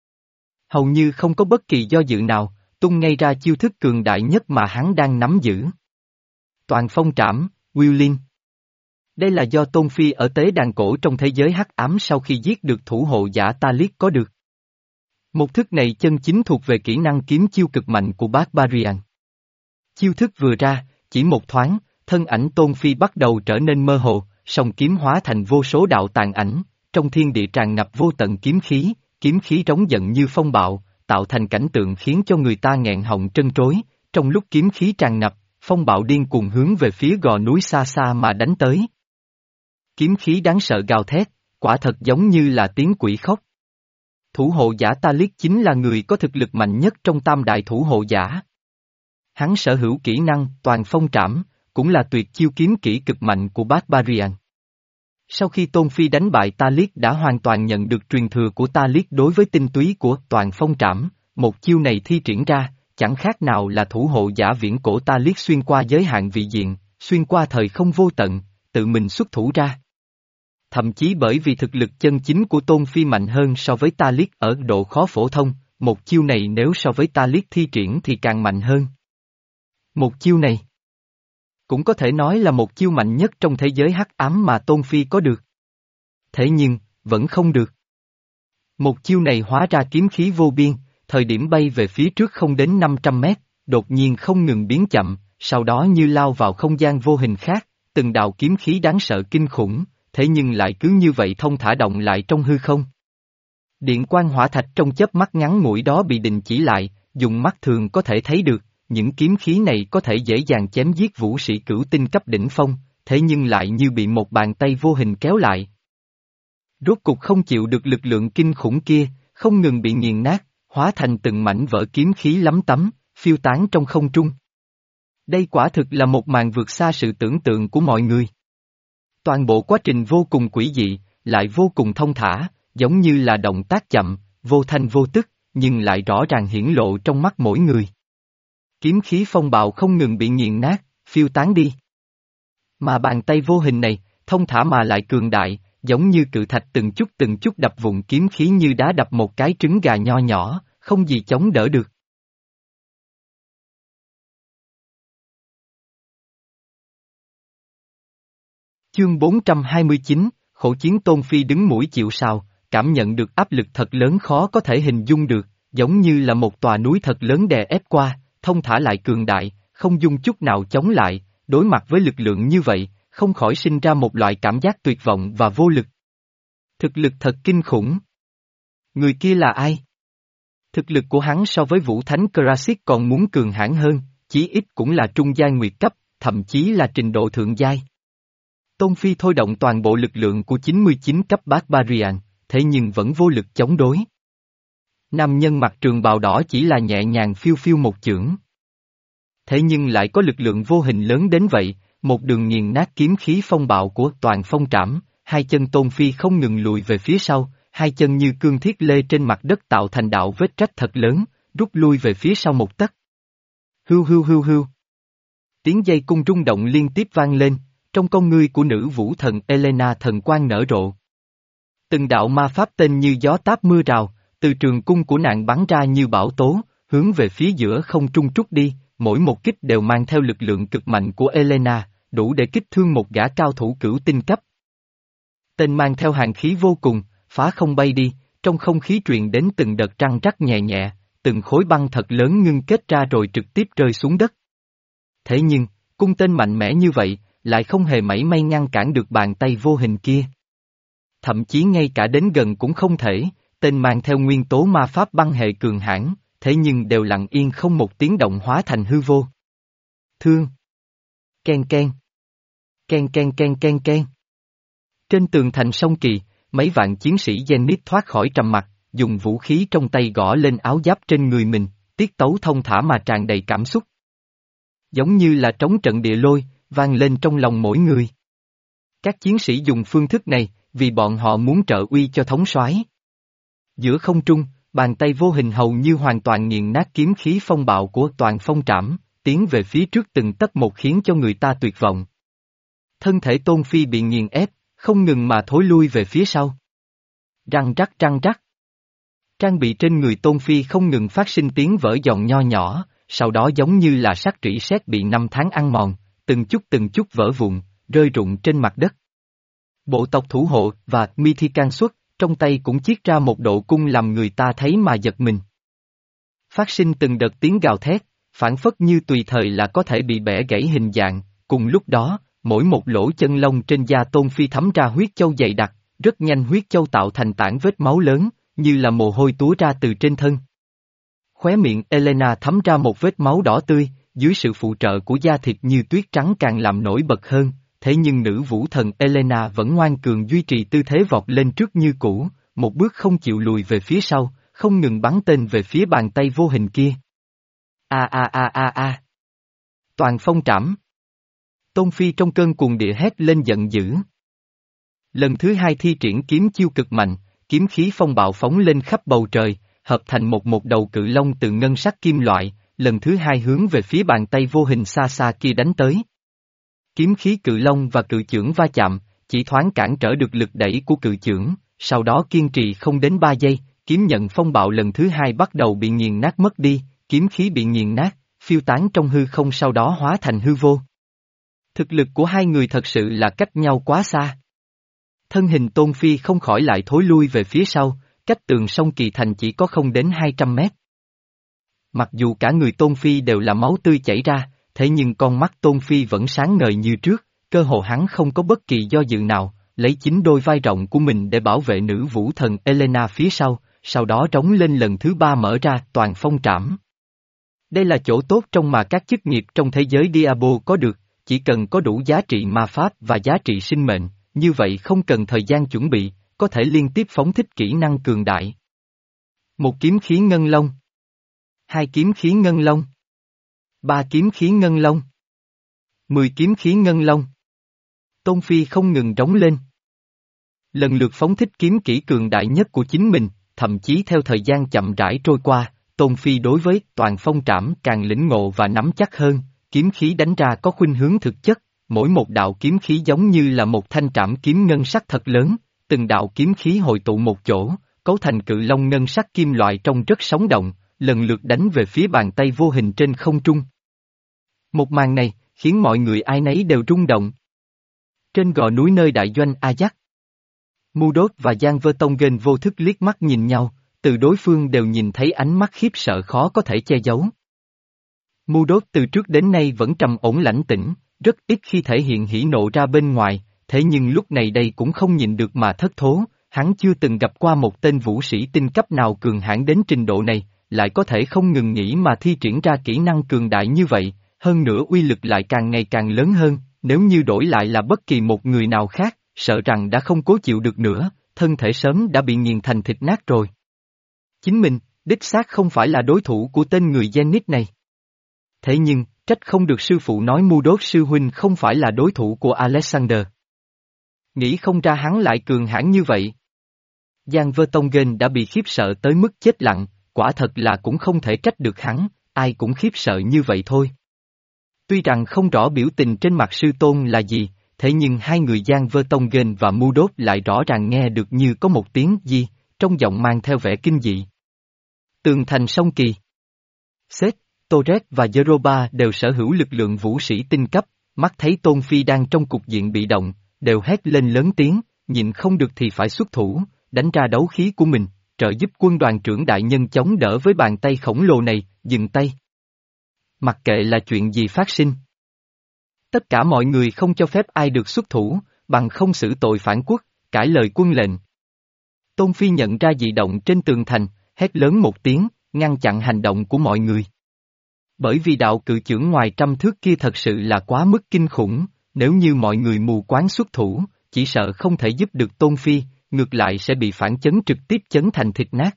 Hầu như không có bất kỳ do dự nào, tung ngay ra chiêu thức cường đại nhất mà hắn đang nắm giữ. Toàn phong trảm, Willin. Đây là do Tôn Phi ở tế đàn cổ trong thế giới hắc ám sau khi giết được thủ hộ giả Talisk có được. Một thức này chân chính thuộc về kỹ năng kiếm chiêu cực mạnh của Barbarian. Chiêu thức vừa ra, chỉ một thoáng, thân ảnh Tôn Phi bắt đầu trở nên mơ hồ, song kiếm hóa thành vô số đạo tàn ảnh, trong thiên địa tràn ngập vô tận kiếm khí, kiếm khí trống giận như phong bạo, tạo thành cảnh tượng khiến cho người ta nghẹn họng trân trối, trong lúc kiếm khí tràn ngập, phong bạo điên cuồng hướng về phía gò núi xa xa mà đánh tới. Kiếm khí đáng sợ gào thét, quả thật giống như là tiếng quỷ khóc. Thủ hộ giả Talisk chính là người có thực lực mạnh nhất trong tam đại thủ hộ giả. Hắn sở hữu kỹ năng toàn phong trảm, cũng là tuyệt chiêu kiếm kỹ cực mạnh của Barbarian. Sau khi Tôn Phi đánh bại Talisk đã hoàn toàn nhận được truyền thừa của Talisk đối với tinh túy của toàn phong trảm, một chiêu này thi triển ra, chẳng khác nào là thủ hộ giả viễn cổ Talisk xuyên qua giới hạn vị diện, xuyên qua thời không vô tận, tự mình xuất thủ ra. Thậm chí bởi vì thực lực chân chính của Tôn Phi mạnh hơn so với Talisk ở độ khó phổ thông, một chiêu này nếu so với Talisk thi triển thì càng mạnh hơn. Một chiêu này cũng có thể nói là một chiêu mạnh nhất trong thế giới hắc ám mà Tôn Phi có được. Thế nhưng, vẫn không được. Một chiêu này hóa ra kiếm khí vô biên, thời điểm bay về phía trước không đến năm trăm mét, đột nhiên không ngừng biến chậm, sau đó như lao vào không gian vô hình khác, từng đạo kiếm khí đáng sợ kinh khủng, thế nhưng lại cứ như vậy thông thả động lại trong hư không. Điện quang hỏa thạch trong chớp mắt ngắn ngủi đó bị đình chỉ lại, dùng mắt thường có thể thấy được, những kiếm khí này có thể dễ dàng chém giết vũ sĩ cửu tinh cấp đỉnh phong, thế nhưng lại như bị một bàn tay vô hình kéo lại. Rốt cục không chịu được lực lượng kinh khủng kia, không ngừng bị nghiền nát, hóa thành từng mảnh vỡ kiếm khí lắm tấm, phiêu tán trong không trung. Đây quả thực là một màn vượt xa sự tưởng tượng của mọi người. Toàn bộ quá trình vô cùng quỷ dị, lại vô cùng thông thả, giống như là động tác chậm, vô thanh vô tức, nhưng lại rõ ràng hiển lộ trong mắt mỗi người. Kiếm khí phong bạo không ngừng bị nghiền nát, phiêu tán đi. Mà bàn tay vô hình này, thông thả mà lại cường đại, giống như cự thạch từng chút từng chút đập vụn kiếm khí như đá đập một cái trứng gà nho nhỏ, không gì chống đỡ được. Chương bốn trăm hai mươi chín, khổ chiến Tôn Phi đứng mũi chịu sào, cảm nhận được áp lực thật lớn khó có thể hình dung được, giống như là một tòa núi thật lớn đè ép qua, thông thả lại cường đại, không dung chút nào chống lại, đối mặt với lực lượng như vậy, không khỏi sinh ra một loại cảm giác tuyệt vọng và vô lực. Thực lực thật kinh khủng. Người kia là ai? Thực lực của hắn so với Vũ Thánh Krasis còn muốn cường hãn hơn, chí ít cũng là trung giai nguyệt cấp, thậm chí là trình độ thượng giai. Tôn Phi thôi động toàn bộ lực lượng của chín mươi chín cấp Barbarian, thế nhưng vẫn vô lực chống đối. Nam nhân mặc trường bào đỏ chỉ là nhẹ nhàng phiêu phiêu một chưởng. Thế nhưng lại có lực lượng vô hình lớn đến vậy, một đường nghiền nát kiếm khí phong bạo của toàn phong trảm, hai chân Tôn Phi không ngừng lùi về phía sau, hai chân như cương thiết lê trên mặt đất tạo thành đạo vết rách thật lớn, rút lui về phía sau một tấc. Hưu hưu hưu hưu. Tiếng dây cung rung động liên tiếp vang lên, trong con ngươi của nữ vũ thần Elena thần quang nở rộ. Từng đạo ma pháp tên như gió táp mưa rào, từ trường cung của nàng bắn ra như bão tố, hướng về phía giữa không trung trút đi, mỗi một kích đều mang theo lực lượng cực mạnh của Elena, đủ để kích thương một gã cao thủ cửu tinh cấp. Tên mang theo hàn khí vô cùng, phá không bay đi, trong không khí truyền đến từng đợt trăng trắc nhẹ nhẹ, từng khối băng thật lớn ngưng kết ra rồi trực tiếp rơi xuống đất. Thế nhưng, cung tên mạnh mẽ như vậy, lại không hề mảy may ngăn cản được bàn tay vô hình kia. Thậm chí ngay cả đến gần cũng không thể, tên mang theo nguyên tố ma pháp băng hệ cường hãn, thế nhưng đều lặng yên không một tiếng động hóa thành hư vô. Thương. Ken ken. Ken ken ken ken ken. Trên tường thành sông Kỳ, mấy vạn chiến sĩ Zenith thoát khỏi trầm mặc, dùng vũ khí trong tay gõ lên áo giáp trên người mình, tiết tấu thông thả mà tràn đầy cảm xúc. Giống như là trống trận địa lôi, vang lên trong lòng mỗi người. Các chiến sĩ dùng phương thức này, vì bọn họ muốn trợ uy cho thống soái. Giữa không trung, bàn tay vô hình hầu như hoàn toàn nghiền nát kiếm khí phong bạo của toàn phong trảm, tiến về phía trước từng tấc một khiến cho người ta tuyệt vọng. Thân thể Tôn Phi bị nghiền ép, không ngừng mà thối lui về phía sau. Răng rắc răng rắc. Trang bị trên người Tôn Phi không ngừng phát sinh tiếng vỡ giòn nho nhỏ, sau đó giống như là sắt rỉ sét bị năm tháng ăn mòn, từng chút từng chút vỡ vụn, rơi rụng trên mặt đất. Bộ tộc thủ hộ và Mithican xuất, trong tay cũng chiết ra một độ cung làm người ta thấy mà giật mình. Phát sinh từng đợt tiếng gào thét, phản phất như tùy thời là có thể bị bẻ gãy hình dạng, cùng lúc đó, mỗi một lỗ chân lông trên da Tôn Phi thấm ra huyết châu dày đặc, rất nhanh huyết châu tạo thành tảng vết máu lớn, như là mồ hôi túa ra từ trên thân. Khóe miệng Elena thấm ra một vết máu đỏ tươi, dưới sự phụ trợ của da thịt như tuyết trắng càng làm nổi bật hơn, thế nhưng nữ vũ thần Elena vẫn ngoan cường duy trì tư thế vọt lên trước như cũ, một bước không chịu lùi về phía sau, không ngừng bắn tên về phía bàn tay vô hình kia. A a a a a. Toàn phong trảm. Tôn Phi trong cơn cuồng địa hét lên giận dữ. Lần thứ hai thi triển kiếm chiêu cực mạnh, kiếm khí phong bạo phóng lên khắp bầu trời, hợp thành một một đầu cự long từ ngân sắc kim loại, lần thứ hai hướng về phía bàn tay vô hình xa xa kia đánh tới. Kiếm khí cự long và cự chưởng va chạm, chỉ thoáng cản trở được lực đẩy của cự chưởng, sau đó kiên trì không đến ba giây, kiếm nhận phong bạo lần thứ hai bắt đầu bị nghiền nát mất đi, kiếm khí bị nghiền nát, phiêu tán trong hư không sau đó hóa thành hư vô. Thực lực của hai người thật sự là cách nhau quá xa. Thân hình Tôn Phi không khỏi lại thối lui về phía sau, cách tường sông Kỳ Thành chỉ có không đến hai trăm mét. Mặc dù cả người Tôn Phi đều là máu tươi chảy ra, thế nhưng con mắt Tôn Phi vẫn sáng ngời như trước, cơ hồ hắn không có bất kỳ do dự nào, lấy chính đôi vai rộng của mình để bảo vệ nữ vũ thần Elena phía sau, sau đó trống lên lần thứ ba mở ra toàn phong trảm. Đây là chỗ tốt trong mà các chức nghiệp trong thế giới Diablo có được, chỉ cần có đủ giá trị ma pháp và giá trị sinh mệnh, như vậy không cần thời gian chuẩn bị, có thể liên tiếp phóng thích kỹ năng cường đại. Một kiếm khí ngân long. Hai kiếm khí ngân long. Ba kiếm khí ngân long. Mười kiếm khí ngân long. Tôn Phi không ngừng trống lên. Lần lượt phóng thích kiếm kỹ cường đại nhất của chính mình, thậm chí theo thời gian chậm rãi trôi qua, Tôn Phi đối với toàn phong trảm càng lĩnh ngộ và nắm chắc hơn, kiếm khí đánh ra có khuynh hướng thực chất, mỗi một đạo kiếm khí giống như là một thanh trảm kiếm ngân sắc thật lớn, từng đạo kiếm khí hội tụ một chỗ, cấu thành cự long ngân sắc kim loại trông rất sống động, lần lượt đánh về phía bàn tay vô hình trên không trung. Một màn này, khiến mọi người ai nấy đều rung động. Trên gò núi nơi đại doanh Ajax. Mudok và Giang Vertonghen vô thức liếc mắt nhìn nhau, từ đối phương đều nhìn thấy ánh mắt khiếp sợ khó có thể che giấu. Mudok từ trước đến nay vẫn trầm ổn lãnh tĩnh, rất ít khi thể hiện hỉ nộ ra bên ngoài, thế nhưng lúc này đây cũng không nhìn được mà thất thố, hắn chưa từng gặp qua một tên vũ sĩ tinh cấp nào cường hãn đến trình độ này, lại có thể không ngừng nghỉ mà thi triển ra kỹ năng cường đại như vậy, hơn nữa uy lực lại càng ngày càng lớn hơn, nếu như đổi lại là bất kỳ một người nào khác, sợ rằng đã không cố chịu được nữa, thân thể sớm đã bị nghiền thành thịt nát rồi. Chính mình, đích xác không phải là đối thủ của tên người Zenith này. Thế nhưng, trách không được sư phụ nói Mudok sư huynh không phải là đối thủ của Alexander. Nghĩ không ra hắn lại cường hãn như vậy. Giang Vertonghen đã bị khiếp sợ tới mức chết lặng, quả thật là cũng không thể trách được hắn, ai cũng khiếp sợ như vậy thôi. Tuy rằng không rõ biểu tình trên mặt sư tôn là gì, thế nhưng hai người Giang Vertonghen và Mudok lại rõ ràng nghe được như có một tiếng gì, trong giọng mang theo vẻ kinh dị. Tường thành sông Kỳ. Seth, Torres và Zeroba đều sở hữu lực lượng vũ sĩ tinh cấp, mắt thấy Tôn Phi đang trong cục diện bị động, đều hét lên lớn tiếng, nhịn không được thì phải xuất thủ, đánh ra đấu khí của mình, trợ giúp quân đoàn trưởng đại nhân chống đỡ với bàn tay khổng lồ này, dừng tay. Mặc kệ là chuyện gì phát sinh. Tất cả mọi người không cho phép ai được xuất thủ, bằng không xử tội phản quốc, cãi lời quân lệnh. Tôn Phi nhận ra dị động trên tường thành, hét lớn một tiếng, ngăn chặn hành động của mọi người. Bởi vì đạo cự chưởng ngoài trăm thước kia thật sự là quá mức kinh khủng, nếu như mọi người mù quáng xuất thủ, chỉ sợ không thể giúp được Tôn Phi, ngược lại sẽ bị phản chấn trực tiếp chấn thành thịt nát.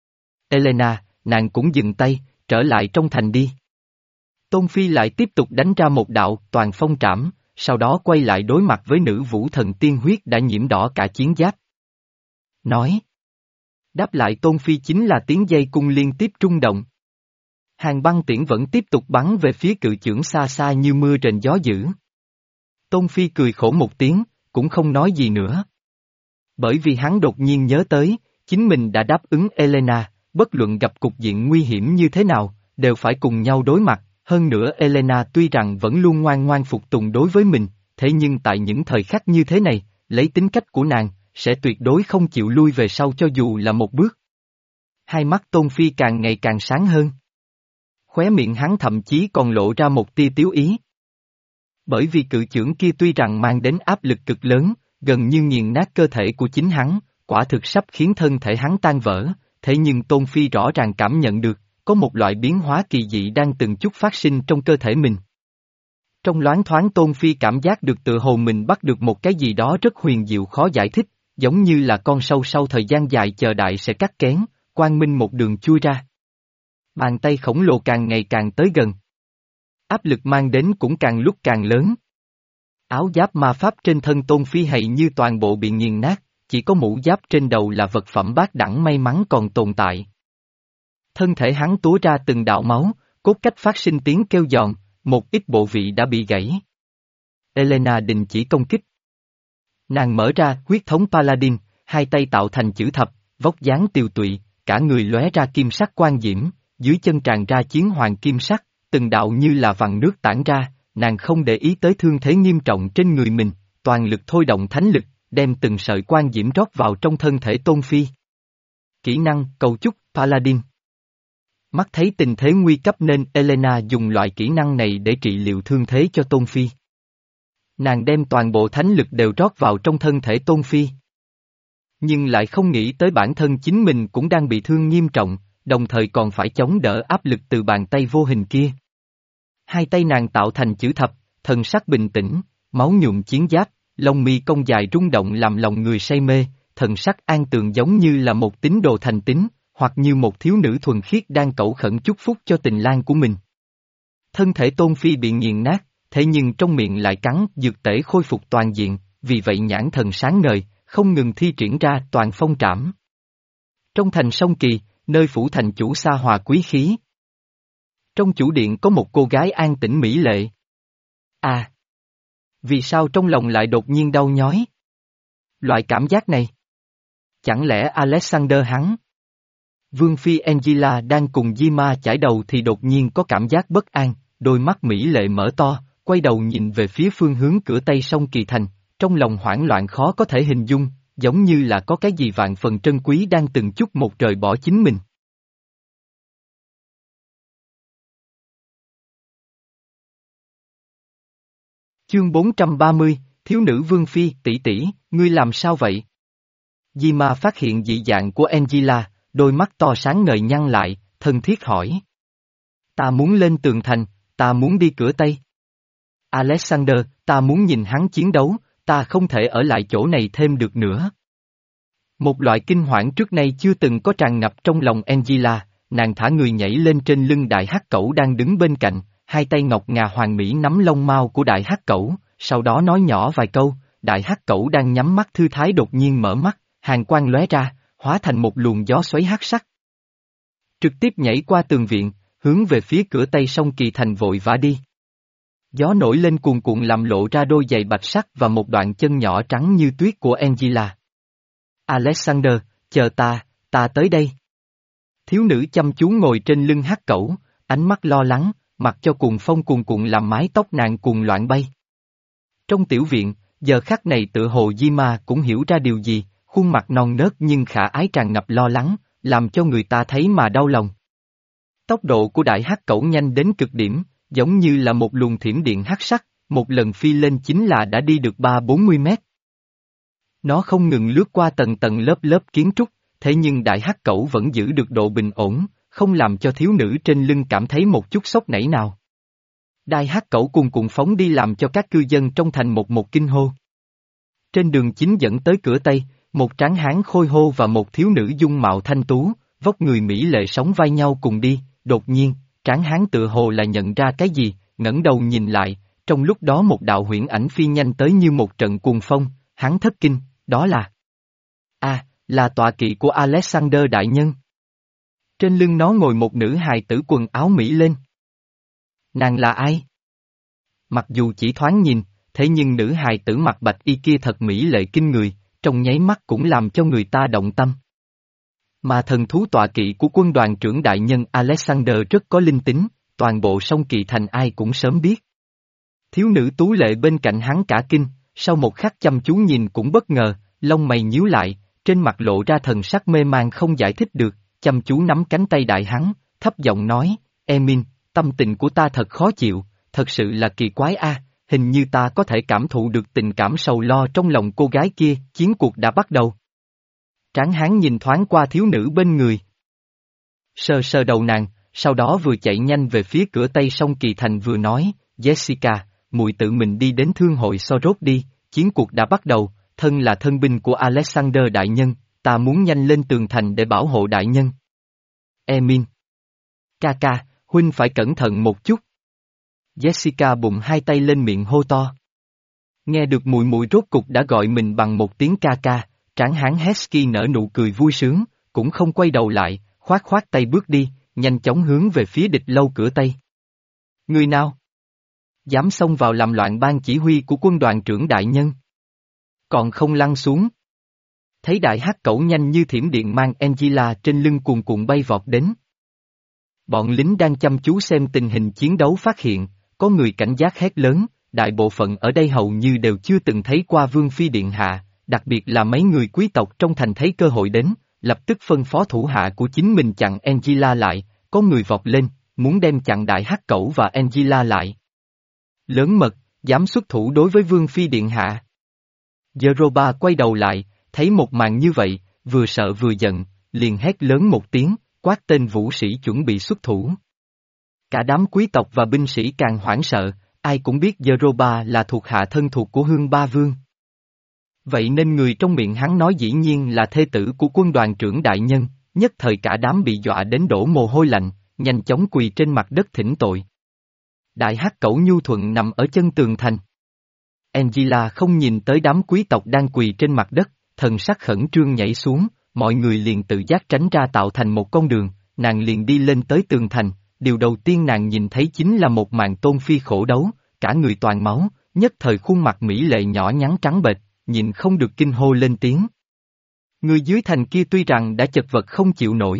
Elena, nàng cũng dừng tay, trở lại trong thành đi. Tôn Phi lại tiếp tục đánh ra một đạo toàn phong trảm, sau đó quay lại đối mặt với nữ vũ thần tiên huyết đã nhiễm đỏ cả chiến giáp. Nói. Đáp lại Tôn Phi chính là tiếng dây cung liên tiếp trung động. Hàng băng tiễn vẫn tiếp tục bắn về phía cự chưởng xa xa như mưa rền gió dữ. Tôn Phi cười khổ một tiếng, cũng không nói gì nữa. Bởi vì hắn đột nhiên nhớ tới, chính mình đã đáp ứng Elena, bất luận gặp cục diện nguy hiểm như thế nào, đều phải cùng nhau đối mặt, hơn nữa Elena tuy rằng vẫn luôn ngoan ngoan phục tùng đối với mình, thế nhưng tại những thời khắc như thế này, lấy tính cách của nàng, sẽ tuyệt đối không chịu lui về sau cho dù là một bước. Hai mắt Tôn Phi càng ngày càng sáng hơn. Khóe miệng hắn thậm chí còn lộ ra một tia tiếu ý. Bởi vì cự chưởng kia tuy rằng mang đến áp lực cực lớn, gần như nghiền nát cơ thể của chính hắn, quả thực sắp khiến thân thể hắn tan vỡ, thế nhưng Tôn Phi rõ ràng cảm nhận được, có một loại biến hóa kỳ dị đang từng chút phát sinh trong cơ thể mình. Trong loáng thoáng Tôn Phi cảm giác được tựa hồ mình bắt được một cái gì đó rất huyền diệu khó giải thích, giống như là con sâu sau thời gian dài chờ đợi sẽ cắt kén, quang minh một đường chui ra. Bàn tay khổng lồ càng ngày càng tới gần. Áp lực mang đến cũng càng lúc càng lớn. Áo giáp ma pháp trên thân Tôn Phi hạy như toàn bộ bị nghiền nát, chỉ có mũ giáp trên đầu là vật phẩm bát đẳng may mắn còn tồn tại. Thân thể hắn túa ra từng đạo máu, cốt cách phát sinh tiếng kêu giòn, một ít bộ vị đã bị gãy. Elena đình chỉ công kích. Nàng mở ra huyết thống Paladin, hai tay tạo thành chữ thập, vóc dáng tiều tụy, cả người lóe ra kim sắc quang diễm, dưới chân tràn ra chiến hoàng kim sắc, từng đạo như là vằn nước tản ra, nàng không để ý tới thương thế nghiêm trọng trên người mình, toàn lực thôi động thánh lực, đem từng sợi quang diễm rót vào trong thân thể Tôn Phi. Kỹ năng cầu chúc Paladin. Mắt thấy tình thế nguy cấp nên Elena dùng loại kỹ năng này để trị liệu thương thế cho Tôn Phi. Nàng đem toàn bộ thánh lực đều rót vào trong thân thể Tôn Phi. Nhưng lại không nghĩ tới bản thân chính mình cũng đang bị thương nghiêm trọng, đồng thời còn phải chống đỡ áp lực từ bàn tay vô hình kia. Hai tay nàng tạo thành chữ thập, thần sắc bình tĩnh, máu nhuộm chiến giáp, lông mi cong dài rung động làm lòng người say mê, thần sắc an tường giống như là một tín đồ thành tín, hoặc như một thiếu nữ thuần khiết đang cẩu khẩn chúc phúc cho tình lang của mình. Thân thể Tôn Phi bị nghiền nát, thế nhưng trong miệng lại cắn dược tể khôi phục toàn diện, vì vậy nhãn thần sáng ngời, không ngừng thi triển ra toàn phong trảm. Trong thành sông Kỳ, nơi phủ thành chủ xa hòa quý khí. Trong chủ điện có một cô gái an tĩnh mỹ lệ. À! Vì sao trong lòng lại đột nhiên đau nhói? Loại cảm giác này. Chẳng lẽ Alexander hắn? Vương phi Angela đang cùng Di-ma chải đầu thì đột nhiên có cảm giác bất an, đôi mắt mỹ lệ mở to, quay đầu nhìn về phía phương hướng cửa tây sông Kỳ thành, trong lòng hoảng loạn khó có thể hình dung, giống như là có cái gì vạn phần trân quý đang từng chút một rời bỏ chính mình. Chương bốn trăm ba mươi, Thiếu nữ Vương Phi, tỷ tỷ, ngươi làm sao vậy? Di-ma phát hiện dị dạng của Angela, đôi mắt to sáng ngời nhăn lại, thân thiết hỏi. Ta muốn lên tường thành, ta muốn đi cửa Tây. Alexander, ta muốn nhìn hắn chiến đấu, ta không thể ở lại chỗ này thêm được nữa. Một loại kinh hoảng trước nay chưa từng có tràn ngập trong lòng Angela, nàng thả người nhảy lên trên lưng đại hắc cẩu đang đứng bên cạnh, hai tay ngọc ngà hoàng mỹ nắm lông mao của đại hắc cẩu, sau đó nói nhỏ vài câu, đại hắc cẩu đang nhắm mắt thư thái đột nhiên mở mắt, hàn quang lóe ra, hóa thành một luồng gió xoáy hắc sắc. Trực tiếp nhảy qua tường viện, hướng về phía cửa Tây sông Kỳ Thành vội vã đi. Gió nổi lên cuồn cuộn làm lộ ra đôi giày bạch sắc và một đoạn chân nhỏ trắng như tuyết của Angela. Alexander, chờ ta, ta tới đây. Thiếu nữ chăm chú ngồi trên lưng hắc cẩu, ánh mắt lo lắng, mặc cho cuồng phong cuồn cuộn làm mái tóc nàng cuồng loạn bay. Trong tiểu viện, giờ khắc này tựa hồ Di-ma cũng hiểu ra điều gì, khuôn mặt non nớt nhưng khả ái tràn ngập lo lắng, làm cho người ta thấy mà đau lòng. Tốc độ của đại hắc cẩu nhanh đến cực điểm, giống như là một luồng thiểm điện hắc sắc, một lần phi lên chính là đã đi được ba bốn mươi mét. Nó không ngừng lướt qua tầng tầng lớp lớp kiến trúc, thế nhưng đại hắc cẩu vẫn giữ được độ bình ổn, không làm cho thiếu nữ trên lưng cảm thấy một chút sốc nảy nào. Đại hắc cẩu cuồn cuộn phóng đi làm cho các cư dân trong thành một một kinh hô. Trên đường chính dẫn tới cửa Tây, một tráng hán khôi hô và một thiếu nữ dung mạo thanh tú, vóc người mỹ lệ sóng vai nhau cùng đi, đột nhiên, tráng hán tựa hồ là nhận ra cái gì, ngẩng đầu nhìn lại, trong lúc đó một đạo huyễn ảnh phi nhanh tới như một trận cuồng phong, hắn thất kinh, đó là... À, là tọa kỵ của Alexander đại nhân. Trên lưng nó ngồi một nữ hài tử quần áo mỹ lên. Nàng là ai? Mặc dù chỉ thoáng nhìn, thế nhưng nữ hài tử mặc bạch y kia thật mỹ lệ kinh người, trong nháy mắt cũng làm cho người ta động tâm. Mà thần thú tọa kỵ của quân đoàn trưởng đại nhân Alexander rất có linh tính, toàn bộ sông Kỳ Thành ai cũng sớm biết. Thiếu nữ tú lệ bên cạnh hắn cả kinh, sau một khắc chăm chú nhìn cũng bất ngờ, lông mày nhíu lại, trên mặt lộ ra thần sắc mê man không giải thích được, chăm chú nắm cánh tay đại hắn, thấp giọng nói, Emin, tâm tình của ta thật khó chịu, thật sự là kỳ quái a, hình như ta có thể cảm thụ được tình cảm sầu lo trong lòng cô gái kia, chiến cuộc đã bắt đầu. Tráng hán nhìn thoáng qua thiếu nữ bên người. Sờ sờ đầu nàng, sau đó vừa chạy nhanh về phía cửa Tây sông Kỳ Thành vừa nói, Jessica, muội tự mình đi đến thương hội Sorot đi, chiến cuộc đã bắt đầu, thân là thân binh của Alexander đại nhân, ta muốn nhanh lên tường thành để bảo hộ đại nhân. Emin. Ca ca, huynh phải cẩn thận một chút. Jessica bụng hai tay lên miệng hô to. Nghe được mùi mùi rốt cục đã gọi mình bằng một tiếng ca ca, tráng hán Hesky nở nụ cười vui sướng, cũng không quay đầu lại, khoát khoát tay bước đi, nhanh chóng hướng về phía địch lâu cửa Tây. Người nào? Dám xông vào làm loạn ban chỉ huy của quân đoàn trưởng đại nhân. Còn không lăn xuống. Thấy đại hắc cẩu nhanh như thiểm điện mang Angela trên lưng cuồn cuộn bay vọt đến. Bọn lính đang chăm chú xem tình hình chiến đấu phát hiện, có người cảnh giác hét lớn, đại bộ phận ở đây hầu như đều chưa từng thấy qua Vương Phi Điện Hạ, đặc biệt là mấy người quý tộc trong thành thấy cơ hội đến, lập tức phân phó thủ hạ của chính mình chặn Angela lại, có người vọt lên, muốn đem chặn đại hắc cẩu và Angela lại. Lớn mật, dám xuất thủ đối với Vương Phi Điện Hạ. Jeroba quay đầu lại, thấy một màn như vậy, vừa sợ vừa giận, liền hét lớn một tiếng, quát tên vũ sĩ chuẩn bị xuất thủ. Cả đám quý tộc và binh sĩ càng hoảng sợ, ai cũng biết Jeroba là thuộc hạ thân thuộc của Hương Ba Vương. Vậy nên người trong miệng hắn nói dĩ nhiên là thê tử của quân đoàn trưởng đại nhân, nhất thời cả đám bị dọa đến đổ mồ hôi lạnh, nhanh chóng quỳ trên mặt đất thỉnh tội. Đại hắc cẩu nhu thuận nằm ở chân tường thành. Angela không nhìn tới đám quý tộc đang quỳ trên mặt đất, thần sắc khẩn trương nhảy xuống, mọi người liền tự giác tránh ra tạo thành một con đường, nàng liền đi lên tới tường thành, điều đầu tiên nàng nhìn thấy chính là một màn tôn phi khổ đấu, cả người toàn máu, nhất thời khuôn mặt mỹ lệ nhỏ nhắn trắng bệch, nhìn không được kinh hô lên tiếng. Người dưới thành kia tuy rằng đã chật vật không chịu nổi.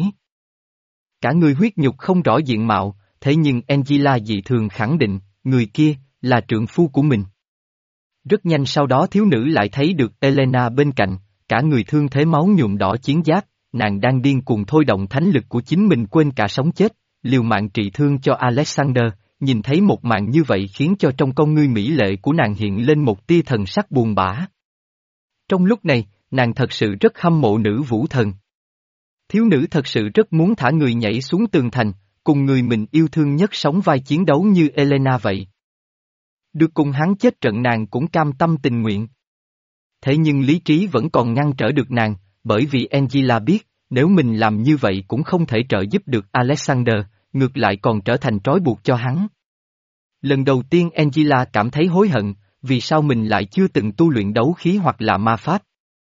Cả người huyết nhục không rõ diện mạo, thế nhưng Angela dị thường khẳng định, người kia, là trượng phu của mình. Rất nhanh sau đó thiếu nữ lại thấy được Elena bên cạnh, cả người thương thế máu nhuộm đỏ chiến giáp, nàng đang điên cuồng thôi động thánh lực của chính mình quên cả sống chết, liều mạng trị thương cho Alexander, nhìn thấy một màn như vậy khiến cho trong con ngươi mỹ lệ của nàng hiện lên một tia thần sắc buồn bã. Trong lúc này, nàng thật sự rất hâm mộ nữ vũ thần. Thiếu nữ thật sự rất muốn thả người nhảy xuống tường thành, cùng người mình yêu thương nhất sống vai chiến đấu như Elena vậy. Được cùng hắn chết trận nàng cũng cam tâm tình nguyện. Thế nhưng lý trí vẫn còn ngăn trở được nàng, bởi vì Angela biết, nếu mình làm như vậy cũng không thể trợ giúp được Alexander, ngược lại còn trở thành trói buộc cho hắn. Lần đầu tiên Angela cảm thấy hối hận, vì sao mình lại chưa từng tu luyện đấu khí hoặc là ma pháp.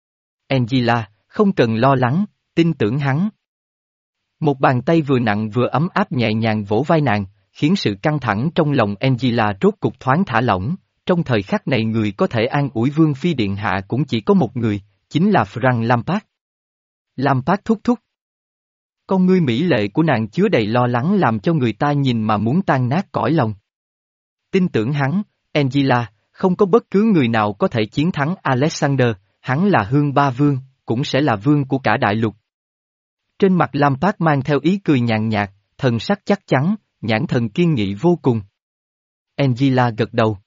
Angela, không cần lo lắng, tin tưởng hắn. Một bàn tay vừa nặng vừa ấm áp nhẹ nhàng vỗ vai nàng, khiến sự căng thẳng trong lòng Angela rốt cục thoáng thả lỏng. Trong thời khắc này người có thể an ủi Vương Phi Điện Hạ cũng chỉ có một người, chính là Frank Lampard. Lampard thúc thúc. Con ngươi mỹ lệ của nàng chứa đầy lo lắng làm cho người ta nhìn mà muốn tan nát cõi lòng. Tin tưởng hắn, Angela, không có bất cứ người nào có thể chiến thắng Alexander, hắn là Hương Ba Vương, cũng sẽ là vương của cả đại lục. Trên mặt Lampard mang theo ý cười nhàn nhạt, thần sắc chắc chắn, nhãn thần kiên nghị vô cùng. Angela gật đầu.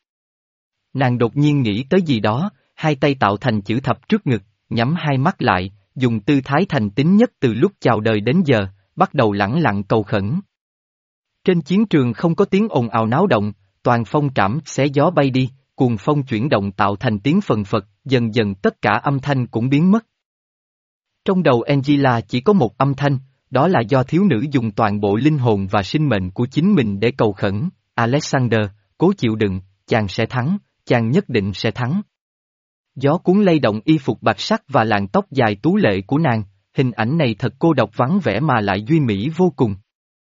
Nàng đột nhiên nghĩ tới gì đó, hai tay tạo thành chữ thập trước ngực, nhắm hai mắt lại, dùng tư thái thành tín nhất từ lúc chào đời đến giờ, bắt đầu lẳng lặng cầu khẩn. Trên chiến trường không có tiếng ồn ào náo động, toàn phong trảm xé gió bay đi, cuồng phong chuyển động tạo thành tiếng phần phật, dần dần tất cả âm thanh cũng biến mất. Trong đầu Angela chỉ có một âm thanh, đó là do thiếu nữ dùng toàn bộ linh hồn và sinh mệnh của chính mình để cầu khẩn, Alexander, cố chịu đựng, chàng sẽ thắng, chàng nhất định sẽ thắng. Gió cuốn lay động y phục bạch sắc và làn tóc dài tú lệ của nàng, hình ảnh này thật cô độc vắng vẻ mà lại duy mỹ vô cùng.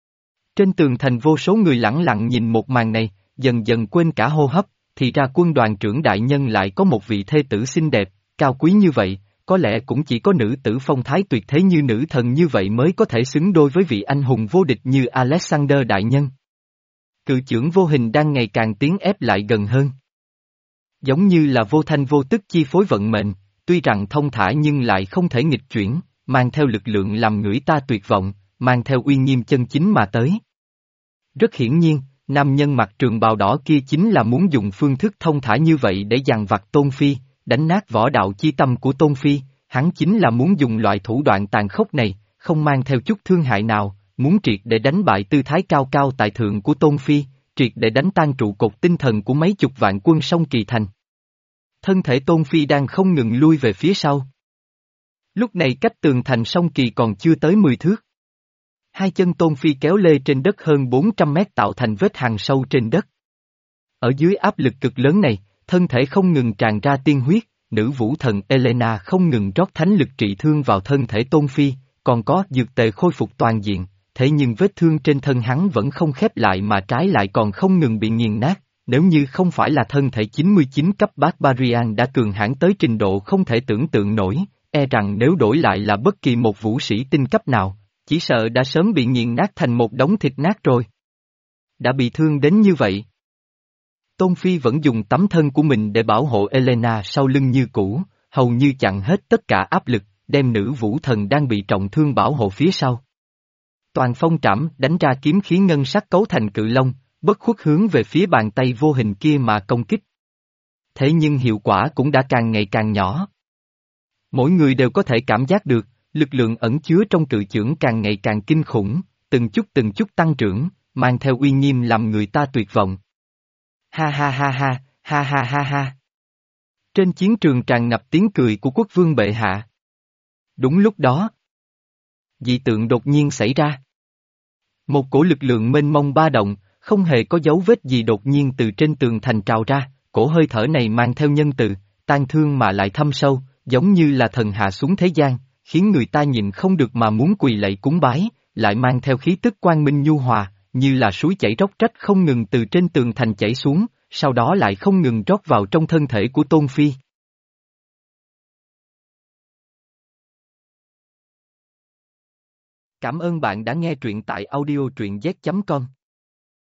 Trên tường thành vô số người lẳng lặng nhìn một màn này, dần dần quên cả hô hấp, thì ra quân đoàn trưởng đại nhân lại có một vị thê tử xinh đẹp, cao quý như vậy, có lẽ cũng chỉ có nữ tử phong thái tuyệt thế như nữ thần như vậy mới có thể xứng đôi với vị anh hùng vô địch như Alexander đại nhân. Cự chưởng vô hình đang ngày càng tiến ép lại gần hơn. Giống như là vô thanh vô tức chi phối vận mệnh, tuy rằng thông thả nhưng lại không thể nghịch chuyển, mang theo lực lượng làm người ta tuyệt vọng, mang theo uy nghiêm chân chính mà tới. Rất hiển nhiên, nam nhân mặc trường bào đỏ kia chính là muốn dùng phương thức thông thả như vậy để dằn vặt Tôn Phi, đánh nát võ đạo chi tâm của Tôn Phi, hắn chính là muốn dùng loại thủ đoạn tàn khốc này, không mang theo chút thương hại nào, muốn triệt để đánh bại tư thái cao cao tại thượng của Tôn Phi, triệt để đánh tan trụ cột tinh thần của mấy chục vạn quân sông Kỳ Thành. Thân thể Tôn Phi đang không ngừng lui về phía sau. Lúc này cách tường thành sông Kỳ còn chưa tới mười thước. Hai chân Tôn Phi kéo lê trên đất hơn bốn trăm mét tạo thành vết hằn sâu trên đất. Ở dưới áp lực cực lớn này, thân thể không ngừng tràn ra tiên huyết, nữ vũ thần Elena không ngừng rót thánh lực trị thương vào thân thể Tôn Phi, còn có dược tề khôi phục toàn diện, thế nhưng vết thương trên thân hắn vẫn không khép lại mà trái lại còn không ngừng bị nghiền nát, nếu như không phải là thân thể chín mươi chín cấp Barbarian đã cường hãn tới trình độ không thể tưởng tượng nổi, e rằng nếu đổi lại là bất kỳ một vũ sĩ tinh cấp nào, chỉ sợ đã sớm bị nghiền nát thành một đống thịt nát rồi. Đã bị thương đến như vậy. Tôn Phi vẫn dùng tấm thân của mình để bảo hộ Elena sau lưng như cũ, hầu như chặn hết tất cả áp lực, đem nữ vũ thần đang bị trọng thương bảo hộ phía sau. Toàn phong trảm đánh ra kiếm khí ngân sắc cấu thành cự long, bất khuất hướng về phía bàn tay vô hình kia mà công kích. Thế nhưng hiệu quả cũng đã càng ngày càng nhỏ. Mỗi người đều có thể cảm giác được, lực lượng ẩn chứa trong cự chưởng càng ngày càng kinh khủng, từng chút từng chút tăng trưởng, mang theo uy nghiêm làm người ta tuyệt vọng. Ha ha ha ha, ha ha ha ha. Trên chiến trường tràn ngập tiếng cười của quốc vương bệ hạ. Đúng lúc đó, dị tượng đột nhiên xảy ra. Một cổ lực lượng mênh mông ba động, không hề có dấu vết gì đột nhiên từ trên tường thành trào ra, cổ hơi thở này mang theo nhân từ, tan thương mà lại thâm sâu, giống như là thần hạ xuống thế gian, khiến người ta nhìn không được mà muốn quỳ lạy cúng bái, lại mang theo khí tức quang minh nhu hòa, như là suối chảy róc rách không ngừng từ trên tường thành chảy xuống, sau đó lại không ngừng rót vào trong thân thể của Tôn Phi. Cảm ơn bạn đã nghe truyện tại audio truyện z chấm com.